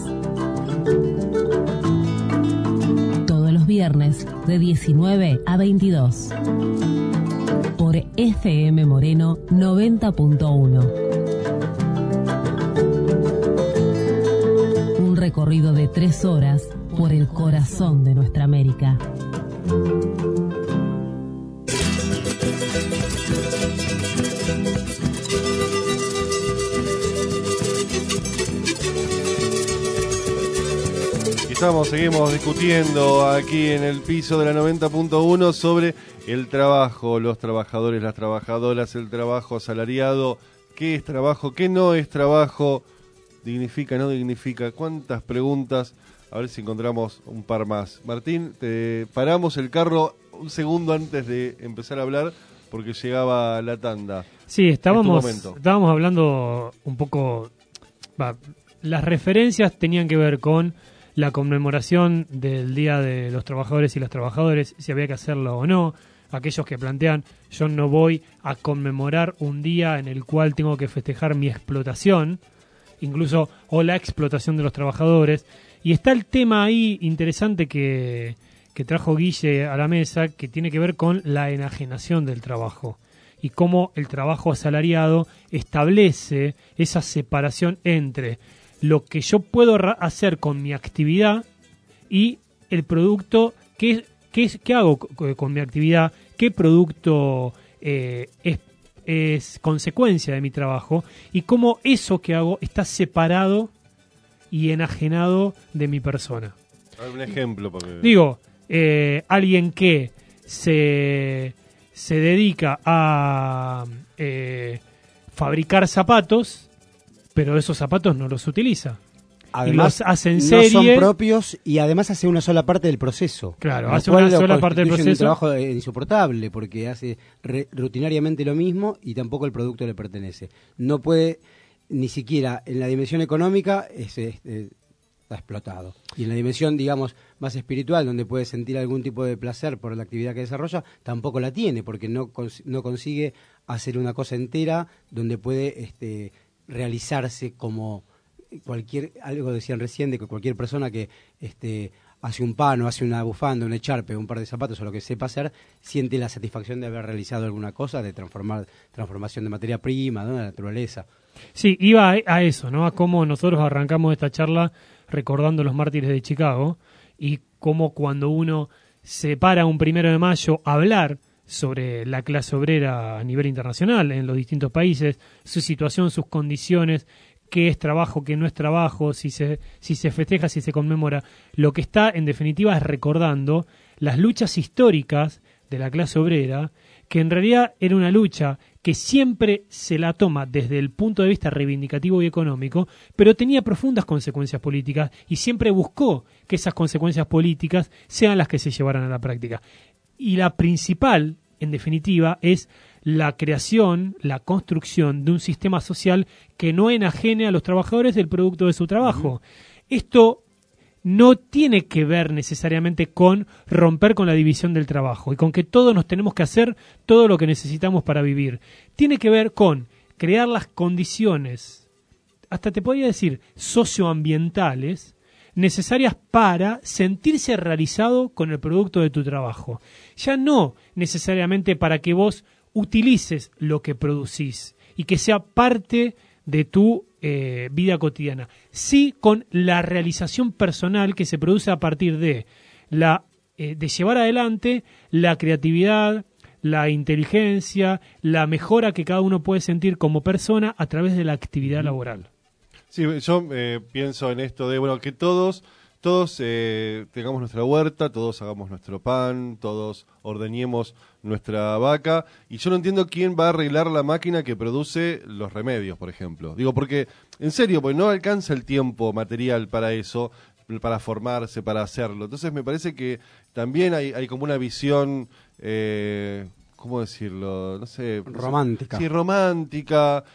Todos los viernes de diecinueve a veintidós. Por F M Moreno noventa punto uno. Un recorrido de tres horas por el corazón de nuestra América. Estamos, seguimos discutiendo aquí en el piso de la noventa punto uno sobre el trabajo, los trabajadores, las trabajadoras, el trabajo asalariado, qué es trabajo, qué no es trabajo, dignifica, no dignifica, cuántas preguntas, a ver si encontramos un par más. Martín, te paramos el carro un segundo antes de empezar a hablar porque llegaba la tanda. Sí, estábamos, estábamos hablando un poco, va, las referencias tenían que ver con la conmemoración del Día de los Trabajadores y las Trabajadoras, si había que hacerlo o no. Aquellos que plantean, yo no voy a conmemorar un día en el cual tengo que festejar mi explotación, incluso, o la explotación de los trabajadores. Y está el tema ahí interesante que, que trajo Guille a la mesa, que tiene que ver con la enajenación del trabajo y cómo el trabajo asalariado establece esa separación entre lo que yo puedo hacer con mi actividad y el producto, qué, qué, qué hago con mi actividad, qué producto eh, es, es consecuencia de mi trabajo y cómo eso que hago está separado y enajenado de mi persona. Un ejemplo. Porque... Digo, eh, alguien que se, se dedica a eh, fabricar zapatos, pero esos zapatos no los utiliza. Además, y los hace en no serie. son propios y además hace una sola parte del proceso. Claro, hace una sola parte del proceso. Es un trabajo insoportable porque hace re, rutinariamente lo mismo y tampoco el producto le pertenece. No puede, ni siquiera en la dimensión económica, es, es, es, está explotado. Y en la dimensión, digamos, más espiritual, donde puede sentir algún tipo de placer por la actividad que desarrolla, tampoco la tiene porque no, cons- no consigue hacer una cosa entera donde puede... este realizarse como cualquier, algo decían recién, de que cualquier persona que este hace un pan o hace una bufanda, un echarpe, un par de zapatos o lo que sepa hacer, siente la satisfacción de haber realizado alguna cosa, de transformar transformación de materia prima, ¿no? De la naturaleza. Sí, iba a, a eso, ¿no? A cómo nosotros arrancamos esta charla recordando los mártires de Chicago y cómo cuando uno se para un primero de mayo a hablar sobre la clase obrera a nivel internacional en los distintos países, su situación, sus condiciones, qué es trabajo, qué no es trabajo, si se, si se festeja, si se conmemora. Lo que está, en definitiva, es recordando las luchas históricas de la clase obrera, que en realidad era una lucha que siempre se la toma desde el punto de vista reivindicativo y económico, pero tenía profundas consecuencias políticas y siempre buscó que esas consecuencias políticas sean las que se llevaran a la práctica. Y la principal, en definitiva, es la creación, la construcción de un sistema social que no enajene a los trabajadores del producto de su trabajo. Uh-huh. Esto no tiene que ver necesariamente con romper con la división del trabajo y con que todos nos tenemos que hacer todo lo que necesitamos para vivir. Tiene que ver con crear las condiciones, hasta te podría decir socioambientales, necesarias para sentirse realizado con el producto de tu trabajo. Ya no necesariamente para que vos utilices lo que producís y que sea parte de tu eh, vida cotidiana. Sí, con la realización personal que se produce a partir de la eh, de llevar adelante la creatividad, la inteligencia, la mejora que cada uno puede sentir como persona a través de la actividad laboral. Sí, yo eh, pienso en esto de, bueno, que todos, todos eh, tengamos nuestra huerta, todos hagamos nuestro pan, todos ordeñemos nuestra vaca, y yo no entiendo quién va a arreglar la máquina que produce los remedios, por ejemplo. Digo, porque, en serio, pues no alcanza el tiempo material para eso, para formarse, para hacerlo. Entonces me parece que también hay, hay como una visión, eh, ¿cómo decirlo? No sé. Romántica. Sí, romántica,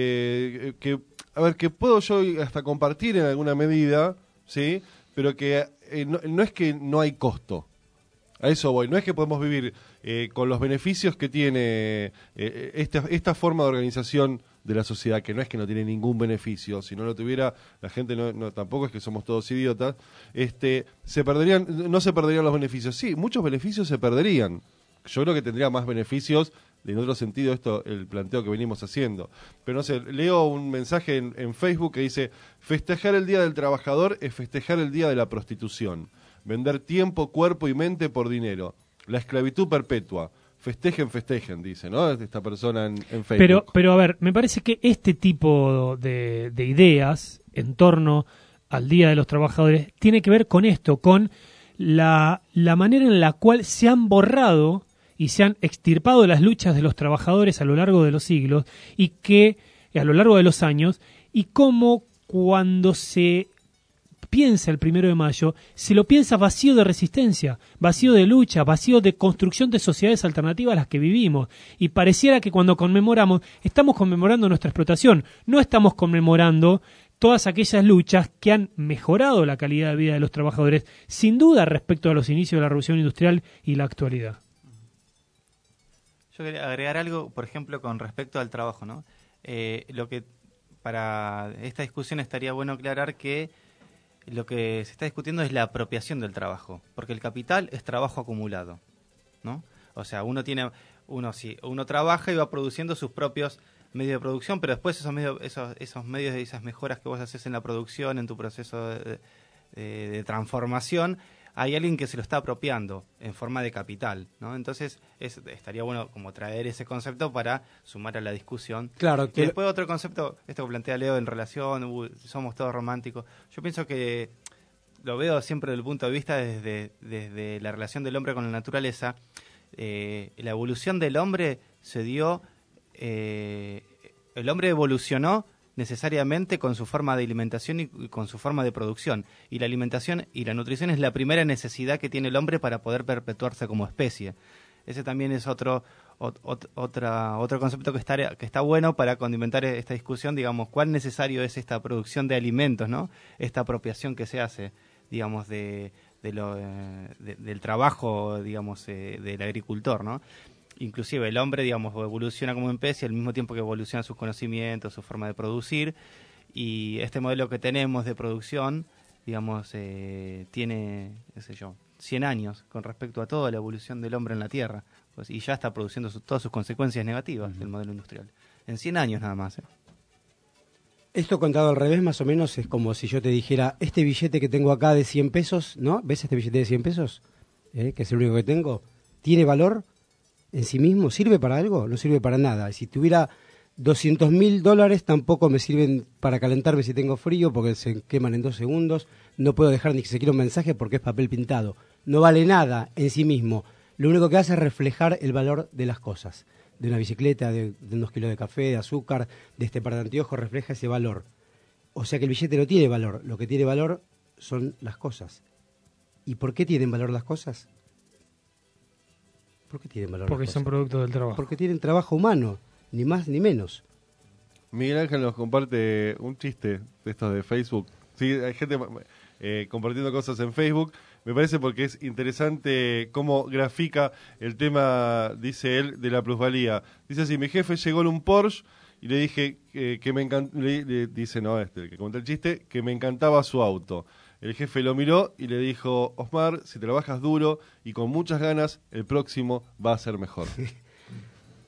eh, que, a ver, que puedo yo hasta compartir en alguna medida, ¿sí? Pero que eh, no, no es que no hay costo. A eso voy. No es que podemos vivir eh, con los beneficios que tiene eh, esta, esta forma de organización de la sociedad, que no es que no tiene ningún beneficio. Si no lo tuviera, la gente no, no tampoco es que somos todos idiotas. Este, se perderían, no se perderían los beneficios. Sí, muchos beneficios se perderían. Yo creo que tendría más beneficios, en otro sentido, esto, el planteo que venimos haciendo. Pero no sé, leo un mensaje en, en Facebook que dice: festejar el Día del Trabajador es festejar el Día de la Prostitución. Vender tiempo, cuerpo y mente por dinero. La esclavitud perpetua. Festejen, festejen, dice, ¿no? Esta persona en, en Facebook. Pero, pero a ver, me parece que este tipo de, de ideas en torno al Día de los Trabajadores tiene que ver con esto, con la, la manera en la cual se han borrado y se han extirpado las luchas de los trabajadores a lo largo de los siglos y que a lo largo de los años, y cómo cuando se piensa el primero de mayo, se lo piensa vacío de resistencia, vacío de lucha, vacío de construcción de sociedades alternativas a las que vivimos. Y pareciera que cuando conmemoramos, estamos conmemorando nuestra explotación, no estamos conmemorando todas aquellas luchas que han mejorado la calidad de vida de los trabajadores, sin duda respecto a los inicios de la Revolución Industrial y la actualidad. Yo quería agregar algo, por ejemplo, con respecto al trabajo, ¿no? Eh, lo que para esta discusión estaría bueno aclarar que lo que se está discutiendo es la apropiación del trabajo, porque el capital es trabajo acumulado, ¿no? O sea, uno tiene, uno sí, uno trabaja y va produciendo sus propios medios de producción, pero después esos medios, esos, esos medios y esas mejoras que vos haces en la producción, en tu proceso de, de, de transformación, hay alguien que se lo está apropiando en forma de capital, ¿no? Entonces es, estaría bueno como traer ese concepto para sumar a la discusión. Claro. Que... Y después otro concepto, esto que plantea Leo en relación, uh, somos todos románticos. Yo pienso que lo veo siempre desde el punto de vista desde, desde la relación del hombre con la naturaleza. Eh, la evolución del hombre se dio, eh, el hombre evolucionó necesariamente con su forma de alimentación y con su forma de producción. Y la alimentación y la nutrición es la primera necesidad que tiene el hombre para poder perpetuarse como especie. Ese también es otro ot, ot, otra, otro concepto que está, que está bueno para condimentar esta discusión, digamos, cuán necesario es esta producción de alimentos, ¿no? Esta apropiación que se hace, digamos, de, de lo, eh, de, del trabajo, digamos, eh, del agricultor, ¿no? Inclusive el hombre, digamos, evoluciona como especie al mismo tiempo que evoluciona sus conocimientos, su forma de producir, y este modelo que tenemos de producción, digamos, eh, tiene, qué sé yo, cien años con respecto a toda la evolución del hombre en la Tierra, pues, y ya está produciendo su, todas sus consecuencias negativas uh-huh. del modelo industrial. En cien años nada más. ¿eh? Esto contado al revés, más o menos, es como si yo te dijera, este billete que tengo acá de cien pesos, ¿no? ¿Ves este billete de cien pesos? ¿Eh? Que es el único que tengo. ¿Tiene valor en sí mismo? ¿Sirve para algo? No sirve para nada. Si tuviera doscientos mil dólares, tampoco me sirven para calentarme si tengo frío, porque se queman en dos segundos. No puedo dejar ni que se quiera un mensaje porque es papel pintado. No vale nada en sí mismo. Lo único que hace es reflejar el valor de las cosas. De una bicicleta, de, de unos kilos de café, de azúcar, de este par de anteojos, refleja ese valor. O sea que el billete no tiene valor. Lo que tiene valor son las cosas. ¿Y por qué tienen valor las cosas? ¿Por qué tienen valor? Porque son producto del trabajo. Porque tienen trabajo humano, ni más ni menos. Miguel Ángel nos comparte un chiste de estos de Facebook. Sí, hay gente eh, compartiendo cosas en Facebook. Me parece porque es interesante cómo grafica el tema, dice él, de la plusvalía. Dice así: mi jefe llegó en un Porsche y le dije eh, que me encantaba, dice, no, este, el que cuenta el chiste, que me encantaba su auto. El jefe lo miró y le dijo: Osmar, si trabajas duro y con muchas ganas, el próximo va a ser mejor.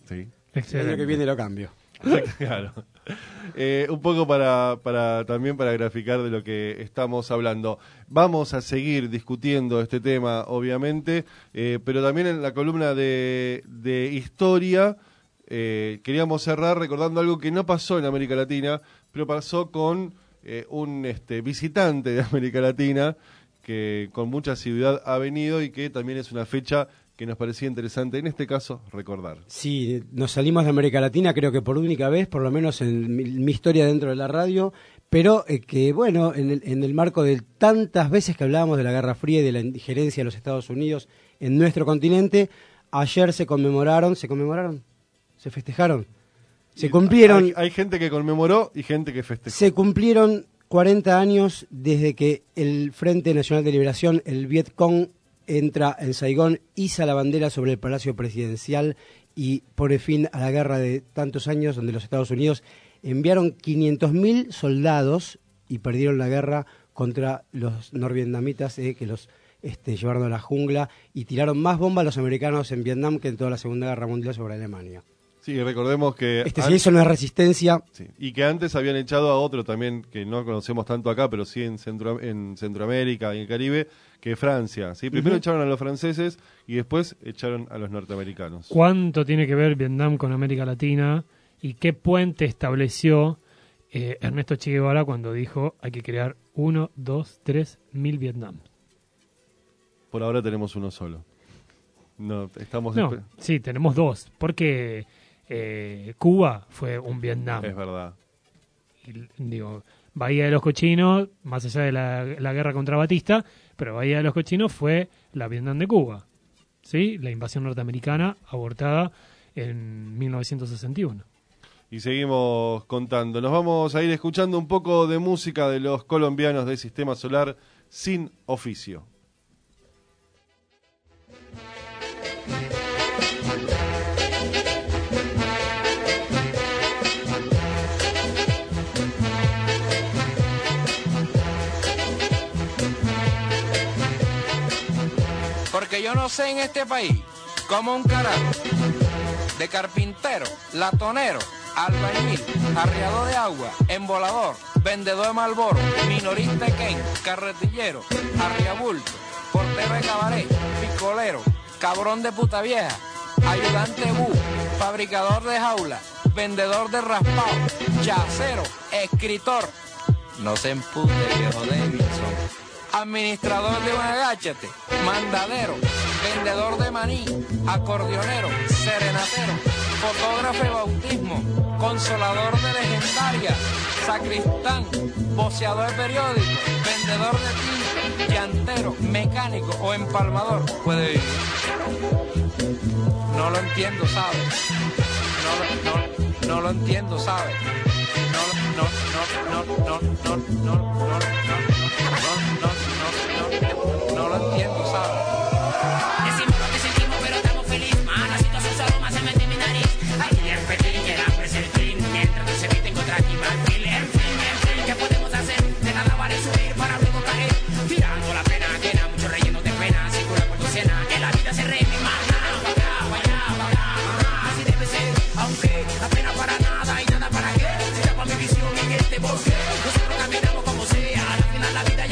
Sí. El año que viene lo cambio. Claro. Eh, un poco para, para también para graficar de lo que estamos hablando. Vamos a seguir discutiendo este tema, obviamente, eh, pero también en la columna de, de historia eh, queríamos cerrar recordando algo que no pasó en América Latina, pero pasó con eh, un este, visitante de América Latina que con mucha asiduidad ha venido y que también es una fecha que nos parecía interesante, en este caso, recordar. Sí, nos salimos de América Latina, creo que por única vez, por lo menos en mi, mi historia dentro de la radio, pero eh, que, bueno, en el, en el marco de tantas veces que hablábamos de la Guerra Fría y de la injerencia de los Estados Unidos en nuestro continente, ayer se conmemoraron, ¿se conmemoraron? ¿Se festejaron? Se cumplieron... Hay, hay gente que conmemoró y gente que festejó. Se cumplieron cuarenta años desde que el Frente Nacional de Liberación, el Vietcong, entra en Saigón, iza la bandera sobre el Palacio Presidencial y pone fin a la guerra de tantos años donde los Estados Unidos enviaron quinientos mil soldados y perdieron la guerra contra los norvietnamitas eh, que los este, llevaron a la jungla y tiraron más bombas los americanos en Vietnam que en toda la Segunda Guerra Mundial sobre Alemania. Sí, recordemos que... Este se hizo una resistencia... Sí, y que antes habían echado a otro también, que no conocemos tanto acá, pero sí en, Centro, en Centroamérica y en el Caribe, que Francia. ¿Sí? Primero uh-huh. echaron a los franceses y después echaron a los norteamericanos. ¿Cuánto tiene que ver Vietnam con América Latina? ¿Y qué puente estableció eh, Ernesto Che Guevara cuando dijo hay que crear uno, dos, tres mil Vietnam? Por ahora tenemos uno solo. No, estamos... No, sí, tenemos dos, porque... Eh, Cuba fue un Vietnam. Es verdad. Y, digo, Bahía de los Cochinos, más allá de la, la guerra contra Batista, pero Bahía de los Cochinos fue la Vietnam de Cuba, ¿sí? La invasión norteamericana abortada en mil novecientos sesenta y uno. Y seguimos contando. Nos vamos a ir escuchando un poco de música de los colombianos de Sistema Solar Sin Oficio. Porque yo no sé en este país como un carajo de carpintero, latonero, albañil, arriador de agua, embolador, vendedor de Malboro, minorista de Ken, carretillero, arriabulto, portero de cabaret, picolero, cabrón de puta vieja, ayudante bu, fabricador de jaula, vendedor de raspado, chacero, escritor, no se empute viejo Davidson, administrador de un agáchate, mandadero, vendedor de maní, acordeonero, serenatero, fotógrafo de bautismo, consolador de legendaria, sacristán, voceador de periódico, vendedor de tinta, llantero, mecánico o empalmador, puede vivir. No lo entiendo, ¿sabe? No, no, no lo entiendo, ¿sabe? No, no, no, no, no, no, no, no, no, no, no, no lo entiendo, ¿sabes? Decimos lo que sentimos, pero estamos felices. Mala situación, solo más se mete en mi nariz. Aquí en Petit, el hambre es el fin. Mientras no se eviten contra aquí, marfil. En fin, en fin, ¿qué podemos hacer? De nada vale subir para luego caer. Tirando la pena ajena, mucho relleno de pena. Segura por docena, que la vida se reme más. Allá, allá, allá, así debe ser. Aunque la pena para nada y nada para qué. Se llama mi visión en este bosque. Nosotros caminamos como sea. Al final la vida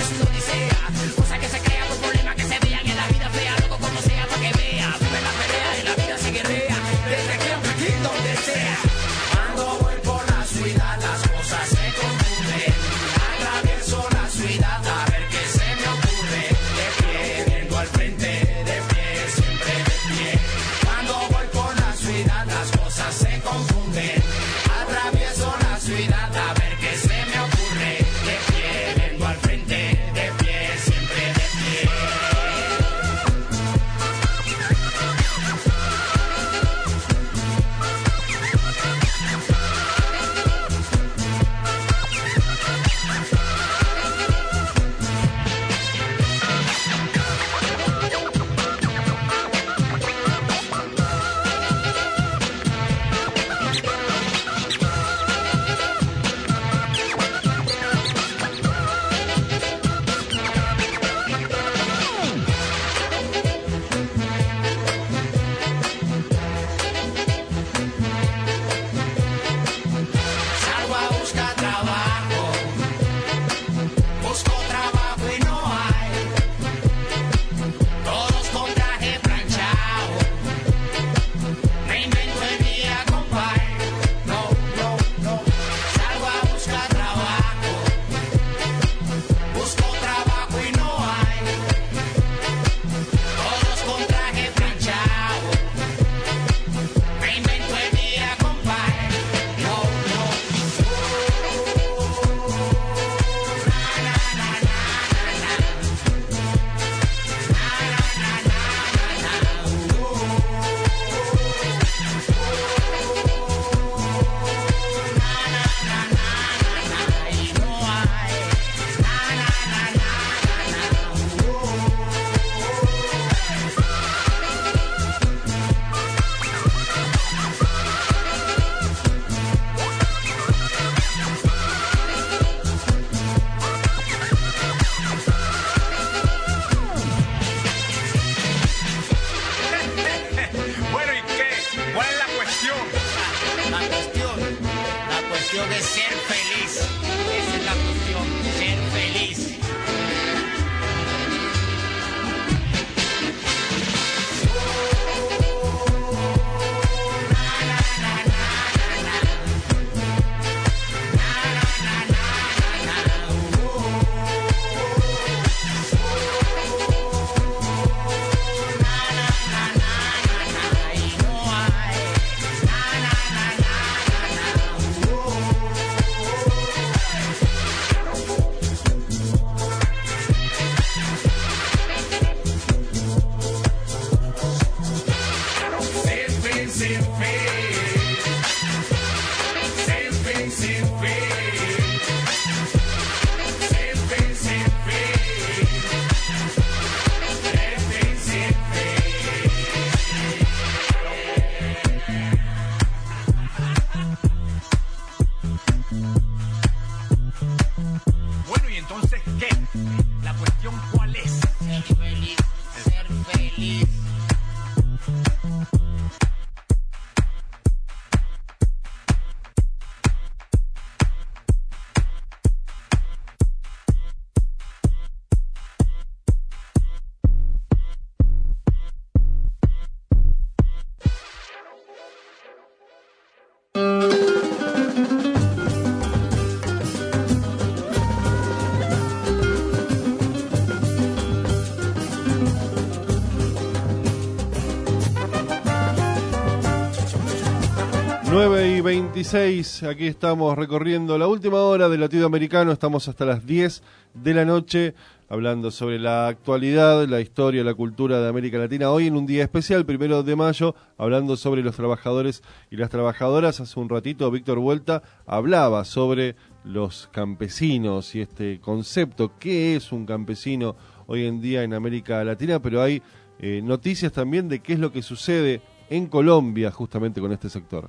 veintiséis, aquí estamos recorriendo la última hora del latido americano, estamos hasta las diez de la noche hablando sobre la actualidad, la historia, la cultura de América Latina. Hoy en un día especial, primero de mayo, hablando sobre los trabajadores y las trabajadoras. Hace un ratito Víctor Vuelta hablaba sobre los campesinos y este concepto, qué es un campesino hoy en día en América Latina, pero hay eh, noticias también de qué es lo que sucede en Colombia justamente con este sector.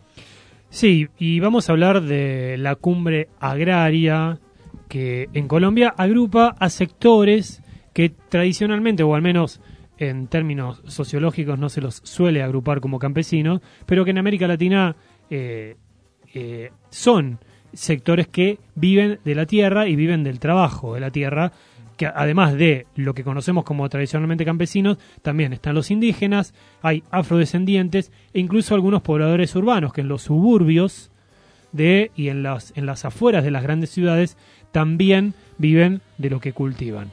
Sí, y vamos a hablar de la cumbre agraria que en Colombia agrupa a sectores que tradicionalmente, o al menos en términos sociológicos, no se los suele agrupar como campesinos, pero que en América Latina eh, eh, son sectores que viven de la tierra y viven del trabajo de la tierra, que además de lo que conocemos como tradicionalmente campesinos, también están los indígenas, hay afrodescendientes e incluso algunos pobladores urbanos que en los suburbios de y en las, en las afueras de las grandes ciudades también viven de lo que cultivan.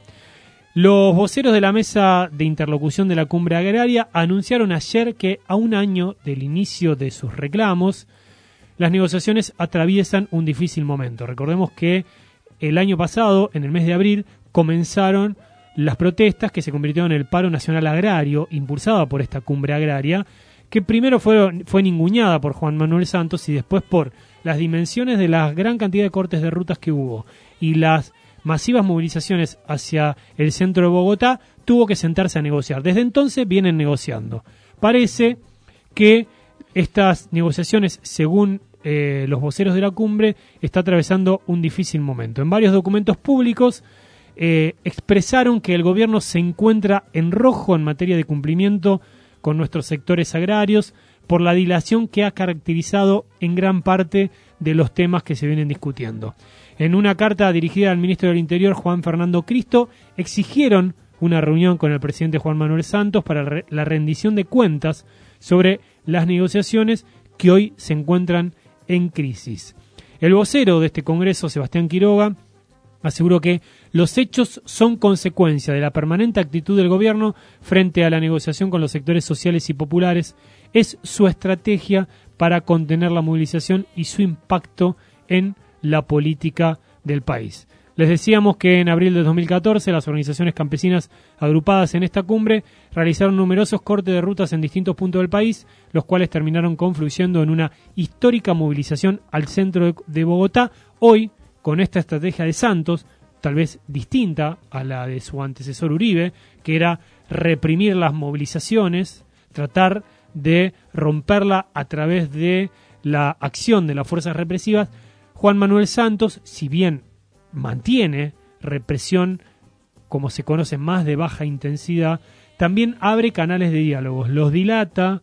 Los voceros de la mesa de interlocución de la cumbre agraria anunciaron ayer que a un año del inicio de sus reclamos, las negociaciones atraviesan un difícil momento. Recordemos que el año pasado, en el mes de abril, comenzaron las protestas que se convirtieron en el paro nacional agrario, impulsada por esta cumbre agraria, que primero fue, fue ninguneada por Juan Manuel Santos y después por las dimensiones de la gran cantidad de cortes de rutas que hubo y las masivas movilizaciones hacia el centro de Bogotá, tuvo que sentarse a negociar. Desde entonces vienen negociando. Parece que estas negociaciones, según eh, los voceros de la cumbre, está atravesando un difícil momento. En varios documentos públicos eh, expresaron que el gobierno se encuentra en rojo en materia de cumplimiento con nuestros sectores agrarios por la dilación que ha caracterizado en gran parte de los temas que se vienen discutiendo. En una carta dirigida al ministro del Interior, Juan Fernando Cristo, exigieron una reunión con el presidente Juan Manuel Santos para re- la rendición de cuentas sobre las negociaciones que hoy se encuentran en crisis. El vocero de este Congreso, Sebastián Quiroga, aseguró que los hechos son consecuencia de la permanente actitud del gobierno frente a la negociación con los sectores sociales y populares. Es su estrategia para contener la movilización y su impacto en la política del país. Les decíamos que en abril de dos mil catorce las organizaciones campesinas agrupadas en esta cumbre realizaron numerosos cortes de rutas en distintos puntos del país, los cuales terminaron confluyendo en una histórica movilización al centro de, de Bogotá. Hoy, con esta estrategia de Santos, tal vez distinta a la de su antecesor Uribe, que era reprimir las movilizaciones, tratar de romperla a través de la acción de las fuerzas represivas, Juan Manuel Santos, si bien mantiene represión, como se conoce, más de baja intensidad, también abre canales de diálogos, los dilata,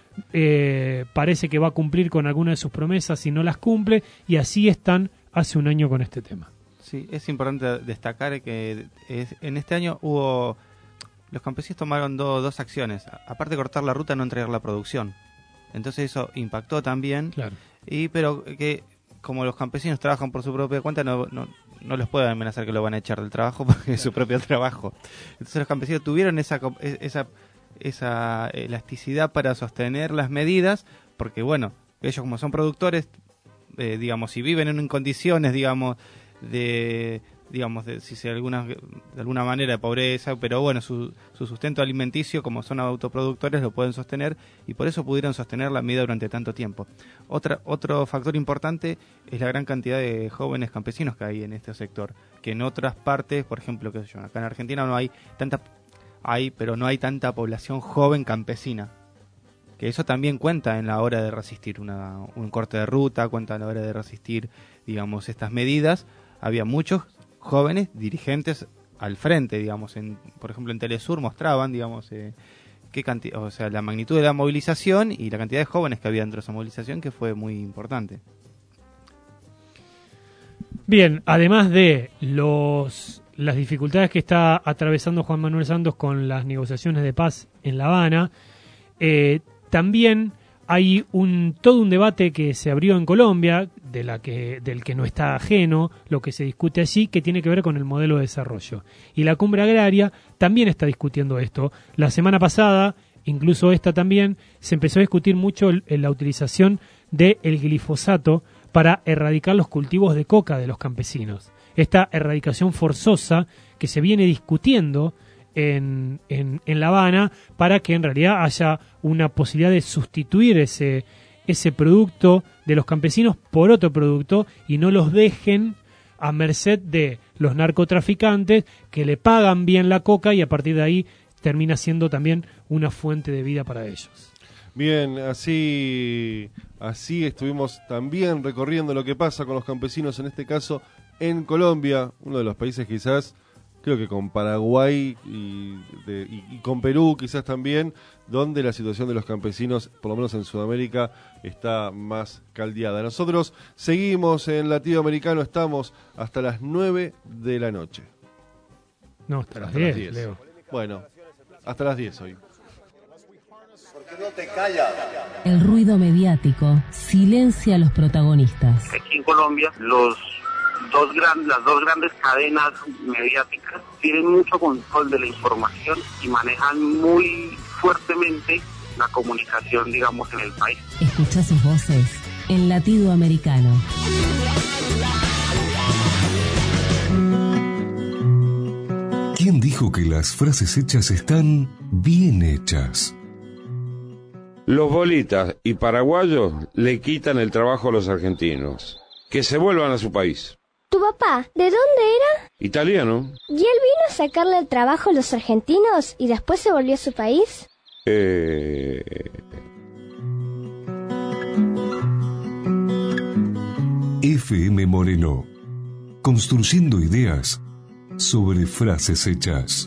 eh, parece que va a cumplir con alguna de sus promesas y no las cumple, y así están hace un año con este tema. Sí, es importante destacar que es, en este año hubo... Los campesinos tomaron do, dos acciones. Aparte de cortar la ruta, no entregar la producción. Entonces eso impactó también. Claro. Y pero que como los campesinos trabajan por su propia cuenta, no, no, no les pueden amenazar que lo van a echar del trabajo porque es su propio trabajo. Entonces los campesinos tuvieron esa esa esa elasticidad para sostener las medidas, porque bueno, ellos como son productores, eh, digamos, si viven en condiciones, digamos, de digamos, de, si se alguna de alguna manera de pobreza, pero bueno, su, su sustento alimenticio, como son autoproductores, lo pueden sostener y por eso pudieron sostener la medida durante tanto tiempo. Otra, otro factor importante es la gran cantidad de jóvenes campesinos que hay en este sector, que en otras partes, por ejemplo, qué sé yo, acá en Argentina no hay tanta, hay, pero no hay tanta población joven campesina, que eso también cuenta en la hora de resistir una, un corte de ruta, cuenta en la hora de resistir, digamos, estas medidas. Había muchos jóvenes dirigentes al frente, digamos, en, por ejemplo en Telesur mostraban, digamos, eh, qué cantidad, o sea, la magnitud de la movilización y la cantidad de jóvenes que había dentro de esa movilización, que fue muy importante. Bien, además de los las dificultades que está atravesando Juan Manuel Santos con las negociaciones de paz en La Habana, eh, también hay un todo un debate que se abrió en Colombia, de la que, del que no está ajeno lo que se discute allí, que tiene que ver con el modelo de desarrollo. Y la cumbre agraria también está discutiendo esto. La semana pasada, incluso esta también, se empezó a discutir mucho el, la utilización del glifosato para erradicar los cultivos de coca de los campesinos. Esta erradicación forzosa que se viene discutiendo en, en, en La Habana para que en realidad haya una posibilidad de sustituir ese, ese producto de los campesinos por otro producto y no los dejen a merced de los narcotraficantes que le pagan bien la coca y a partir de ahí termina siendo también una fuente de vida para ellos. Bien, así, así estuvimos también recorriendo lo que pasa con los campesinos, en este caso en Colombia, uno de los países quizás, creo que con Paraguay y, de, y, y con Perú quizás también, donde la situación de los campesinos, por lo menos en Sudamérica, está más caldeada. Nosotros seguimos en Latido Americano, estamos hasta las nueve de la noche. No, hasta, hasta las diez, Leo. Bueno, hasta las diez hoy. No te callas. El ruido mediático silencia a los protagonistas. Aquí en Colombia, los dos gran, las dos grandes cadenas mediáticas tienen mucho control de la información y manejan muy fuertemente la comunicación, digamos, en el país. Escucha sus voces en Latido Americano. ¿Quién dijo que las frases hechas están bien hechas? Los bolitas y paraguayos le quitan el trabajo a los argentinos. Que se vuelvan a su país. ¿Tu papá, de dónde era? Italiano. ¿Y él vino a sacarle el trabajo a los argentinos y después se volvió a su país? Eh... F M Moreno. Construyendo ideas sobre frases hechas.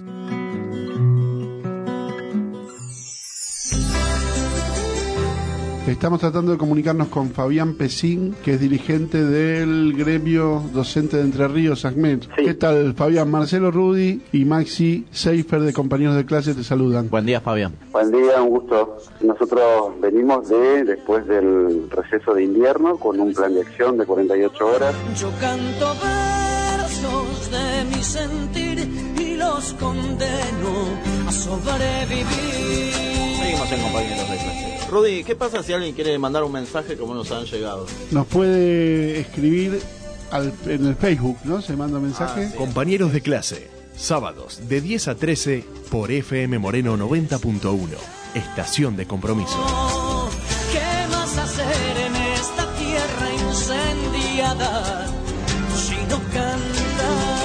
Estamos tratando de comunicarnos con Fabián Pesín, que es dirigente del gremio docente de Entre Ríos, ACMET. Sí. ¿Qué tal, Fabián? Marcelo Rudy y Maxi Seifer, de Compañeros de Clase, te saludan. Buen día, Fabián. Buen día, un gusto. Nosotros venimos de después del receso de invierno con un plan de acción de cuarenta y ocho horas. Yo canto versos de mi sentir y los condeno a sobrevivir. Seguimos en Compañeros de Clase. Rudy, ¿qué pasa si alguien quiere mandar un mensaje como nos han llegado? Nos puede escribir al, en el Facebook, ¿no? Se manda mensaje. Ah, sí. Compañeros de Clase, sábados de diez a trece por F M Moreno noventa punto uno, estación de compromiso. ¿Qué vas a hacer en esta tierra incendiada si no cantas?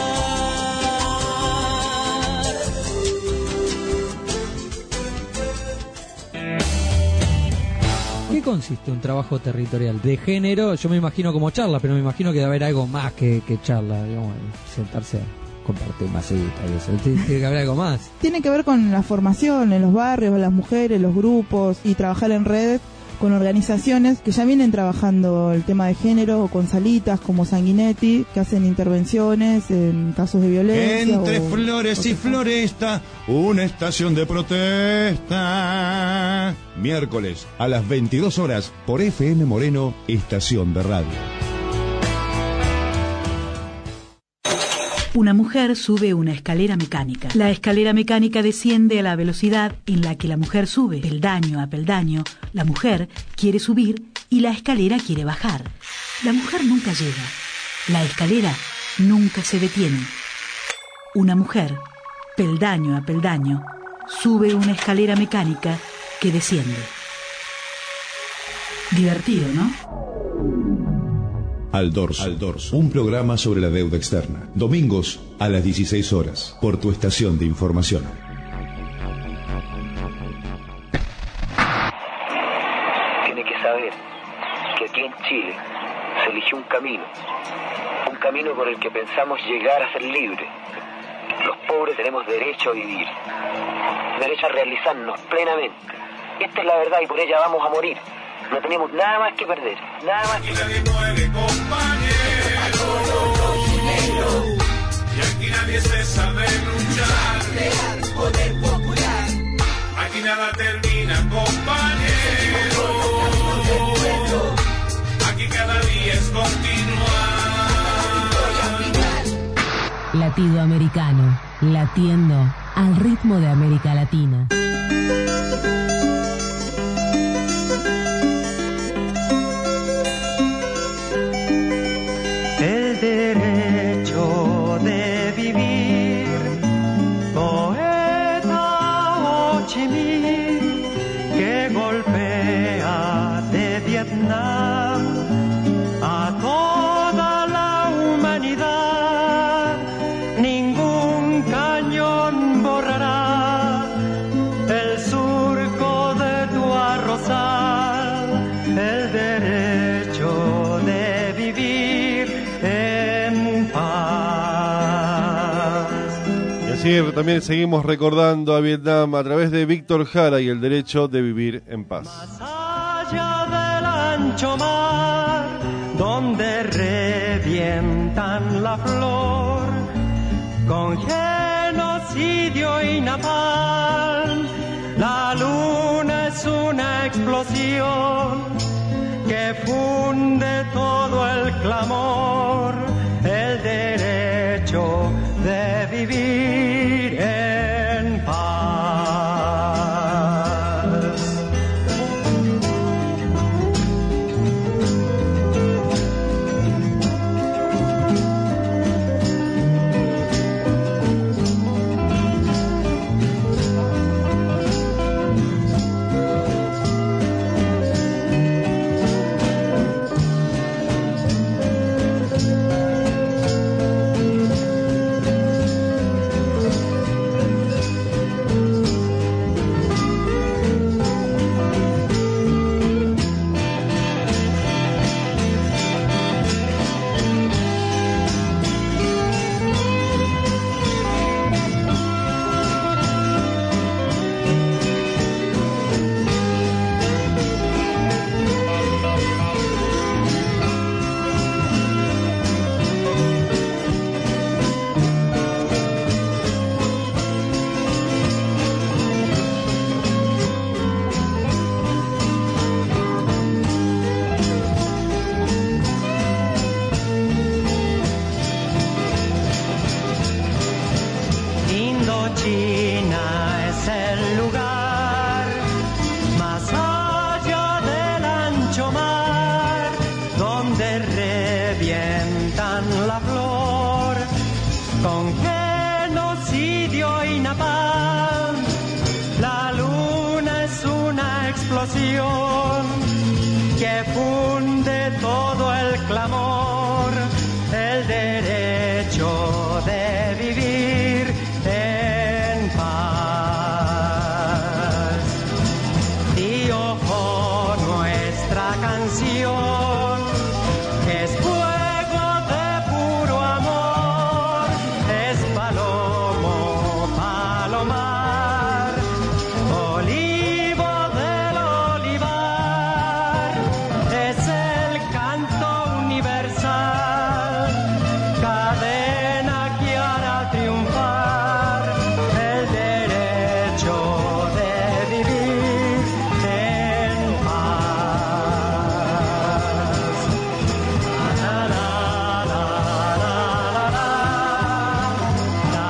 ¿Qué consiste un trabajo territorial de género? Yo me imagino como charla, pero me imagino que debe haber algo más que, que charla, digamos, sentarse a compartir masita y eso. Tiene que haber algo más. Tiene que ver con la formación en los barrios, las mujeres, los grupos y trabajar en red con organizaciones que ya vienen trabajando el tema de género, o con salitas como Sanguinetti, que hacen intervenciones en casos de violencia. Entre o, flores y floresta, una estación de protesta. Miércoles a las veintidós horas por F M Moreno, estación de radio. Una mujer sube una escalera mecánica. La escalera mecánica desciende a la velocidad en la que la mujer sube. Peldaño a peldaño, la mujer quiere subir y la escalera quiere bajar. La mujer nunca llega. La escalera nunca se detiene. Una mujer, peldaño a peldaño, sube una escalera mecánica que desciende. Divertido, ¿no? Al Dorso, Al Dorso, un programa sobre la deuda externa. Domingos a las dieciséis horas, por tu estación de información. Tiene que saber que aquí en Chile se eligió un camino, un camino por el que pensamos llegar a ser libres. Los pobres tenemos derecho a vivir, derecho a realizarnos plenamente. Esta es la verdad y por ella vamos a morir. No tenemos nada más que perder, nada más que perder. Y aquí nadie se sabe luchar. Real poder popular. Aquí nada termina, compañero. Aquí cada día es continuar. Latido Americano, latiendo al ritmo de América Latina. Así también seguimos recordando a Vietnam a través de Víctor Jara y el derecho de vivir en paz. Más allá del ancho mar, donde revientan la flor, con genocidio y napalm, la luna es una explosión que funde todo el clamor, el derecho de vivir en paz. Que funde todo el clamor, el derecho de vivir en paz. Y ojo nuestra canción, que es fuego de puro amor, es palomo, palomar, olivo del olivar, es el canto universal, cadena que hará triunfar el derecho de vivir en paz. La, la, la, la, la, la, la,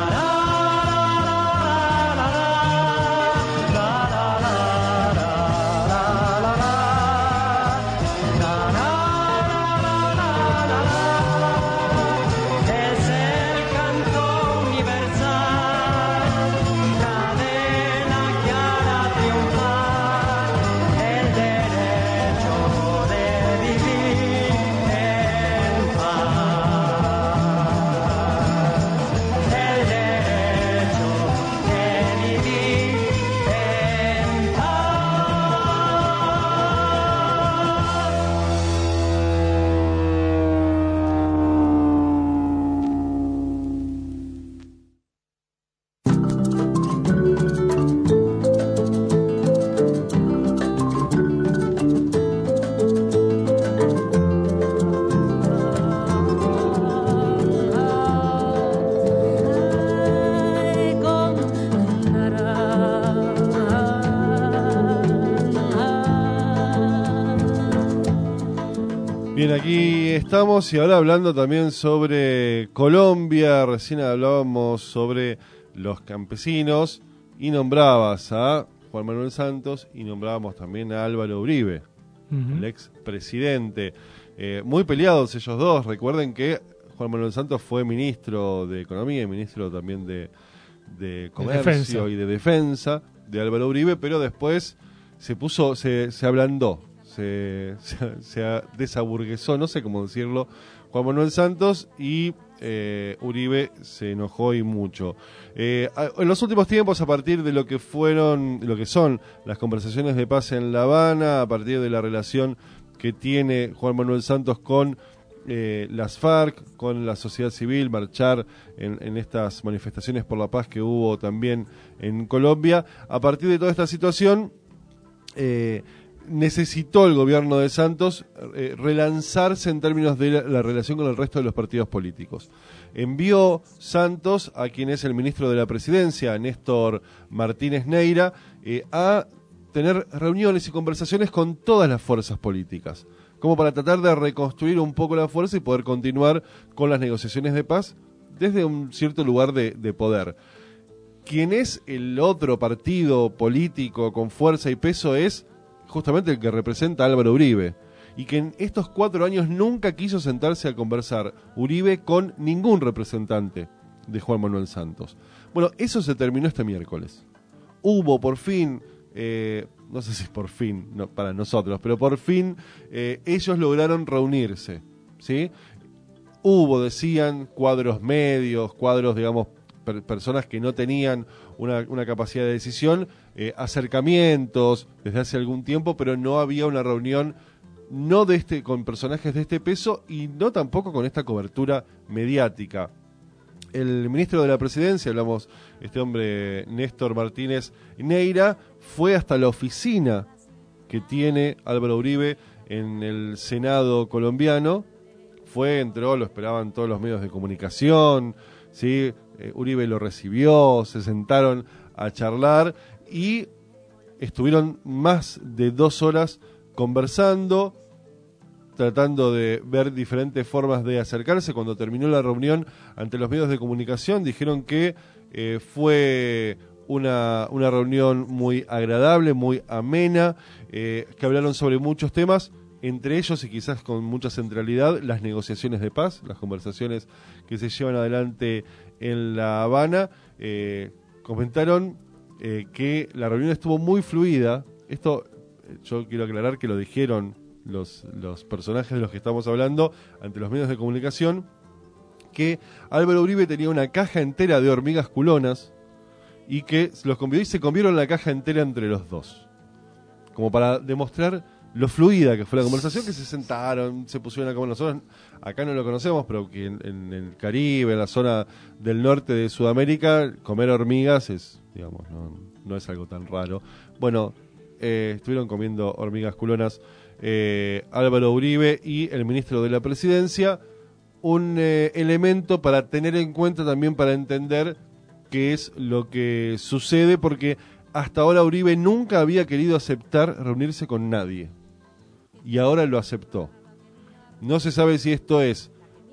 es el canto universal, cadena que hará triunfar el derecho de vivir en paz, el derecho de vivir en Bien, aquí estamos y ahora hablando también sobre Colombia. Recién hablábamos sobre los campesinos y nombrabas a Juan Manuel Santos y nombrábamos también a Álvaro Uribe, Ujú. el expresidente. Eh, muy peleados ellos dos. Recuerden que Juan Manuel Santos fue ministro de Economía y ministro también de, de Comercio Defensa. y de Defensa de Álvaro Uribe, pero después se puso, se, se ablandó. Se, se, se desaburguesó, no sé cómo decirlo, Juan Manuel Santos, y eh, Uribe se enojó y mucho. Eh, en los últimos tiempos, a partir de lo que fueron, lo que son las conversaciones de paz en La Habana, a partir de la relación que tiene Juan Manuel Santos con eh, las FARC, con la sociedad civil, marchar en, en estas manifestaciones por la paz que hubo también en Colombia. A partir de toda esta situación, eh, necesitó el gobierno de Santos eh, relanzarse en términos de la, la relación con el resto de los partidos políticos. Envió Santos a quien es el ministro de la Presidencia, Néstor Martínez Neira, eh, a tener reuniones y conversaciones con todas las fuerzas políticas, como para tratar de reconstruir un poco la fuerza y poder continuar con las negociaciones de paz desde un cierto lugar de, de poder. Quien es el otro partido político con fuerza y peso es justamente el que representa a Álvaro Uribe, y que en estos cuatro años nunca quiso sentarse a conversar Uribe con ningún representante de Juan Manuel Santos. Bueno, eso se terminó este miércoles. Hubo por fin, eh, no sé si por fin, no, para nosotros, pero por fin eh, ellos lograron reunirse, ¿sí? Hubo, decían, cuadros medios, cuadros, digamos, per- personas que no tenían una, una capacidad de decisión, eh, acercamientos desde hace algún tiempo, pero no había una reunión no de este con personajes de este peso y no tampoco con esta cobertura mediática. El ministro de la Presidencia, hablamos, este hombre Néstor Martínez Neira, fue hasta la oficina que tiene Álvaro Uribe en el Senado colombiano. Fue, entró, lo esperaban todos los medios de comunicación, ¿sí? Eh, Uribe lo recibió, se sentaron a charlar y estuvieron más de dos horas conversando, tratando de ver diferentes formas de acercarse. Cuando terminó la reunión ante los medios de comunicación, dijeron que eh, fue una, una reunión muy agradable, muy amena, eh, que hablaron sobre muchos temas, entre ellos, y quizás con mucha centralidad, las negociaciones de paz, las conversaciones que se llevan adelante en La Habana. Eh, comentaron eh, que la reunión estuvo muy fluida. Esto, eh, yo quiero aclarar que lo dijeron los, los personajes de los que estamos hablando ante los medios de comunicación, que Álvaro Uribe tenía una caja entera de hormigas culonas y que los convidó y se comieron la caja entera entre los dos, como para demostrar lo fluida que fue la conversación, que se sentaron, se pusieron a comer. Nosotros acá no lo conocemos, pero que en, en el Caribe, en la zona del norte de Sudamérica, comer hormigas es, digamos, no, no es algo tan raro. Bueno, eh, estuvieron comiendo hormigas culonas eh, Álvaro Uribe y el ministro de la Presidencia, un eh, elemento para tener en cuenta también, para entender qué es lo que sucede, porque hasta ahora Uribe nunca había querido aceptar reunirse con nadie. Y ahora lo aceptó. No se sabe si esto es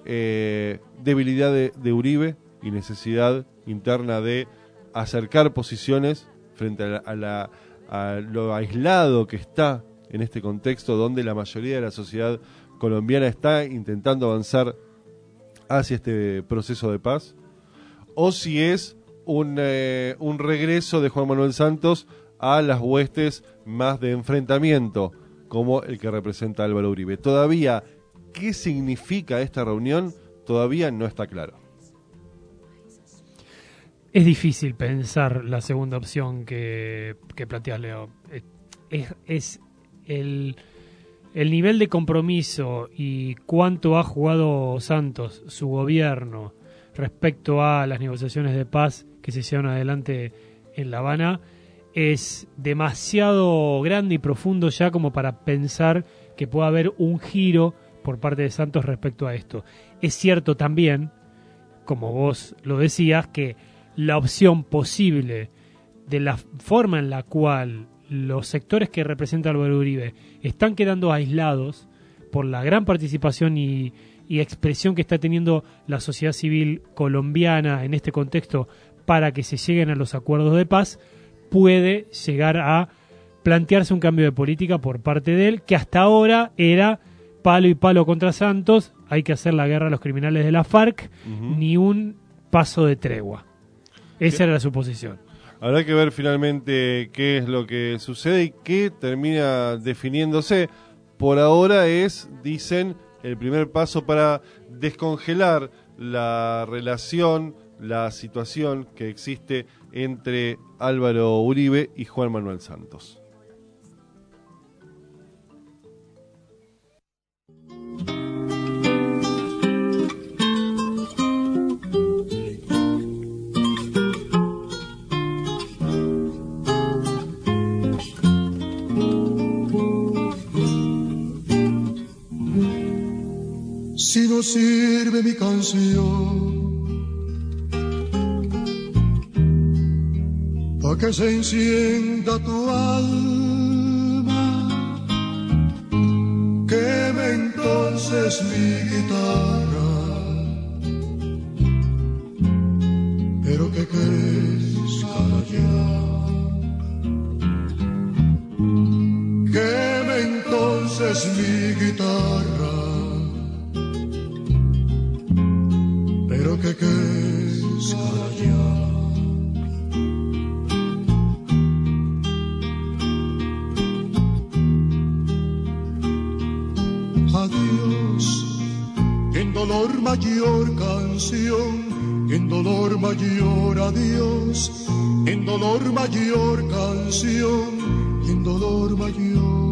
eh, debilidad de, de Uribe y necesidad interna de acercar posiciones frente a, la, a, la, a lo aislado que está en este contexto donde la mayoría de la sociedad colombiana está intentando avanzar hacia este proceso de paz, o si es un, eh, un regreso de Juan Manuel Santos a las huestes más de enfrentamiento, como el que representa Álvaro Uribe. Todavía, ¿qué significa esta reunión? Todavía no está claro. Es difícil pensar la segunda opción que, que planteas, Leo. Es, es el, el nivel de compromiso y cuánto ha jugado Santos, su gobierno, respecto a las negociaciones de paz que se llevan adelante en La Habana, es demasiado grande y profundo ya como para pensar que pueda haber un giro por parte de Santos respecto a esto. Es cierto también, como vos lo decías, que la opción posible de la forma en la cual los sectores que representa Álvaro Uribe están quedando aislados por la gran participación y, y expresión que está teniendo la sociedad civil colombiana en este contexto para que se lleguen a los acuerdos de paz, puede llegar a plantearse un cambio de política por parte de él, que hasta ahora era palo y palo contra Santos, hay que hacer la guerra a los criminales de la FARC, uh-huh. ni un paso de tregua. Esa era la suposición. Habrá que ver finalmente qué es lo que sucede y qué termina definiéndose. Por ahora es, dicen, el primer paso para descongelar la relación, la situación que existe entre Álvaro Uribe y Juan Manuel Santos. canción pa' que se encienda tu alma, queme entonces mi guitarra, pero que crezca ya, queme entonces mi guitarra, pero que crezca ya. Adiós, en dolor mayor canción, en dolor mayor adiós, en dolor mayor canción, en dolor mayor.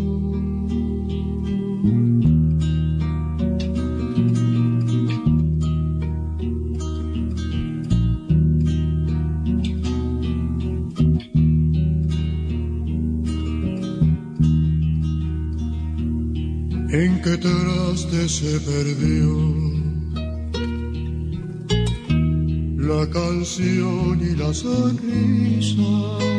En que traste se perdió la canción y la sonrisa,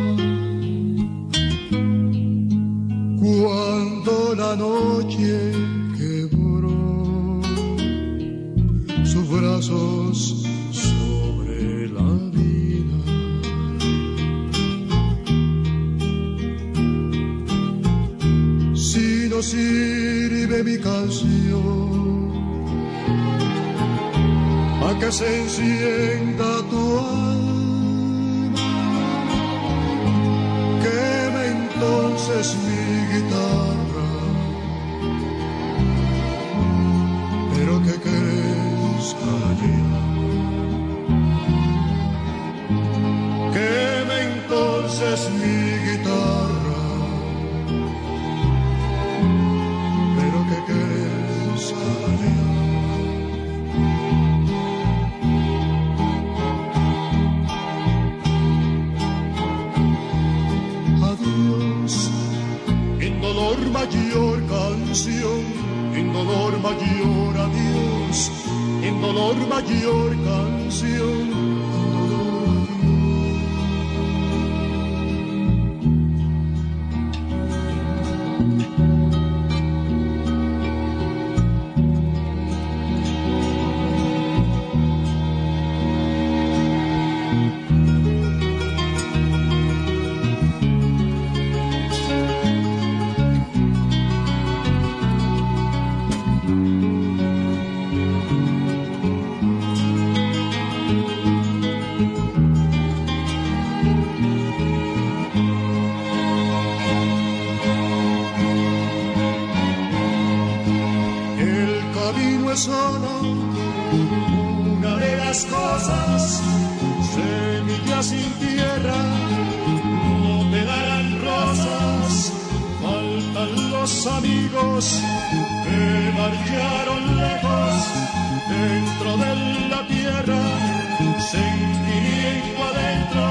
cuando la noche quebró sus brazos sobre la vida. Si no sirve mi canción a que se encienda tu alma, queme entonces mi guitarra, pero que crezca ya, queme entonces mi guitarra, pero que crezca ya. Mayor canción, en dolor mayor adiós, en dolor mayor canción, en dolor solo una de las cosas, semillas sin tierra no te darán rosas, faltan los amigos que marcharon lejos, dentro de la tierra sentiría adentro.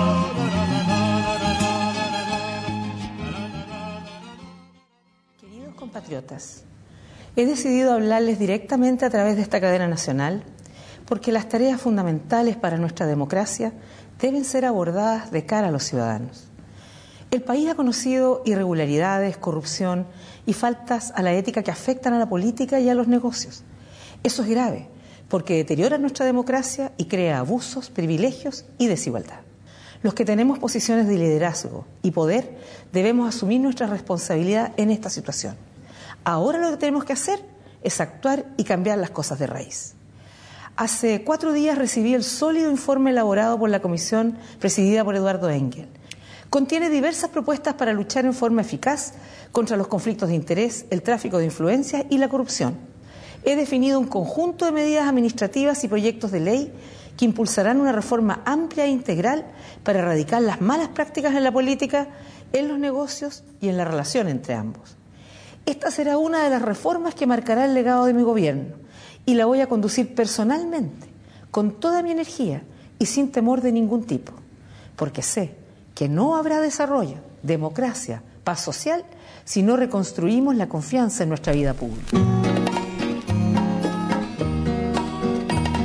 Queridos compatriotas, he decidido hablarles directamente a través de esta cadena nacional porque las tareas fundamentales para nuestra democracia deben ser abordadas de cara a los ciudadanos. El país ha conocido irregularidades, corrupción y faltas a la ética que afectan a la política y a los negocios. Eso es grave porque deteriora nuestra democracia y crea abusos, privilegios y desigualdad. Los que tenemos posiciones de liderazgo y poder debemos asumir nuestra responsabilidad en esta situación. Ahora lo que tenemos que hacer es actuar y cambiar las cosas de raíz. Hace cuatro días recibí el sólido informe elaborado por la comisión presidida por Eduardo Engel. Contiene diversas propuestas para luchar en forma eficaz contra los conflictos de interés, el tráfico de influencias y la corrupción. He definido un conjunto de medidas administrativas y proyectos de ley que impulsarán una reforma amplia e integral para erradicar las malas prácticas en la política, en los negocios y en la relación entre ambos. Esta será una de las reformas que marcará el legado de mi gobierno y la voy a conducir personalmente, con toda mi energía y sin temor de ningún tipo, porque sé que no habrá desarrollo, democracia, paz social, si no reconstruimos la confianza en nuestra vida pública.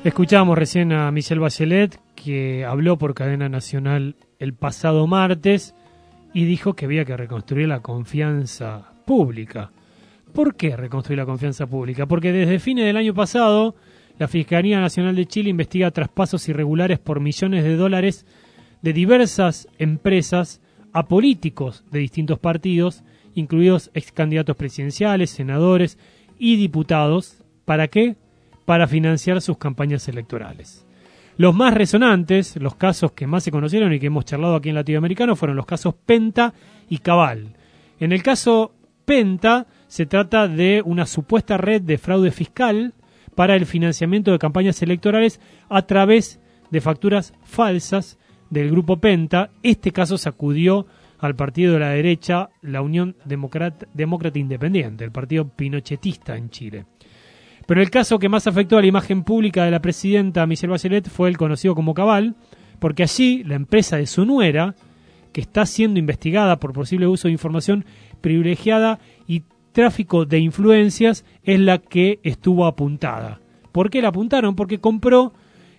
Escuchábamos recién a Michelle Bachelet, que habló por cadena nacional el pasado martes y dijo que había que reconstruir la confianza pública. ¿Por qué reconstruir la confianza pública? Porque desde fines del año pasado, la Fiscalía Nacional de Chile investiga traspasos irregulares por millones de dólares de diversas empresas a políticos de distintos partidos, incluidos ex candidatos presidenciales, senadores y diputados. ¿Para qué? Para financiar sus campañas electorales. Los más resonantes, los casos que más se conocieron y que hemos charlado aquí en Latinoamericano, fueron los casos Penta y Cabal. En el caso Penta se trata de una supuesta red de fraude fiscal para el financiamiento de campañas electorales a través de facturas falsas del grupo Penta. Este caso sacudió al partido de la derecha, la Unión Demócrata, Demócrata Independiente, el partido pinochetista en Chile. Pero el caso que más afectó a la imagen pública de la presidenta Michelle Bachelet fue el conocido como Cabal, porque allí la empresa de su nuera, que está siendo investigada por posible uso de información privilegiada y tráfico de influencias, es la que estuvo apuntada. ¿Por qué la apuntaron? Porque compró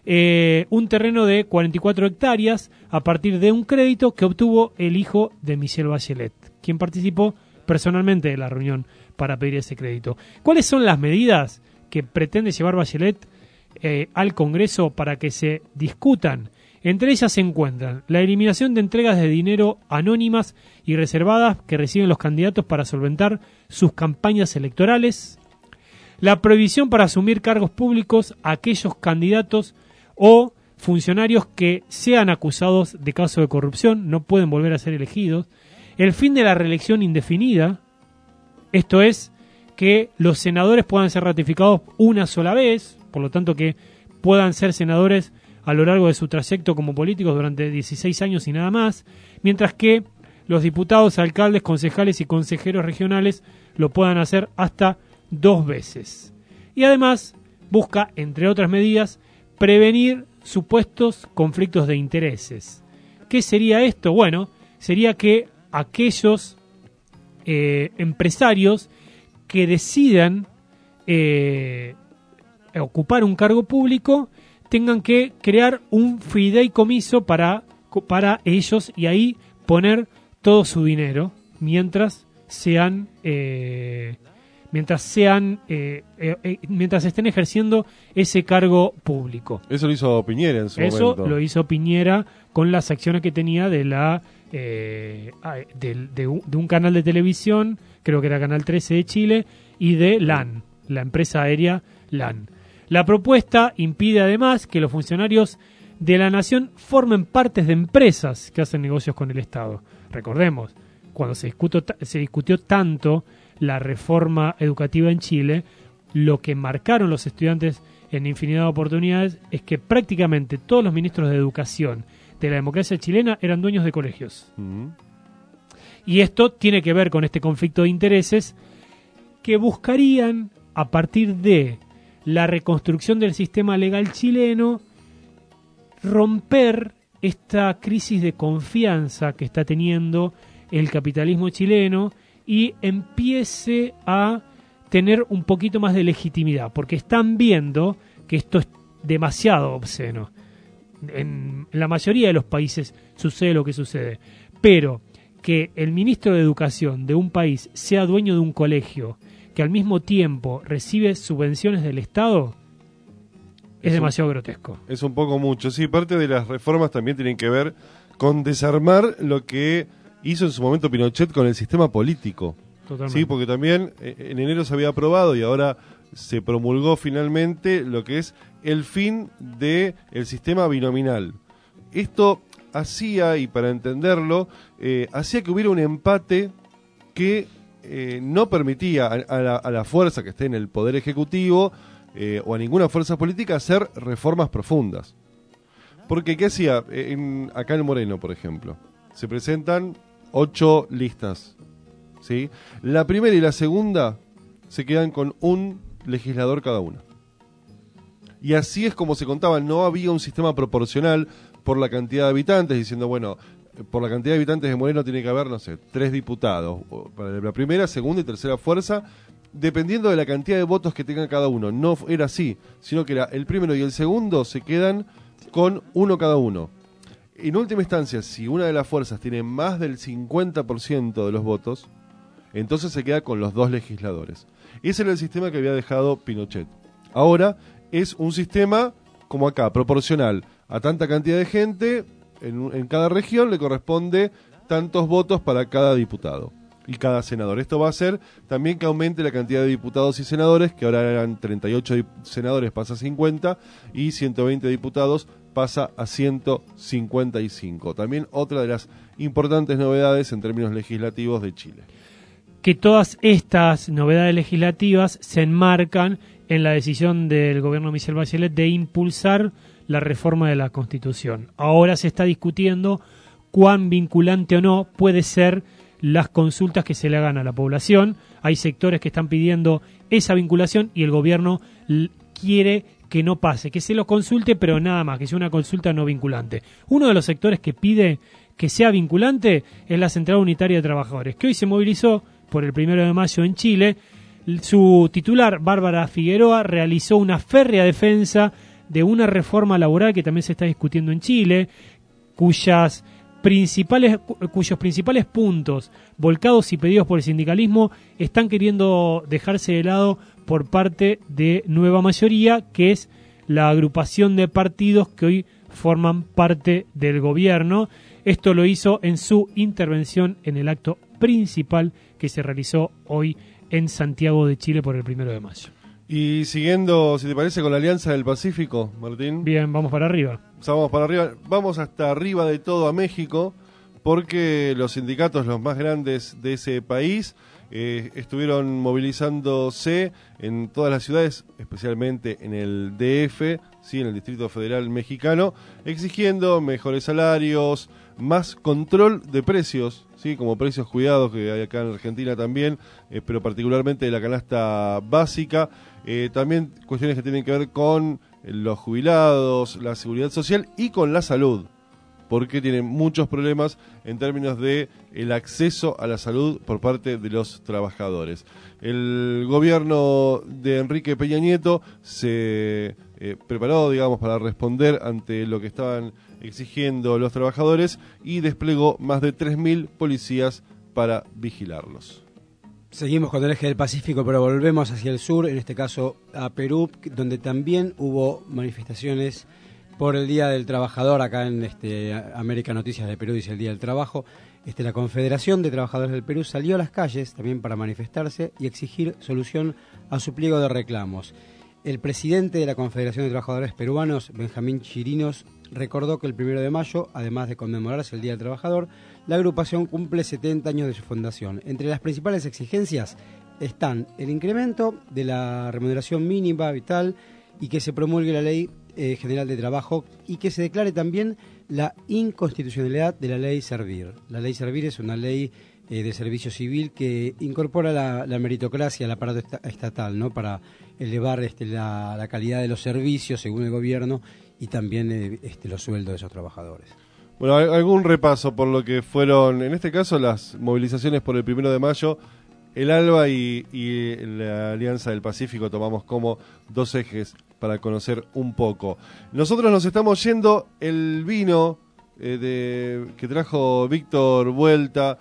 eh, un terreno de cuarenta y cuatro hectáreas a partir de un crédito que obtuvo el hijo de Michelle Bachelet, quien participó personalmente de la reunión para pedir ese crédito. ¿Cuáles son las medidas que pretende llevar Bachelet eh, al Congreso para que se discutan? Entre ellas se encuentran la eliminación de entregas de dinero anónimas y reservadas que reciben los candidatos para solventar sus campañas electorales, la prohibición para asumir cargos públicos a aquellos candidatos o funcionarios que sean acusados de caso de corrupción, no pueden volver a ser elegidos, el fin de la reelección indefinida, esto es, que los senadores puedan ser ratificados una sola vez, por lo tanto que puedan ser senadores a lo largo de su trayecto como políticos durante dieciséis años y nada más, mientras que los diputados, alcaldes, concejales y consejeros regionales lo puedan hacer hasta dos veces. Y además busca, entre otras medidas, prevenir supuestos conflictos de intereses. ¿Qué sería esto? Bueno, sería que aquellos eh, empresarios que decidan eh, ocupar un cargo público tengan que crear un fideicomiso para, para ellos y ahí poner todo su dinero mientras sean eh, mientras sean eh, eh, mientras estén ejerciendo ese cargo público. Eso lo hizo Piñera en su Eso momento. Eso lo hizo Piñera con las acciones que tenía de la eh, de, de, un, de un canal de televisión, creo que era Canal trece de Chile, y de LAN, la empresa aérea LAN. La propuesta impide además que los funcionarios de la nación formen partes de empresas que hacen negocios con el Estado. Recordemos, cuando se discutió, se discutió tanto la reforma educativa en Chile, lo que marcaron los estudiantes en infinidad de oportunidades es que prácticamente todos los ministros de educación de la democracia chilena eran dueños de colegios. Uh-huh. Y esto tiene que ver con este conflicto de intereses que buscarían, a partir de la reconstrucción del sistema legal chileno, romper esta crisis de confianza que está teniendo el capitalismo chileno y empiece a tener un poquito más de legitimidad, porque están viendo que esto es demasiado obsceno. En la mayoría de los países sucede lo que sucede, pero que el ministro de Educación de un país sea dueño de un colegio que al mismo tiempo recibe subvenciones del Estado es, es demasiado un, grotesco. Es un poco mucho. Sí, parte de las reformas también tienen que ver con desarmar lo que hizo en su momento Pinochet con el sistema político. Totalmente. Sí, porque también en enero se había aprobado y ahora se promulgó finalmente lo que es el fin del sistema binominal. Esto hacía, y para entenderlo, eh, hacía que hubiera un empate que eh, no permitía a, a, la, a la fuerza que esté en el Poder Ejecutivo eh, o a ninguna fuerza política hacer reformas profundas. Porque, ¿qué hacía? En, acá en Moreno, por ejemplo, se presentan ocho listas, ¿sí? La primera y la segunda se quedan con un legislador cada una. Y así es como se contaba, no había un sistema proporcional por la cantidad de habitantes, diciendo, bueno, por la cantidad de habitantes de Moreno tiene que haber, no sé, tres diputados, para la primera, segunda y tercera fuerza, dependiendo de la cantidad de votos que tenga cada uno. No era así, sino que era el primero y el segundo se quedan con uno cada uno. En última instancia, si una de las fuerzas tiene más del cincuenta por ciento de los votos, entonces se queda con los dos legisladores. Ese era el sistema que había dejado Pinochet. Ahora es un sistema, como acá, proporcional a tanta cantidad de gente. En, en cada región le corresponde tantos votos para cada diputado y cada senador. Esto va a hacer también que aumente la cantidad de diputados y senadores, que ahora eran treinta y ocho senadores, pasa a cincuenta, y ciento veinte diputados pasa a ciento cincuenta y cinco. También otra de las importantes novedades en términos legislativos de Chile. Que todas estas novedades legislativas se enmarcan en la decisión del gobierno de Michelle Bachelet de impulsar la reforma de la Constitución. Ahora se está discutiendo cuán vinculante o no puede ser las consultas que se le hagan a la población. Hay sectores que están pidiendo esa vinculación y el gobierno quiere que no pase, que se lo consulte, pero nada más, que sea una consulta no vinculante. Uno de los sectores que pide que sea vinculante es la Central Unitaria de Trabajadores, que hoy se movilizó por el primero de mayo en Chile. Su titular, Bárbara Figueroa, realizó una férrea defensa de una reforma laboral que también se está discutiendo en Chile, cuyas principales, cuyos principales puntos volcados y pedidos por el sindicalismo están queriendo dejarse de lado por parte de Nueva Mayoría, que es la agrupación de partidos que hoy forman parte del gobierno. Esto lo hizo en su intervención en el acto principal que se realizó hoy en Santiago de Chile por el primero de mayo. Y siguiendo, si te parece, con la Alianza del Pacífico, Martín. Bien, vamos para arriba. O sea, vamos para arriba. Vamos hasta arriba de todo a México, porque los sindicatos, los más grandes de ese país, eh, estuvieron movilizándose en todas las ciudades, especialmente en el D F, sí, en el Distrito Federal Mexicano, exigiendo mejores salarios, más control de precios, sí, como precios cuidados que hay acá en Argentina también, eh, pero particularmente de la canasta básica. Eh, también cuestiones que tienen que ver con los jubilados, la seguridad social y con la salud, porque tienen muchos problemas en términos de el acceso a la salud por parte de los trabajadores. El gobierno de Enrique Peña Nieto se eh, preparó, digamos, para responder ante lo que estaban exigiendo los trabajadores y desplegó más de tres mil policías para vigilarlos. Seguimos con el eje del Pacífico, pero volvemos hacia el sur, en este caso a Perú, donde también hubo manifestaciones por el Día del Trabajador. Acá en este América Noticias de Perú dice el Día del Trabajo. Este, la Confederación de Trabajadores del Perú salió a las calles también para manifestarse y exigir solución a su pliego de reclamos. El presidente de la Confederación de Trabajadores Peruanos, Benjamín Chirinos, recordó que el primero de mayo, además de conmemorarse el Día del Trabajador, la agrupación cumple setenta años de su fundación. Entre las principales exigencias están el incremento de la remuneración mínima vital y que se promulgue la Ley eh, General de Trabajo y que se declare también la inconstitucionalidad de la Ley Servir. La Ley Servir es una ley eh, de servicio civil que incorpora la, la meritocracia al aparato esta, estatal, ¿no?, para elevar este, la, la calidad de los servicios según el gobierno y también eh, este, los sueldos de esos trabajadores. Bueno, algún repaso por lo que fueron, en este caso, las movilizaciones por el primero de mayo. El ALBA y, y la Alianza del Pacífico tomamos como dos ejes para conocer un poco. Nosotros nos estamos yendo el vino eh, de, que trajo Víctor Vuelta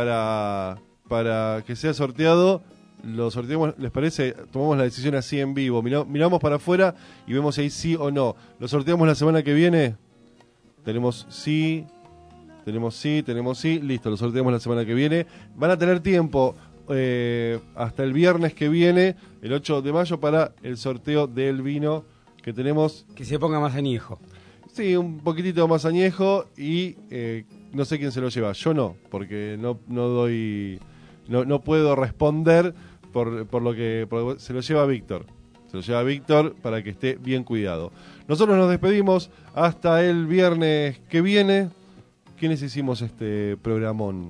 para, para que sea sorteado. Lo sorteamos, ¿les parece? Tomamos la decisión así en vivo. Miramos, miramos para afuera y vemos ahí sí o no. ¿Lo sorteamos la semana que viene? Tenemos sí, tenemos sí, tenemos sí. Listo, lo sorteamos la semana que viene. Van a tener tiempo eh, hasta el viernes que viene, el ocho de mayo, para el sorteo del vino que tenemos. Que se ponga más añejo. Sí, un poquitito más añejo y eh, no sé quién se lo lleva. Yo no, porque no, no doy, no, no puedo responder por, por lo que por, se lo lleva Víctor. Se lo lleva Víctor para que esté bien cuidado. Nosotros nos despedimos hasta el viernes que viene. ¿Quiénes hicimos este programón?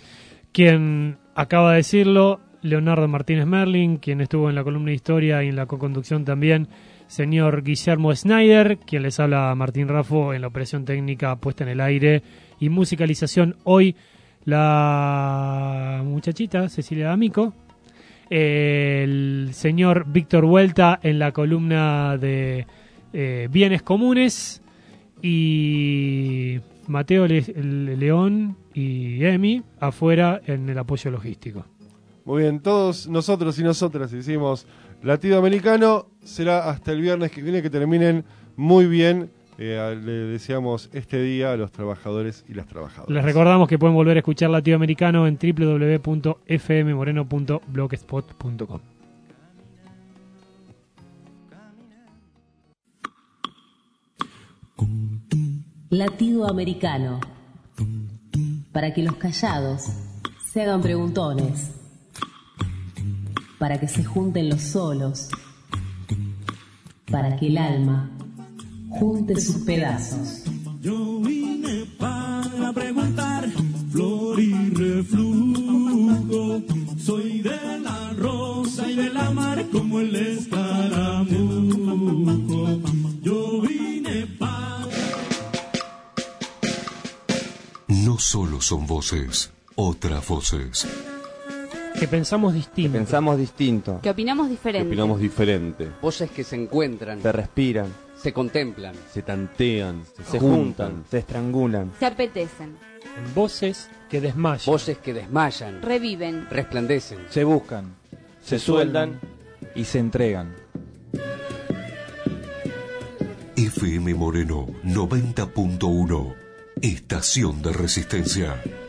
Quien acaba de decirlo, Leonardo Martínez Merlin, quien estuvo en la columna de historia y en la coconducción también, señor Guillermo Schneider, quien les habla Martín Raffo en la operación técnica puesta en el aire y musicalización hoy, la muchachita Cecilia D'Amico. eh, el señor Víctor Vuelta en la columna de eh, Bienes Comunes y Mateo Le- Le- León y Emi afuera en el apoyo logístico. Muy bien, todos nosotros y nosotras hicimos Latido Americano. Será hasta el viernes que viene, que terminen muy bien. Eh, le deseamos este día a los trabajadores y las trabajadoras. Les recordamos que pueden volver a escuchar Latido Americano en doble u doble u doble u punto f m moreno punto blogspot punto com. Latido Americano. Para que los callados se hagan preguntones. Para que se junten los solos. Para que el alma junte sus pedazos. Yo vine para preguntar, flor y reflujo. Soy de la rosa y de la mar como el escaramujo. Yo vine para... No solo son voces, otras voces. Que pensamos distinto. Que pensamos distinto. Que opinamos diferente. Que opinamos diferente. Voces que se encuentran. Se respiran. Se contemplan. Se tantean. Se, se juntan. juntan. Se estrangulan. Se apetecen. En voces que desmayan. Voces que desmayan. Reviven. Resplandecen. Se buscan. Se, se sueldan y se entregan. F M Moreno noventa punto uno. Estación de Resistencia.